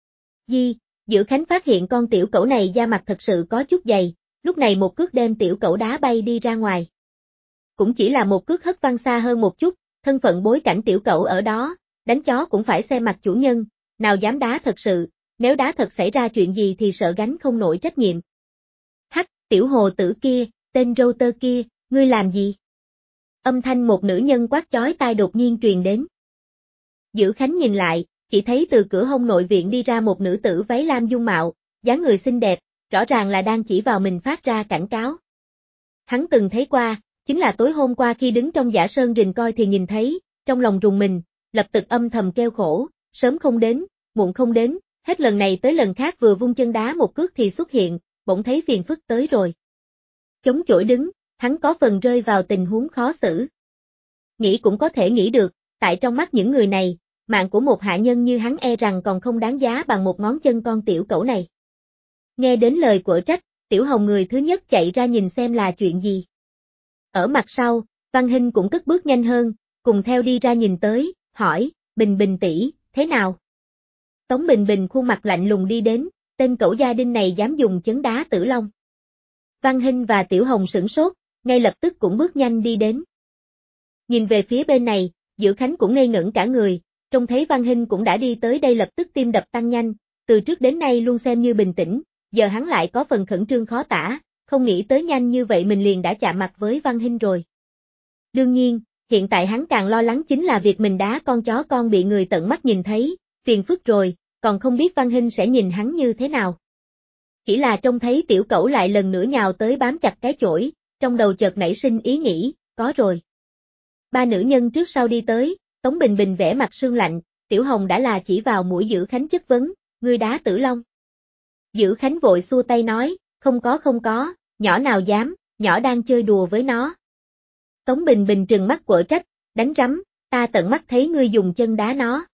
Giữ Khánh phát hiện con Tiểu Cẩu này da mặt thật sự có chút dày, lúc này một cước đem Tiểu Cẩu đá bay đi ra ngoài. Cũng chỉ là một cước hất văng xa hơn một chút, thân phận bối cảnh Tiểu Cẩu ở đó, đánh chó cũng phải xem mặt chủ nhân, nào dám đá thật sự, nếu đá thật xảy ra chuyện gì thì sợ gánh không nổi trách nhiệm. Hắc, tiểu hồ tử kia, tên râu tơ kia, ngươi làm gì? Âm thanh một nữ nhân quát chói tai đột nhiên truyền đến. Giữ Khánh nhìn lại, chỉ thấy từ cửa hông nội viện đi ra một nữ tử váy lam dung mạo, dáng người xinh đẹp, rõ ràng là đang chỉ vào mình phát ra cảnh cáo. Hắn từng thấy qua, chính là tối hôm qua khi đứng trong Giả Sơn Rình coi thì nhìn thấy, trong lòng rùng mình, lập tức âm thầm kêu khổ, sớm không đến, muộn không đến, hết lần này tới lần khác vừa vung chân đá một cước thì xuất hiện, bỗng thấy phiền phức tới rồi. Chống chổi đứng, hắn có phần rơi vào tình huống khó xử. Nghĩ cũng có thể nghĩ được, tại trong mắt những người này, mạng của một hạ nhân như hắn e rằng còn không đáng giá bằng một ngón chân con Tiểu Cẩu này. Nghe đến lời quở trách, Tiểu Hồng người thứ nhất chạy ra nhìn xem là chuyện gì. Ở mặt sau, Văn Hinh cũng cất bước nhanh hơn, cùng theo đi ra nhìn tới, hỏi, Bình Bình tỷ, thế nào? Tống Bình Bình khuôn mặt lạnh lùng đi đến, tên cẩu gia đinh này dám dùng chấn đá Tử Long. Văn Hinh và Tiểu Hồng sửng sốt, ngay lập tức cũng bước nhanh đi đến. Nhìn về phía bên này, Giữ Khánh cũng ngây ngẩn cả người, trông thấy Văn Hinh cũng đã đi tới đây lập tức tim đập tăng nhanh, từ trước đến nay luôn xem như bình tĩnh, giờ hắn lại có phần khẩn trương khó tả, không nghĩ tới nhanh như vậy mình liền đã chạm mặt với Văn Hinh rồi. Đương nhiên, hiện tại hắn càng lo lắng chính là việc mình đá con chó con bị người tận mắt nhìn thấy, phiền phức rồi, còn không biết Văn Hinh sẽ nhìn hắn như thế nào. Chỉ là trông thấy Tiểu Cẩu lại lần nữa nhào tới bám chặt cái chổi, trong đầu chợt nảy sinh ý nghĩ, có rồi. Ba nữ nhân trước sau đi tới, Tống Bình Bình vẻ mặt sương lạnh, Tiểu Hồng đã là chỉ vào mũi Giữ Khánh chất vấn, ngươi đá Tử Long. Giữ Khánh vội xua tay nói, không có, nhỏ nào dám, nhỏ đang chơi đùa với nó. Tống Bình Bình trừng mắt quở trách, đánh rắm, ta tận mắt thấy ngươi dùng chân đá nó.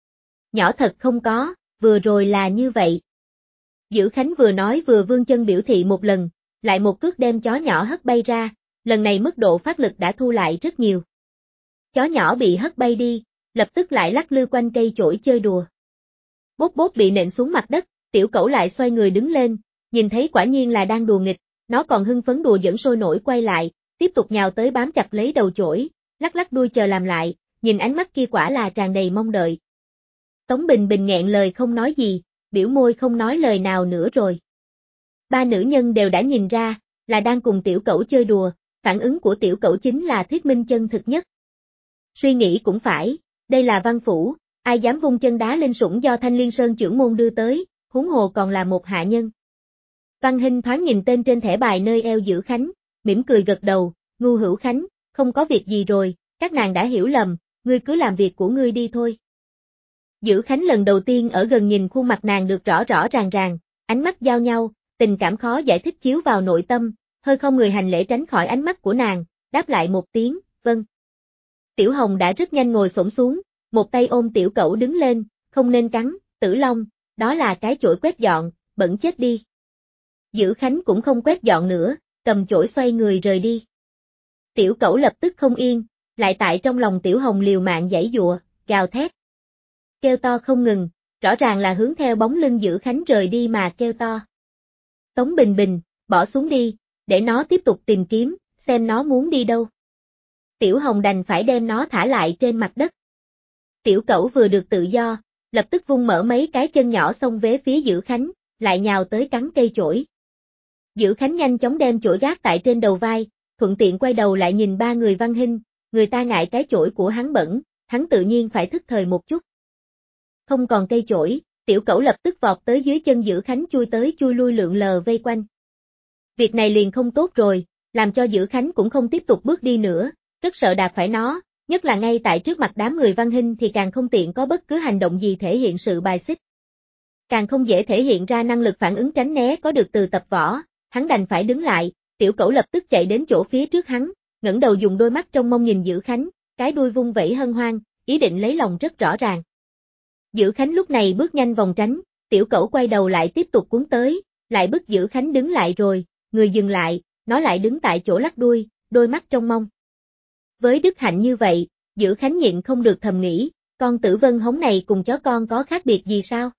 Nhỏ thật không có, vừa rồi là như vậy. Giữ Khánh vừa nói vừa vươn chân biểu thị một lần, lại một cước đem chó nhỏ hất bay ra, lần này mức độ phát lực đã thu lại rất nhiều. Chó nhỏ bị hất bay đi, lập tức lại lắc lư quanh cây chổi chơi đùa. Bốp bốp bị nện xuống mặt đất, tiểu cẩu lại xoay người đứng lên, nhìn thấy quả nhiên là đang đùa nghịch, nó còn hưng phấn đùa giỡn sôi nổi quay lại, tiếp tục nhào tới bám chặt lấy đầu chổi, lắc lắc đuôi chờ làm lại, nhìn ánh mắt kia quả là tràn đầy mong đợi. Tống Bình Bình nghẹn lời không nói gì, biểu môi không nói lời nào nữa rồi. Ba nữ nhân đều đã nhìn ra, là đang cùng tiểu cẩu chơi đùa, phản ứng của tiểu cẩu chính là thuyết minh chân thực nhất. Suy nghĩ cũng phải, đây là Văn Phủ, ai dám vung chân đá lên sủng do Thanh Liên Sơn trưởng môn đưa tới, huống hồ còn là một hạ nhân. Văn Hinh thoáng nhìn tên trên thẻ bài nơi eo Dữ Khánh, mỉm cười gật đầu, Ngu Hữu Khánh, không có việc gì rồi, các nàng đã hiểu lầm, ngươi cứ làm việc của ngươi đi thôi. Dữ Khánh lần đầu tiên ở gần nhìn khuôn mặt nàng được rõ rõ ràng, ánh mắt giao nhau, tình cảm khó giải thích chiếu vào nội tâm, hơi không người hành lễ tránh khỏi ánh mắt của nàng, đáp lại một tiếng, vâng. Tiểu Hồng đã rất nhanh ngồi xổm xuống, một tay ôm tiểu cẩu đứng lên, không nên cắn, Tử Long, đó là cái chổi quét dọn, bẩn chết đi. Dữ Khánh cũng không quét dọn nữa, cầm chổi xoay người rời đi. Tiểu cẩu lập tức không yên, lại tại trong lòng Tiểu Hồng liều mạng giãy giụa, gào thét. Kêu to không ngừng, rõ ràng là hướng theo bóng lưng Dữ Khánh rời đi mà kêu to. Tống Bình Bình, bỏ xuống đi, để nó tiếp tục tìm kiếm, xem nó muốn đi đâu. Tiểu Hồng đành phải đem nó thả lại trên mặt đất. Tiểu cẩu vừa được tự do, lập tức vung mở mấy cái chân nhỏ xông về phía Dữ Khánh, lại nhào tới cắn cây chổi. Dữ Khánh nhanh chóng đem chổi gác tại trên đầu vai, thuận tiện quay đầu lại nhìn ba người Văn Hinh, người ta ngại cái chổi của hắn bẩn, hắn tự nhiên phải thức thời một chút. Không còn cây chổi, tiểu cẩu lập tức vọt tới dưới chân Dữ Khánh chui tới chui lui lượn lờ vây quanh. Việc này liền không tốt rồi, làm cho Dữ Khánh cũng không tiếp tục bước đi nữa, rất sợ đạp phải nó, nhất là ngay tại trước mặt đám người Văn Hinh thì càng không tiện có bất cứ hành động gì thể hiện sự bài xích. Càng không dễ thể hiện ra năng lực phản ứng tránh né có được từ tập võ, hắn đành phải đứng lại, tiểu cẩu lập tức chạy đến chỗ phía trước hắn, ngẩng đầu dùng đôi mắt trong mong nhìn Dữ Khánh, cái đuôi vung vẩy hân hoan, ý định lấy lòng rất rõ ràng. Dữ Khánh lúc này bước nhanh vòng tránh, tiểu cẩu quay đầu lại tiếp tục cuốn tới, lại bức Dữ Khánh đứng lại rồi, người dừng lại, nó lại đứng tại chỗ lắc đuôi, đôi mắt trong mong. Với đức hạnh như vậy, Dữ Khánh nhịn không được thầm nghĩ, con Tử Vân hống này cùng chó con có khác biệt gì sao?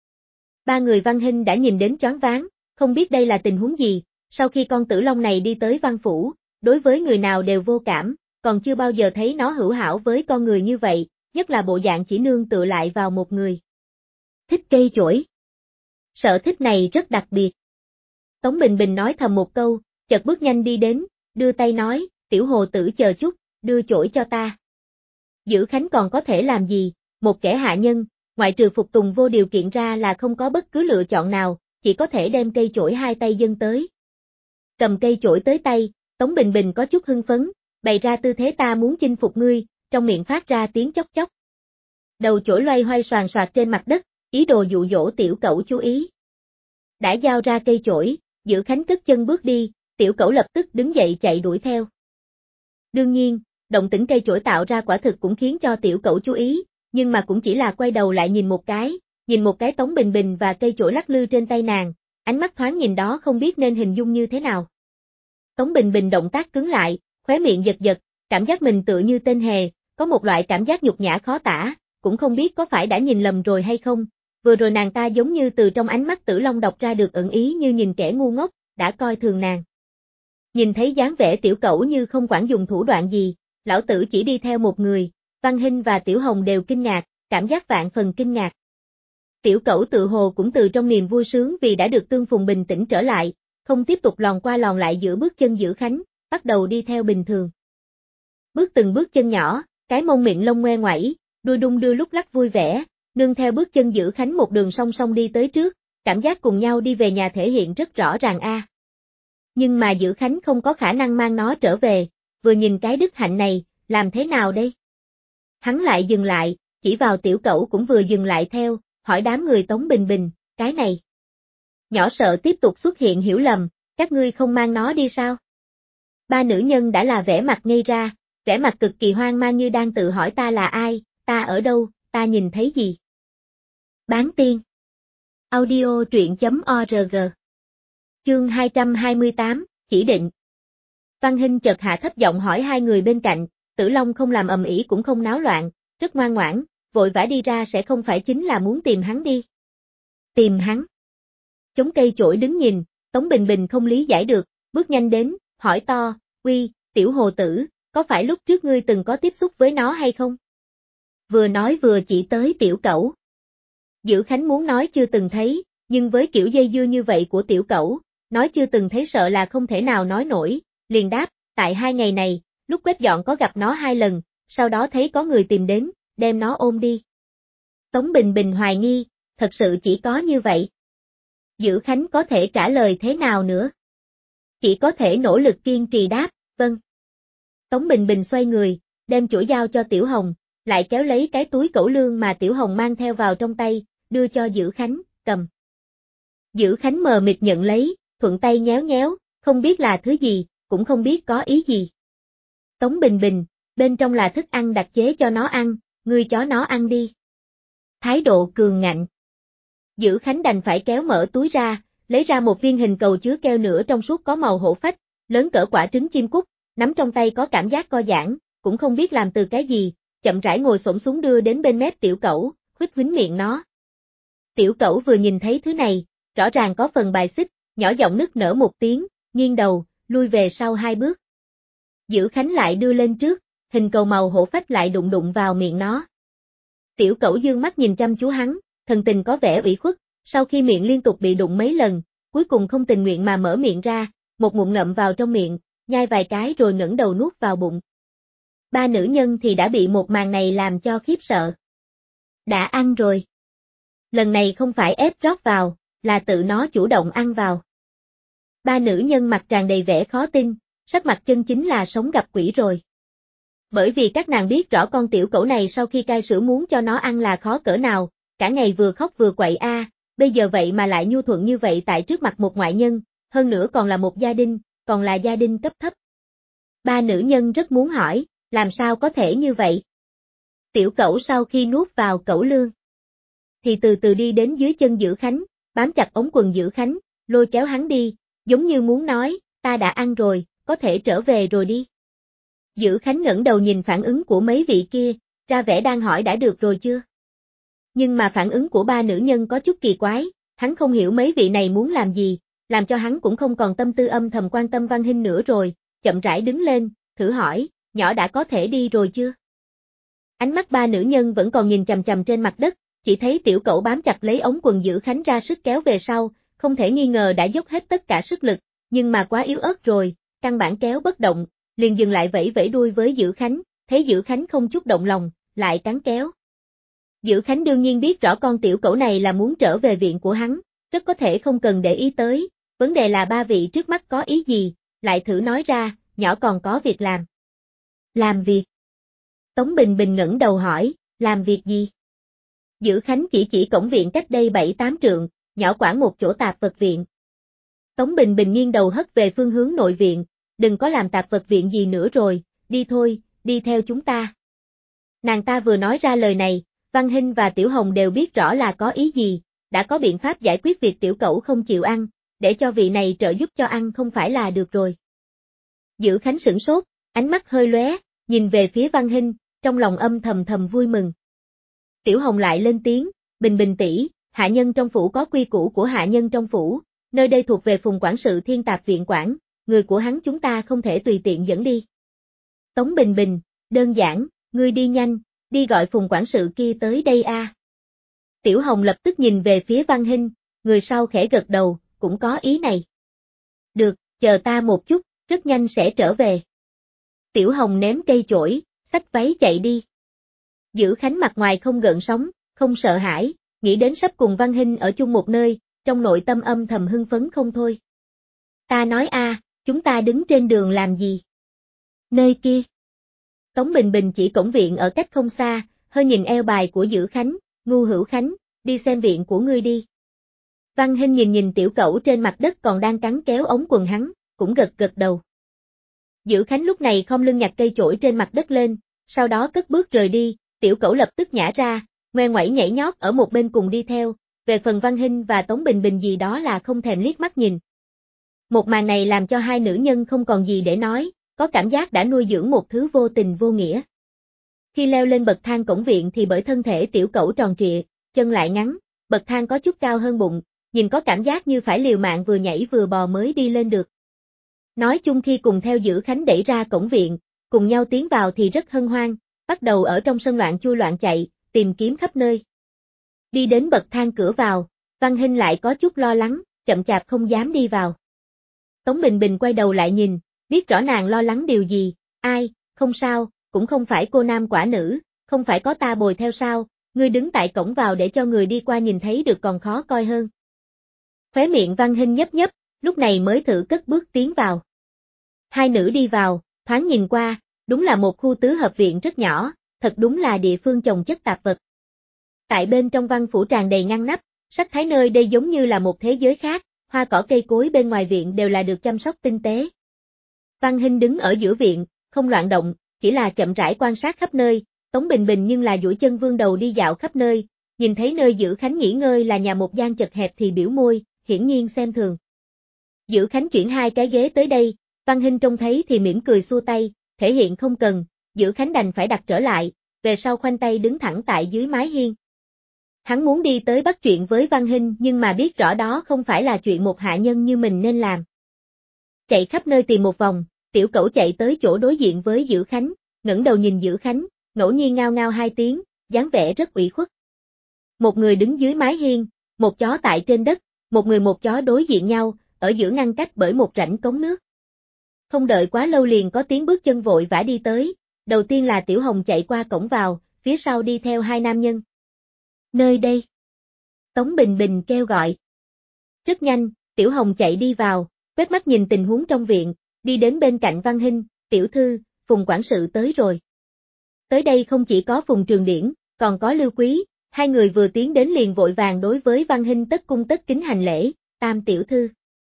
Ba người Văn Hinh đã nhìn đến choáng váng, không biết đây là tình huống gì, sau khi con Tử Long này đi tới Văn Phủ, đối với người nào đều vô cảm, còn chưa bao giờ thấy nó hữu hảo với con người như vậy, nhất là bộ dạng chỉ nương tựa lại vào một người. Thích cây chổi. Sở thích này rất đặc biệt. Tống Bình Bình nói thầm một câu, chợt bước nhanh đi đến, đưa tay nói, tiểu hồ tử chờ chút, đưa chổi cho ta. Dữ Khánh còn có thể làm gì, một kẻ hạ nhân, ngoại trừ phục tùng vô điều kiện ra là không có bất cứ lựa chọn nào, chỉ có thể đem cây chổi hai tay dâng tới. Cầm cây chổi tới tay, Tống Bình Bình có chút hưng phấn, bày ra tư thế ta muốn chinh phục ngươi, trong miệng phát ra tiếng chốc chốc. Đầu chổi loay hoay xoàn xoạc trên mặt đất, ý đồ dụ dỗ tiểu cẩu chú ý. Đã giao ra cây chổi, Dữ Khánh cất chân bước đi, tiểu cẩu lập tức đứng dậy chạy đuổi theo. Đương nhiên, động tĩnh cây chổi tạo ra quả thực cũng khiến cho tiểu cẩu chú ý, nhưng mà cũng chỉ là quay đầu lại nhìn một cái Tống Bình Bình và cây chổi lắc lư trên tay nàng, ánh mắt thoáng nhìn đó không biết nên hình dung như thế nào. Tống Bình Bình động tác cứng lại, khóe miệng giật giật, cảm giác mình tựa như tên hề, có một loại cảm giác nhục nhã khó tả, cũng không biết có phải đã nhìn lầm rồi hay không, vừa rồi nàng ta giống như từ trong ánh mắt Tử Long đọc ra được ẩn ý như nhìn kẻ ngu ngốc, đã coi thường nàng. Nhìn thấy dáng vẻ tiểu cẩu như không quản dùng thủ đoạn gì, lão tử chỉ đi theo một người, Văn Hinh và Tiểu Hồng đều kinh ngạc, cảm giác vạn phần kinh ngạc. Tiểu cẩu tự hồ cũng từ trong niềm vui sướng vì đã được tương phùng bình tĩnh trở lại, không tiếp tục lòn qua lòn lại giữa bước chân Dữ Khánh, bắt đầu đi theo bình thường. Bước từng bước chân nhỏ, cái mông miệng lông ngoe ngoẩy, đuôi đung đưa lúc lắc vui vẻ, nương theo bước chân Dữ Khánh một đường song song đi tới trước, cảm giác cùng nhau đi về nhà thể hiện rất rõ ràng a. Nhưng mà Dữ Khánh không có khả năng mang nó trở về, vừa nhìn cái đức hạnh này, làm thế nào đây? Hắn lại dừng lại, chỉ vào tiểu cẩu cũng vừa dừng lại theo, hỏi đám người Tống Bình Bình, cái này. Nhỏ sợ tiếp tục xuất hiện hiểu lầm, các ngươi không mang nó đi sao? Ba nữ nhân đã là vẻ mặt ngây ra, vẻ mặt cực kỳ hoang mang như đang tự hỏi ta là ai, ta ở đâu, ta nhìn thấy gì? Bán tiên. Audio truyện.org. Chương 228, chỉ định. Văn Hinh chợt hạ thấp giọng hỏi hai người bên cạnh, Tử Long không làm ầm ĩ cũng không náo loạn, rất ngoan ngoãn, vội vã đi ra sẽ không phải chính là muốn tìm hắn đi. Tìm hắn. Chống cây chổi đứng nhìn, Tống Bình Bình không lý giải được, bước nhanh đến, hỏi to, uy, tiểu hồ tử, có phải lúc trước ngươi từng có tiếp xúc với nó hay không? Vừa nói vừa chỉ tới tiểu cẩu. Dữ Khánh muốn nói chưa từng thấy, nhưng với kiểu dây dưa như vậy của tiểu cẩu, nói chưa từng thấy sợ là không thể nào nói nổi, liền đáp, tại 2 ngày này, lúc quét dọn có gặp nó 2 lần, sau đó thấy có người tìm đến, đem nó ôm đi. Tống Bình Bình hoài nghi, thật sự chỉ có như vậy. Dữ Khánh có thể trả lời thế nào nữa? Chỉ có thể nỗ lực kiên trì đáp, vâng. Tống Bình Bình xoay người, đem chổi dao cho Tiểu Hồng, lại kéo lấy cái túi cẩu lương mà Tiểu Hồng mang theo vào trong tay, đưa cho Dữ Khánh, cầm. Dữ Khánh mờ mịt nhận lấy, thuận tay nhéo nhéo, không biết là thứ gì, cũng không biết có ý gì. Tống Bình Bình, bên trong là thức ăn đặc chế cho nó ăn, ngươi cho nó ăn đi. Thái độ cường ngạnh. Dữ Khánh đành phải kéo mở túi ra, lấy ra một viên hình cầu chứa keo nửa trong suốt có màu hổ phách, lớn cỡ quả trứng chim cút, nắm trong tay có cảm giác co giãn, cũng không biết làm từ cái gì, chậm rãi ngồi xổm xuống đưa đến bên mép tiểu cẩu, huých huých miệng nó. Tiểu cẩu vừa nhìn thấy thứ này, rõ ràng có phần bài xích, nhỏ giọng nức nở một tiếng, nghiêng đầu, lui về sau 2 bước. Dữ Khánh lại đưa lên trước, hình cầu màu hổ phách lại đụng đụng vào miệng nó. Tiểu cẩu dương mắt nhìn chăm chú hắn, thần tình có vẻ ủy khuất, sau khi miệng liên tục bị đụng mấy lần, cuối cùng không tình nguyện mà mở miệng ra, một ngụm ngậm vào trong miệng, nhai vài cái rồi ngẩng đầu nuốt vào bụng. 3 nữ nhân thì đã bị một màn này làm cho khiếp sợ. Đã ăn rồi. Lần này không phải ép rót vào, là tự nó chủ động ăn vào. 3 nữ nhân mặt tràn đầy vẻ khó tin, sắc mặt chân chính là sống gặp quỷ rồi. Bởi vì các nàng biết rõ con tiểu cẩu này sau khi cai sữa muốn cho nó ăn là khó cỡ nào, cả ngày vừa khóc vừa quậy bây giờ vậy mà lại nhu thuận như vậy tại trước mặt một ngoại nhân, hơn nữa còn là một gia đình, còn là gia đình cấp thấp. 3 nữ nhân rất muốn hỏi, làm sao có thể như vậy? Tiểu cẩu sau khi nuốt vào cẩu lương, thì từ từ đi đến dưới chân Dữ Khánh, bám chặt ống quần Dữ Khánh, lôi kéo hắn đi, giống như muốn nói, ta đã ăn rồi, có thể trở về rồi đi. Dữ Khánh ngẩng đầu nhìn phản ứng của mấy vị kia, ra vẻ đang hỏi đã được rồi chưa? Nhưng mà phản ứng của 3 nữ nhân có chút kỳ quái, hắn không hiểu mấy vị này muốn làm gì, làm cho hắn cũng không còn tâm tư âm thầm quan tâm Văn Hinh nữa rồi, chậm rãi đứng lên, thử hỏi, nhỏ đã có thể đi rồi chưa? Ánh mắt 3 nữ nhân vẫn còn nhìn chằm chằm trên mặt đất, chỉ thấy tiểu cẩu bám chặt lấy ống quần Dữ Khánh ra sức kéo về sau, không thể nghi ngờ đã dốc hết tất cả sức lực, nhưng mà quá yếu ớt rồi, căn bản kéo bất động, liền dừng lại vẫy vẫy đuôi với Dữ Khánh, thấy Dữ Khánh không chút động lòng, lại cắn kéo. Dữ Khánh đương nhiên biết rõ con tiểu cẩu này là muốn trở về viện của hắn, rất có thể không cần để ý tới, vấn đề là 3 vị trước mắt có ý gì, lại thử nói ra, nhỏ còn có việc làm. Làm việc? Tống Bình Bình ngẩng đầu hỏi, làm việc gì? Dữ Khánh chỉ cổng viện cách đây 7-8 trượng, nhỏ quản một chỗ tạp vật viện. Tống Bình Bình nghiêng đầu hất về phương hướng nội viện, đừng có làm tạp vật viện gì nữa rồi, đi thôi, đi theo chúng ta. Nàng ta vừa nói ra lời này, Văn Hinh và Tiểu Hồng đều biết rõ là có ý gì, đã có biện pháp giải quyết việc tiểu cẩu không chịu ăn, để cho vị này trợ giúp cho ăn không phải là được rồi. Dữ Khánh sửng sốt, ánh mắt hơi lóe, nhìn về phía Văn Hinh, trong lòng âm thầm vui mừng. Tiểu Hồng lại lên tiếng, Bình Bình tỷ, hạ nhân trong phủ có quy củ của hạ nhân trong phủ, nơi đây thuộc về Phùng quản sự Thiên Tạp viện quản, người của hắn chúng ta không thể tùy tiện dẫn đi. Tống Bình Bình, đơn giản, ngươi đi nhanh, đi gọi Phùng quản sự kia tới đây Tiểu Hồng lập tức nhìn về phía Văn Hinh, người sau khẽ gật đầu, cũng có ý này. Được, chờ ta một chút, rất nhanh sẽ trở về. Tiểu Hồng ném cây chổi, xách váy chạy đi. Dữ Khánh mặt ngoài không gợn sóng, không sợ hãi, nghĩ đến sắp cùng Văn Hinh ở chung một nơi, trong nội tâm âm thầm hưng phấn không thôi. Ta nói chúng ta đứng trên đường làm gì? Nơi kia. Tống Bình Bình chỉ cổng viện ở cách không xa, hơi nhìn eo bài của Dữ Khánh, Ngu Hữu Khánh, đi xem viện của ngươi đi. Văn Hinh nhìn tiểu cẩu trên mặt đất còn đang cắn kéo ống quần hắn, cũng gật đầu. Dữ Khánh lúc này khom lưng nhặt cây chổi trên mặt đất lên, sau đó cất bước rời đi, tiểu cẩu lập tức nhả ra, ngoe ngoẩy nhảy nhót ở một bên cùng đi theo, về phần Văn Hinh và Tống Bình Bình gì đó là không thèm liếc mắt nhìn. Một màn này làm cho hai nữ nhân không còn gì để nói, có cảm giác đã nuôi dưỡng một thứ vô tình vô nghĩa. Khi leo lên bậc thang cổng viện thì bởi thân thể tiểu cẩu tròn trịa, chân lại ngắn, bậc thang có chút cao hơn bụng, nhìn có cảm giác như phải liều mạng vừa nhảy vừa bò mới đi lên được. Nói chung khi cùng theo Dữ Khánh đẩy ra cổng viện, cùng nhau tiến vào thì rất hân hoan, bắt đầu ở trong sân loạn chui loạn chạy, tìm kiếm khắp nơi. Đi đến bậc thang cửa vào, Văn Hinh lại có chút lo lắng, chậm chạp không dám đi vào. Tống Bình Bình quay đầu lại nhìn, biết rõ nàng lo lắng điều gì, ai, không sao, cũng không phải cô nam quả nữ, không phải có ta bồi theo sao, ngươi đứng tại cổng vào để cho người đi qua nhìn thấy được còn khó coi hơn. Khóe miệng Văn Hinh nhấp nhấp, lúc này mới thử cất bước tiến vào. Hai nữ đi vào, thoáng nhìn qua, đúng là một khu tứ hợp viện rất nhỏ, thật đúng là địa phương chồng chất tạp vật. Tại bên trong văn phủ tràn đầy ngăn nắp, sắc thái nơi đây giống như là một thế giới khác, hoa cỏ cây cối bên ngoài viện đều là được chăm sóc tinh tế. Văn Hinh đứng ở giữa viện, không loạn động, chỉ là chậm rãi quan sát khắp nơi, Tống Bình Bình nhưng là duỗi chân vươn đầu đi dạo khắp nơi, nhìn thấy nơi Dữ Khánh nghỉ ngơi là nhà một gian chật hẹp thì biểu môi, hiển nhiên xem thường. Dữ Khánh chuyển hai cái ghế tới đây, Văn Hinh trông thấy thì mỉm cười xua tay, thể hiện không cần, Dữ Khánh đành phải đặt trở lại, về sau khoanh tay đứng thẳng tại dưới mái hiên. Hắn muốn đi tới bắt chuyện với Văn Hinh nhưng mà biết rõ đó không phải là chuyện một hạ nhân như mình nên làm. Chạy khắp nơi tìm một vòng, tiểu cẩu chạy tới chỗ đối diện với Dữ Khánh, ngẩng đầu nhìn Dữ Khánh, ngẫu nhiên ngao ngao hai tiếng, dáng vẻ rất ủy khuất. Một người đứng dưới mái hiên, một chó tại trên đất, một người một chó đối diện nhau, ở giữa ngăn cách bởi một rãnh cống nước. Không đợi quá lâu liền có tiếng bước chân vội vã đi tới, đầu tiên là Tiểu Hồng chạy qua cổng vào, phía sau đi theo hai nam nhân. Nơi đây. Tống Bình Bình kêu gọi. Rất nhanh, Tiểu Hồng chạy đi vào, quét mắt nhìn tình huống trong viện, đi đến bên cạnh Văn Hinh, tiểu thư, Phùng quản sự tới rồi. Tới đây không chỉ có Phùng Trường Điển, còn có Lưu Quý, hai người vừa tiến đến liền vội vàng đối với Văn Hinh tất cung tất kính hành lễ, tam tiểu thư.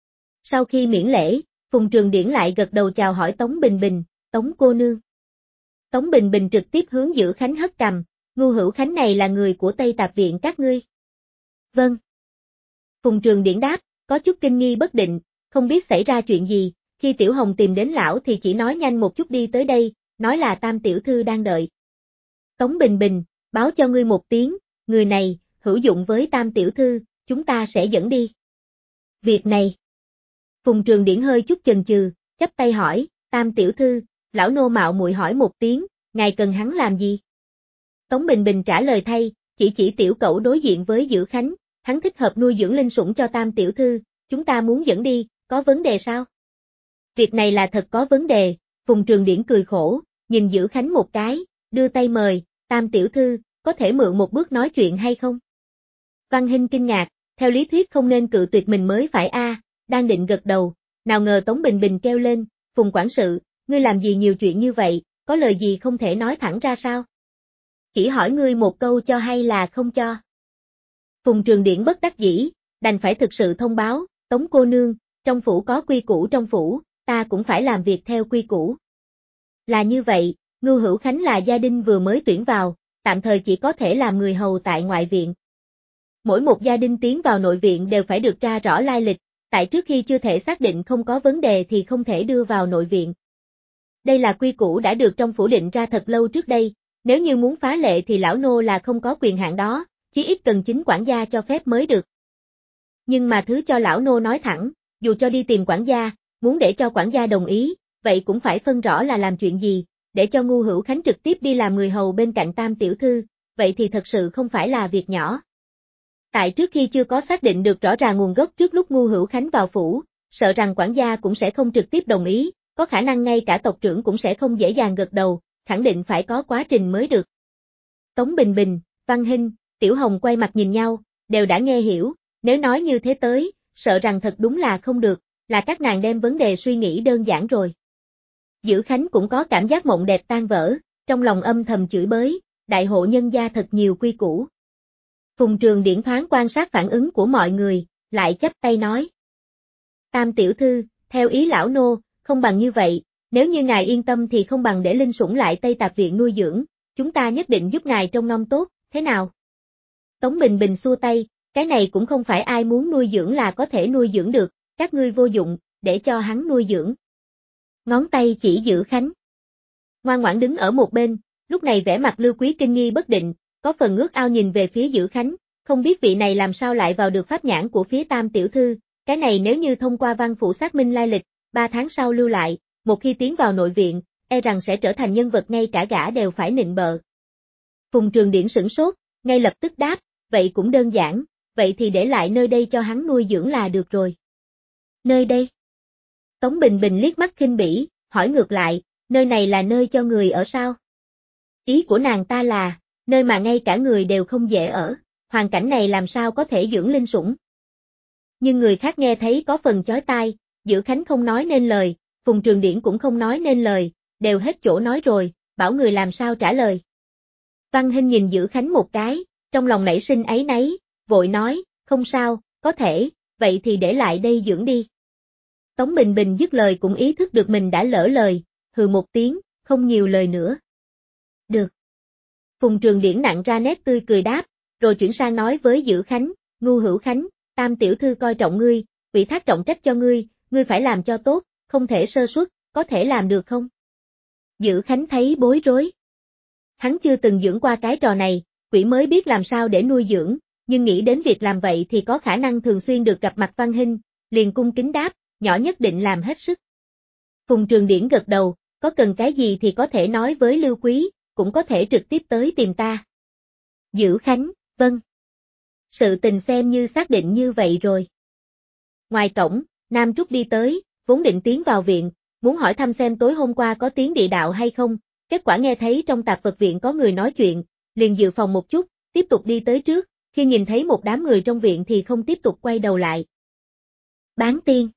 Sau khi miễn lễ, Phùng Trường Điển lại gật đầu chào hỏi Tống Bình Bình, Tống cô nương. Tống Bình Bình trực tiếp hướng Dữ Khánh hất cằm, Ngưu Hữu Khánh này là người của Tây Tạp Viện các ngươi. Vâng. Phùng Trường Điển đáp, có chút kinh nghi bất định, không biết xảy ra chuyện gì, khi Tiểu Hồng tìm đến lão thì chỉ nói nhanh một chút đi tới đây, nói là tam tiểu thư đang đợi. Tống Bình Bình, báo cho ngươi một tiếng, người này, hữu dụng với tam tiểu thư, chúng ta sẽ dẫn đi. Việc này. Phùng Trường Điển hơi chút chần chừ, chắp tay hỏi, tam tiểu thư, lão nô mạo muội hỏi một tiếng, ngài cần hắn làm gì? Tống Bình Bình trả lời thay, chỉ tiểu cẩu đối diện với Dữ Khánh, hắn thích hợp nuôi dưỡng linh sủng cho tam tiểu thư, chúng ta muốn dẫn đi, có vấn đề sao? Việc này là thật có vấn đề, Phùng Trường Điển cười khổ, nhìn Dữ Khánh một cái, đưa tay mời, tam tiểu thư, có thể mượn một bước nói chuyện hay không? Văn Hinh kinh ngạc, theo lý thuyết không nên cự tuyệt mình mới phải đang định gật đầu, nào ngờ Tống Bình Bình kêu lên, Phùng quản sự, ngươi làm gì nhiều chuyện như vậy, có lời gì không thể nói thẳng ra sao? Chỉ hỏi ngươi một câu cho hay là không cho? Phùng Trường Điển bất đắc dĩ, đành phải thực sự thông báo, Tống cô nương, trong phủ có quy củ trong phủ, ta cũng phải làm việc theo quy củ. Là như vậy, Ngưu Hữu Khánh là gia đình vừa mới tuyển vào, tạm thời chỉ có thể làm người hầu tại ngoại viện. Mỗi một gia đình tiến vào nội viện đều phải được tra rõ lai lịch, tại trước khi chưa thể xác định không có vấn đề thì không thể đưa vào nội viện. Đây là quy củ đã được trong phủ định ra thật lâu trước đây, nếu như muốn phá lệ thì lão nô là không có quyền hạn đó, chí ít cần chính quản gia cho phép mới được. Nhưng mà thứ cho lão nô nói thẳng, dù cho đi tìm quản gia, muốn để cho quản gia đồng ý, vậy cũng phải phân rõ là làm chuyện gì, để cho Ngưu Hữu Khánh trực tiếp đi làm người hầu bên cạnh tam tiểu thư, vậy thì thật sự không phải là việc nhỏ. Tại trước khi chưa có xác định được rõ ràng nguồn gốc trước lúc Ngưu Hữu Khánh vào phủ, sợ rằng quản gia cũng sẽ không trực tiếp đồng ý, có khả năng ngay cả tộc trưởng cũng sẽ không dễ dàng gật đầu, khẳng định phải có quá trình mới được. Tống Bình Bình, Văn Hinh, Tiểu Hồng quay mặt nhìn nhau, đều đã nghe hiểu, nếu nói như thế tới, sợ rằng thật đúng là không được, là các nàng đem vấn đề suy nghĩ đơn giản rồi. Dữ Khánh cũng có cảm giác mộng đẹp tan vỡ, trong lòng âm thầm chửi bới, đại hộ nhân gia thật nhiều quy củ. Phùng Trường Điển thoáng quan sát phản ứng của mọi người, lại chắp tay nói. Tam tiểu thư, theo ý lão nô, không bằng như vậy, nếu như ngài yên tâm thì không bằng để linh sủng lại Tây Tạp Viện nuôi dưỡng, chúng ta nhất định giúp ngài trông nom tốt, thế nào? Tống Bình Bình xua tay, cái này cũng không phải ai muốn nuôi dưỡng là có thể nuôi dưỡng được, các ngươi vô dụng, để cho hắn nuôi dưỡng. Ngón tay chỉ Dữ Khánh. Ngoan ngoãn đứng ở một bên, lúc này vẻ mặt Lưu Quý kinh nghi bất định, có phần ước ao nhìn về phía Dữ Khánh, không biết vị này làm sao lại vào được pháp nhãn của phía Tam tiểu thư, cái này nếu như thông qua văn phủ xác minh lai lịch, 3 tháng sau lưu lại, một khi tiến vào nội viện, e rằng sẽ trở thành nhân vật ngay cả gã đều phải nịnh bợ. Phùng Trường Điển sửng sốt, ngay lập tức đáp, vậy cũng đơn giản, vậy thì để lại nơi đây cho hắn nuôi dưỡng là được rồi. Nơi đây? Tống Bình Bình liếc mắt khinh bỉ, hỏi ngược lại, nơi này là nơi cho người ở sao? Ý của nàng ta là, nơi mà ngay cả người đều không dễ ở, hoàn cảnh này làm sao có thể dưỡng linh sủng. Nhưng người khác nghe thấy có phần chói tai, Dữ Khánh không nói nên lời, Phùng Trường Điển cũng không nói nên lời, đều hết chỗ nói rồi, bảo người làm sao trả lời. Văn Hinh nhìn Dữ Khánh một cái, trong lòng nảy sinh áy náy, vội nói, không sao, có thể, vậy thì để lại đây dưỡng đi. Tống Bình Bình dứt lời cũng ý thức được mình đã lỡ lời, hừ một tiếng, không nhiều lời nữa. Được. Phùng Trường Điển nặng ra nét tươi cười đáp, rồi chuyển sang nói với Dữ Khánh, Ngu Hữu Khánh, Tam tiểu thư coi trọng ngươi, ủy thác trọng trách cho ngươi phải làm cho tốt, không thể sơ suất, có thể làm được không? Dữ Khánh thấy bối rối. Hắn chưa từng dưỡng qua cái trò này, quỷ mới biết làm sao để nuôi dưỡng, nhưng nghĩ đến việc làm vậy thì có khả năng thường xuyên được gặp mặt Văn Hinh, liền cung kính đáp, nhỏ nhất định làm hết sức. Phùng Trường Điển gật đầu, có cần cái gì thì có thể nói với Lưu Quý, cũng có thể trực tiếp tới tìm ta. Dữ Khánh, vâng. Sự tình xem như xác định như vậy rồi. Ngoài cổng, Nam Trúc đi tới, vốn định tiến vào viện, muốn hỏi thăm xem tối hôm qua có tiếng địa đạo hay không, kết quả nghe thấy trong tạp vật viện có người nói chuyện, liền dự phòng một chút, tiếp tục đi tới trước, khi nhìn thấy một đám người trong viện thì không tiếp tục quay đầu lại. Bán tiên.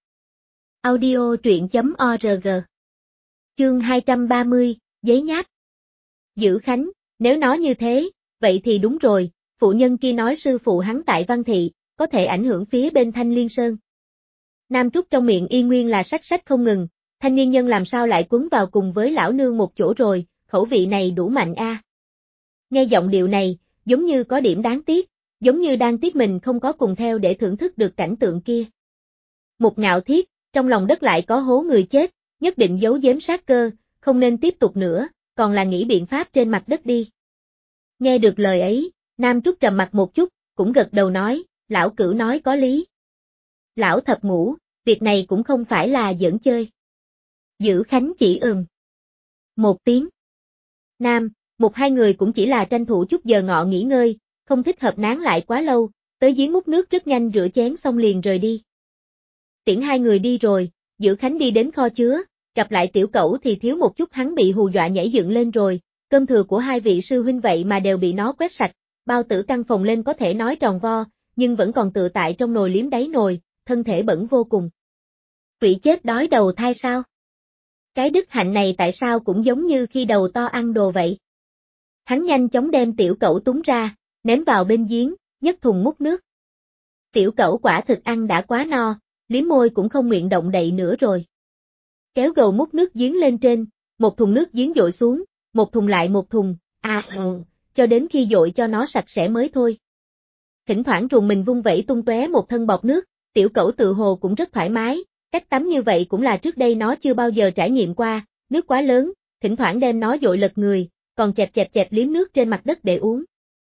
Audio truyện.org. Chương 230, giấy nháp. Dữ Khánh, nếu nói như thế, vậy thì đúng rồi, phụ nhân kia nói sư phụ hắn tại Văn Thị, có thể ảnh hưởng phía bên Thanh Liên Sơn. Nam Trúc trong miệng y nguyên là sách sách không ngừng, thanh niên nhân làm sao lại quấn vào cùng với lão nương một chỗ rồi, khẩu vị này đủ mạnh a. Nghe giọng điệu này, giống như có điểm đáng tiếc, giống như đang tiếc mình không có cùng theo để thưởng thức được cảnh tượng kia. Một Ngạo Thiết, trong lòng đất lại có hố người chết, nhất định giấu giếm sát cơ, không nên tiếp tục nữa, còn là nghĩ biện pháp trên mặt đất đi. Nghe được lời ấy, Nam Trúc trầm mặt một chút, cũng gật đầu nói, lão Cửu nói có lý. Lão Thập Ngũ, việc này cũng không phải là giỡn chơi. Dữ Khánh chỉ một tiếng. Nam, một hai người cũng chỉ là tranh thủ chút giờ ngọ nghỉ ngơi, không thích hợp nán lại quá lâu, tới giếng múc nước rất nhanh rửa chén xong liền rời đi. Tiễn hai người đi rồi, Dữ Khánh đi đến kho chứa, gặp lại Tiểu Cẩu thì thiếu một chút hắn bị hù dọa nhảy dựng lên rồi, cơm thừa của hai vị sư huynh vậy mà đều bị nó quét sạch, bao tử căng phồng lên có thể nói tròn vo, nhưng vẫn còn tự tại trong nồi liếm đáy nồi, thân thể bẩn vô cùng. Quỷ chết đói đầu thai sao? Cái đức hạnh này tại sao cũng giống như khi đầu to ăn đồ vậy? Hắn nhanh chóng đem Tiểu Cẩu túng ra, ném vào bên giếng, nhấc thùng múc nước. Tiểu Cẩu quả thực ăn đã quá no, liếm môi cũng không miệng động đậy nữa rồi. Kéo gầu múc nước giếng lên trên, một thùng nước giếng dội xuống, một thùng lại một thùng, cho đến khi dội cho nó sạch sẽ mới thôi. Thỉnh thoảng rùng mình vung vẩy tung tóe một thân bọt nước, Tiểu Cẩu tự hồ cũng rất thoải mái, cách tắm như vậy cũng là trước đây nó chưa bao giờ trải nghiệm qua, nước quá lớn, thỉnh thoảng đem nó dội lật người, còn chẹp liếm nước trên mặt đất để uống.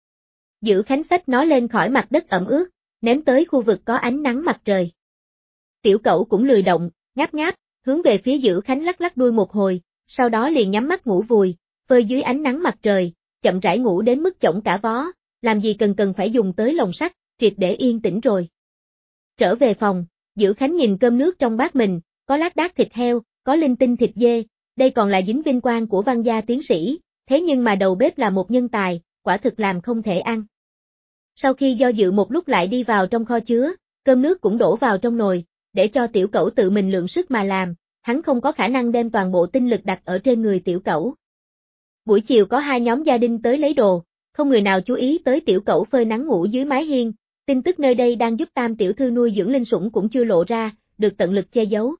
Dữ Khánh xách nó lên khỏi mặt đất ẩm ướt, ném tới khu vực có ánh nắng mặt trời. Tiểu Cẩu cũng lười động, ngáp ngáp, hướng về phía Dữ Khánh lắc lắc đuôi một hồi, sau đó liền nhắm mắt ngủ vùi, phơi dưới ánh nắng mặt trời, chậm rãi ngủ đến mức chổng cả vó, làm gì cần phải dùng tới lồng sắt, triệt để yên tĩnh rồi. Trở về phòng, Dữ Khánh nhìn cơm nước trong bát mình, có lác đác thịt heo, có linh tinh thịt dê, đây còn là dính vinh quang của Văn gia tiến sĩ, thế nhưng mà đầu bếp là một nhân tài, quả thực làm không thể ăn. Sau khi do dự một lúc lại đi vào trong kho chứa, cơm nước cũng đổ vào trong nồi, để cho Tiểu Cẩu tự mình lượng sức mà làm, hắn không có khả năng đem toàn bộ tinh lực đặt ở trên người Tiểu Cẩu. Buổi chiều có hai nhóm gia đình tới lấy đồ, không người nào chú ý tới Tiểu Cẩu phơi nắng ngủ dưới mái hiên, tin tức nơi đây đang giúp Tam tiểu thư nuôi dưỡng linh sủng cũng chưa lộ ra, được tận lực che giấu.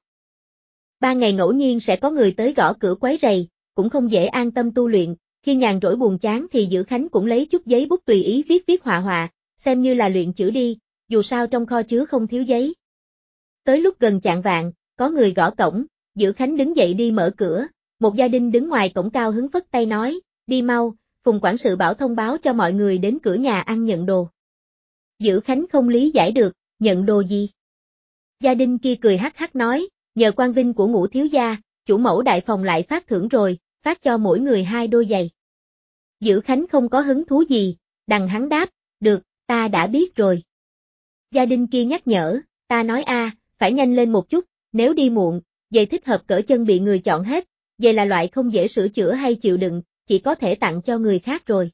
3 ngày ngẫu nhiên sẽ có người tới gõ cửa quấy rầy, cũng không dễ an tâm tu luyện, khi nhàn rỗi buồn chán thì Dữ Khánh cũng lấy chút giấy bút tùy ý viết họa, xem như là luyện chữ đi, dù sao trong kho chứa không thiếu giấy. Tới lúc gần chạng vạng, có người gõ cổng, Dữ Khánh đứng dậy đi mở cửa, một gia đình đứng ngoài cổng cao hứng phất tay nói, đi mau, Phùng quản sự bảo thông báo cho mọi người đến cửa nhà ăn nhận đồ. Dữ Khánh không lý giải được, nhận đồ gì? Gia đình kia cười hắc hắc nói, nhờ quan vinh của Ngũ thiếu gia, chủ mẫu đại phòng lại phát thưởng rồi, phát cho mỗi người 2 đôi giày. Dữ Khánh không có hứng thú gì, đằng hắn đáp, được, ta đã biết rồi. Gia đình kia nhắc nhở, ta nói phải nhanh lên một chút, nếu đi muộn, giày thích hợp cỡ chân bị người chọn hết, giày là loại không dễ sửa chữa hay chịu đựng, chỉ có thể tặng cho người khác rồi.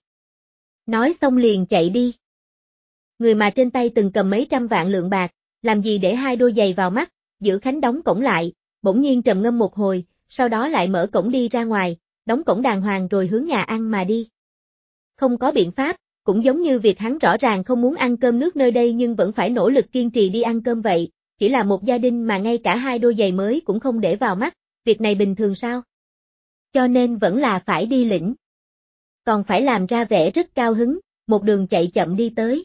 Nói xong liền chạy đi. Người mà trên tay từng cầm mấy trăm vạn lượng bạc, làm gì để 2 đôi giày vào mắt, Dữ Khánh đóng cổng lại, bỗng nhiên trầm ngâm một hồi, sau đó lại mở cổng đi ra ngoài, đóng cổng đàng hoàng rồi hướng nhà ăn mà đi. Không có biện pháp, cũng giống như việc hắn rõ ràng không muốn ăn cơm nước nơi đây nhưng vẫn phải nỗ lực kiên trì đi ăn cơm vậy, chỉ là một gia đình mà ngay cả 2 đôi giày mới cũng không để vào mắt, việc này bình thường sao? Cho nên vẫn là phải đi lĩnh. Còn phải làm ra vẻ rất cao hứng, một đường chạy chậm đi tới.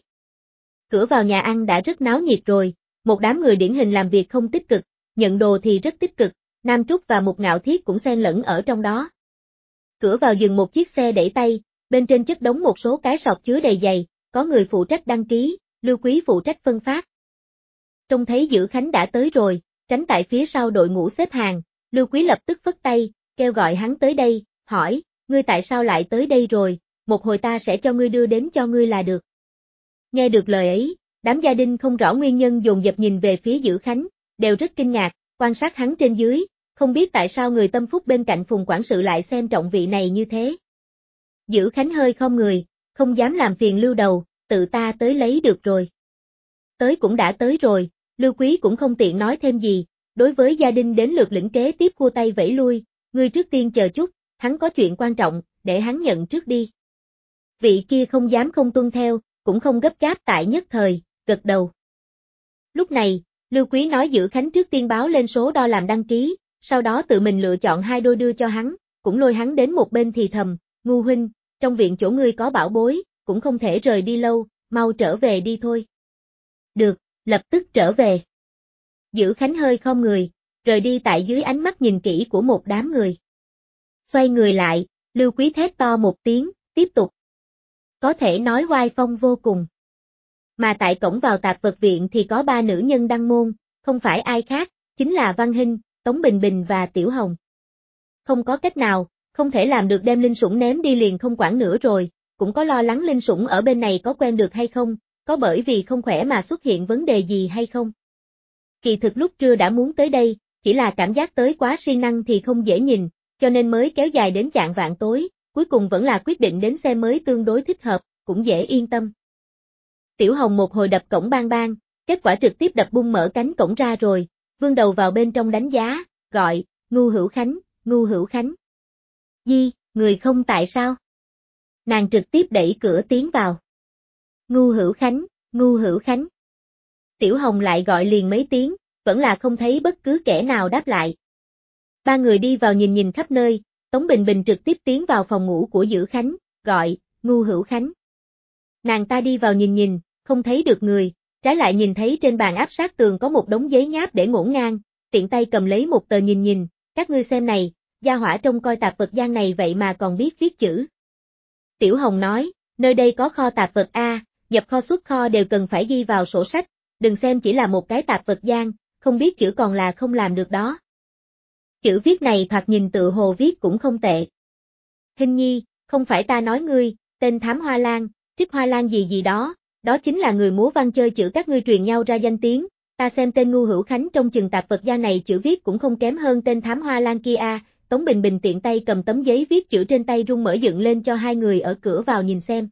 Cửa vào nhà ăn đã rất náo nhiệt rồi, một đám người điển hình làm việc không tích cực, nhận đồ thì rất tích cực, Nam Trúc và Mục Ngạo Thiết cũng xen lẫn ở trong đó. Cửa vào dừng một chiếc xe đẩy tay, bên trên chất đống một số cái sọt chứa đầy giày, có người phụ trách đăng ký, Lưu Quý phụ trách phân phát. Trông thấy Dữ Khánh đã tới rồi, tránh tại phía sau đội ngũ xếp hàng, Lưu Quý lập tức phất tay, kêu gọi hắn tới đây, hỏi, ngươi tại sao lại tới đây rồi, một hồi ta sẽ cho ngươi đưa đến cho ngươi là được. Nghe được lời ấy, đám gia đình không rõ nguyên nhân dồn dập nhìn về phía Dữ Khánh, đều rất kinh ngạc, quan sát hắn trên dưới, không biết tại sao người tâm phúc bên cạnh Phùng quản sự lại xem trọng vị này như thế. Dữ Khánh hơi khom người, không dám làm phiền Lưu đầu, tự ta tới lấy được rồi. Tới cũng đã tới rồi, Lưu Quý cũng không tiện nói thêm gì, đối với gia đình đến lượt lĩnh kế tiếp khua tay vẫy lui, ngươi trước tiên chờ chút, hắn có chuyện quan trọng, để hắn nhận trước đi. Vị kia không dám không tuân theo, cũng không gấp gáp tại nhất thời, gật đầu. Lúc này, Lưu Quý nói Dữ Khánh trước tiên báo lên số đo làm đăng ký, sau đó tự mình lựa chọn 2 đôi đưa cho hắn, cũng lôi hắn đến một bên thì thầm, Ngu huynh, trong viện chỗ ngươi có bảo bối, cũng không thể rời đi lâu, mau trở về đi thôi. Được, lập tức trở về. Dữ Khánh hơi khom người, rời đi tại dưới ánh mắt nhìn kỹ của một đám người. Xoay người lại, Lưu Quý thét to một tiếng, tiếp tục. Có thể nói oai phong vô cùng. Mà tại cổng vào Tạp vật viện thì có 3 nữ nhân đăng môn, không phải ai khác, chính là Văn Hinh, Tống Bình Bình và Tiểu Hồng. Không có cách nào, không thể làm được đem Linh Sủng ném đi liền không quản nữa rồi, cũng có lo lắng Linh Sủng ở bên này có quen được hay không, có bởi vì không khỏe mà xuất hiện vấn đề gì hay không. Kỳ thực lúc trưa đã muốn tới đây, chỉ là cảm giác tới quá siêng năng thì không dễ nhìn, cho nên mới kéo dài đến chạng vạng tối, cuối cùng vẫn là quyết định đến xem mới tương đối thích hợp, cũng dễ yên tâm. Tiểu Hồng một hồi đập cổng bang bang, kết quả trực tiếp đập bung mở cánh cổng ra rồi, vươn đầu vào bên trong đánh giá, gọi, Ngu Hữu Khánh, Ngu Hữu Khánh. Di, người không tại sao? Nàng trực tiếp đẩy cửa tiến vào. Ngu Hữu Khánh, Ngu Hữu Khánh. Tiểu Hồng lại gọi liền mấy tiếng, vẫn là không thấy bất cứ kẻ nào đáp lại. 3 người đi vào nhìn nhìn khắp nơi, Tống Bình Bình trực tiếp tiến vào phòng ngủ của Dữ Khánh, gọi, Ngu Hữu Khánh. Nàng ta đi vào nhìn nhìn, không thấy được người, trái lại nhìn thấy trên bàn áp sát tường có một đống giấy nháp để ngổn ngang, tiện tay cầm lấy một tờ nhìn nhìn, các ngươi xem này, gia hỏa trông coi tạp vật gian này vậy mà còn biết viết chữ. Tiểu Hồng nói, nơi đây có kho tạp vật A, nhập kho xuất kho đều cần phải ghi vào sổ sách, đừng xem chỉ là một cái tạp vật gian, không biết chữ còn là không làm được đó. Chữ viết này thoạt nhìn tự hồ viết cũng không tệ. Hình nhi, không phải ta nói ngươi, tên Thám Hoa Lan, Trích Hoa Lan gì gì đó, đó chính là người múa văn chơi chữ các ngươi truyền nhau ra danh tiếng, ta xem tên Ngu Hữu Khánh trong chừng tạp vật gia này chữ viết cũng không kém hơn tên Thám Hoa Lan kia a. Tống Bình Bình tiện tay cầm tấm giấy viết chữ trên tay rung mở dựng lên cho 2 người ở cửa vào nhìn xem.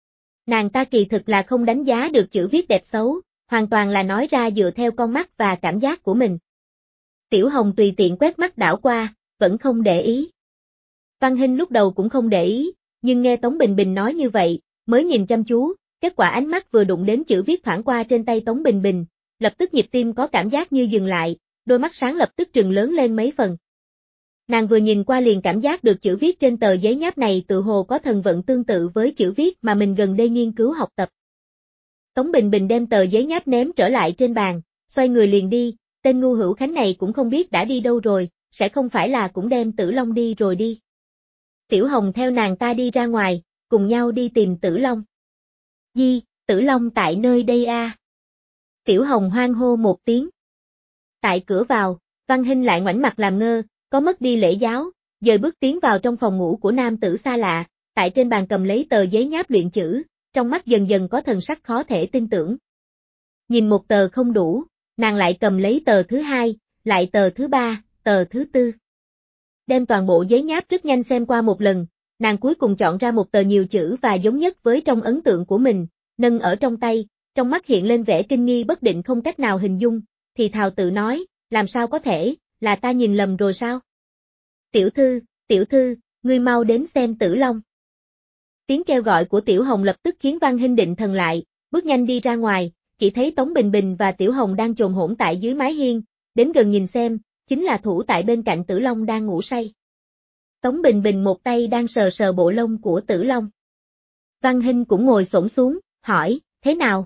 Nàng ta kỳ thực là không đánh giá được chữ viết đẹp xấu, hoàn toàn là nói ra dựa theo con mắt và cảm giác của mình. Tiểu Hồng tùy tiện quét mắt đảo qua, vẫn không để ý. Văn Hinh lúc đầu cũng không để ý, nhưng nghe Tống Bình Bình nói như vậy, mới nhìn chăm chú, kết quả ánh mắt vừa đụng đến chữ viết thoảng qua trên tay Tống Bình Bình, lập tức nhịp tim có cảm giác như dừng lại, đôi mắt sáng lập tức trừng lớn lên mấy phần. Nàng vừa nhìn qua liền cảm giác được chữ viết trên tờ giấy nháp này tự hồ có thần vận tương tự với chữ viết mà mình gần đây nghiên cứu học tập. Tống Bình Bình đem tờ giấy nháp ném trở lại trên bàn, xoay người liền đi, tên ngu hữu khánh này cũng không biết đã đi đâu rồi, sẽ không phải là cũng đem Tử Long đi rồi đi. Tiểu Hồng theo nàng ta đi ra ngoài, cùng nhau đi tìm Tử Long. Di, Tử Long tại nơi đây a. Tiểu Hồng hoan hô một tiếng. Tại cửa vào, Văn Hinh lại ngoảnh mặt làm ngơ, có mất đi lễ giáo, dời bước tiến vào trong phòng ngủ của nam tử xa lạ, tại trên bàn cầm lấy tờ giấy nháp luyện chữ, trong mắt dần dần có thần sắc khó thể tin tưởng. Nhìn một tờ không đủ, nàng lại cầm lấy tờ thứ hai, lại tờ thứ ba, tờ thứ tư. Đem toàn bộ giấy nháp rất nhanh xem qua một lần, nàng cuối cùng chọn ra một tờ nhiều chữ và giống nhất với trong ấn tượng của mình, nâng ở trong tay, trong mắt hiện lên vẻ kinh nghi bất định không cách nào hình dung, thì thào tự nói, làm sao có thể, là ta nhìn lầm rồi sao? Tiểu thư, ngươi mau đến xem Tử Long. Tiếng kêu gọi của Tiểu Hồng lập tức khiến Văn Hinh định thần lại, bước nhanh đi ra ngoài, chỉ thấy Tống Bình Bình và Tiểu Hồng đang chồn hổn tại dưới mái hiên, đến gần nhìn xem, chính là thủ tại bên cạnh Tử Long đang ngủ say. Tống Bình Bình một tay đang sờ sờ bộ lông của Tử Long. Văn Hinh cũng ngồi xổm xuống, hỏi, thế nào?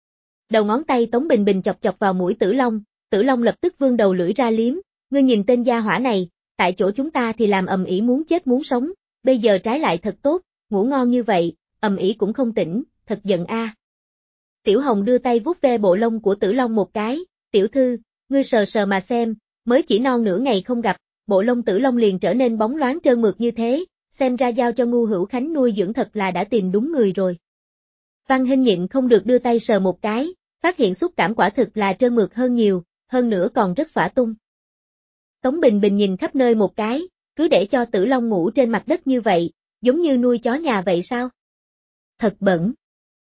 Đầu ngón tay Tống Bình Bình chọc chọc vào mũi Tử Long lập tức vươn đầu lưỡi ra liếm, ngươi nhìn tên gia hỏa này, tại chỗ chúng ta thì làm ầm ĩ muốn chết muốn sống, bây giờ trái lại thật tốt, ngủ ngon như vậy, ầm ĩ cũng không tỉnh, thật giận a. Tiểu Hồng đưa tay vuốt ve bộ lông của Tử Long một cái, tiểu thư, ngươi sờ sờ mà xem, mới chỉ non nửa ngày không gặp, bộ lông Tử Long liền trở nên bóng loáng trơn mượt như thế, xem ra giao cho ngu hữu khánh nuôi dưỡng thật là đã tìm đúng người rồi. Văn Hinh nhịn không được đưa tay sờ một cái, phát hiện xúc cảm quả thực là trơn mượt hơn nhiều, hơn nữa còn rất xõa tung. Tống Bình Bình nhìn khắp nơi một cái, cứ để cho Tử Long ngủ trên mặt đất như vậy, giống như nuôi chó nhà vậy sao? Thật bẩn.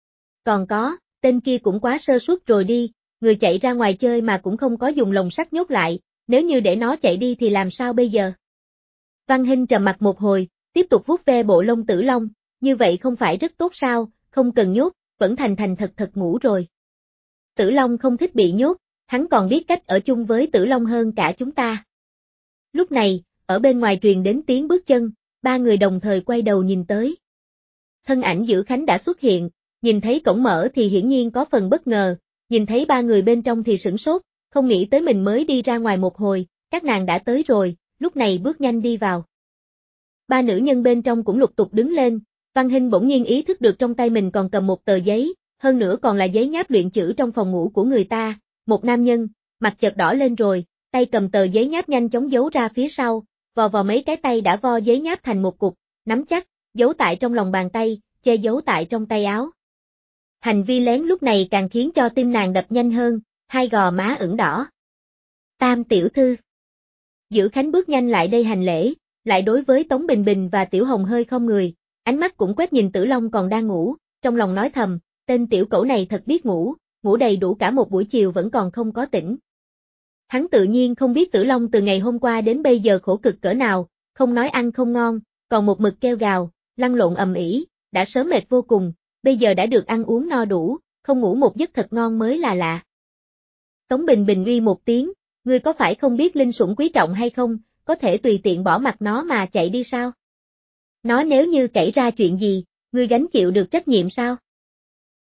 Còn có, tên kia cũng quá sơ suất rồi đi, người chạy ra ngoài chơi mà cũng không có dùng lồng sắt nhốt lại, nếu như để nó chạy đi thì làm sao bây giờ? Văn Hinh trầm mặt một hồi, tiếp tục vuốt ve bộ lông Tử Long, như vậy không phải rất tốt sao, không cần nhốt, vẫn thành thật ngủ rồi. Tử Long không thích bị nhốt, hắn còn biết cách ở chung với Tử Long hơn cả chúng ta. Lúc này, ở bên ngoài truyền đến tiếng bước chân, ba người đồng thời quay đầu nhìn tới. Thân ảnh Dữ Khánh đã xuất hiện, nhìn thấy cổng mở thì hiển nhiên có phần bất ngờ, nhìn thấy ba người bên trong thì sửng sốt, không nghĩ tới mình mới đi ra ngoài một hồi, các nàng đã tới rồi, lúc này bước nhanh đi vào. Ba nữ nhân bên trong cũng lục tục đứng lên, Văn Hinh bỗng nhiên ý thức được trong tay mình còn cầm một tờ giấy, hơn nữa còn là giấy nháp luyện chữ trong phòng ngủ của người ta, một nam nhân, mặt chợt đỏ lên rồi, tay cầm tờ giấy nháp nhanh chóng giấu ra phía sau, vò vào mấy cái tay đã vo giấy nháp thành một cục, nắm chắc, giấu tại trong lòng bàn tay, che giấu tại trong tay áo. Hành vi lén lúc này càng khiến cho tim nàng đập nhanh hơn, hai gò má ửng đỏ. Tam tiểu thư. Dữ Khánh bước nhanh lại đây hành lễ, lại đối với Tống Bình Bình và Tiểu Hồng hơi không người, ánh mắt cũng quét nhìn Tử Long còn đang ngủ, trong lòng nói thầm, tên tiểu cẩu này thật biết ngủ, ngủ đầy đủ cả một buổi chiều vẫn còn không có tỉnh. Hắn tự nhiên không biết Tử Long từ ngày hôm qua đến bây giờ khổ cực cỡ nào, không nói ăn không ngon, còn một mực kêu gào, lăn lộn ầm ĩ, đã sớm mệt vô cùng, bây giờ đã được ăn uống no đủ, không ngủ một giấc thật ngon mới là lạ. Tống Bình Bình uy một tiếng, ngươi có phải không biết linh sủng quý trọng hay không, có thể tùy tiện bỏ mặc nó mà chạy đi sao? Nó nếu như xảy ra chuyện gì, ngươi gánh chịu được trách nhiệm sao?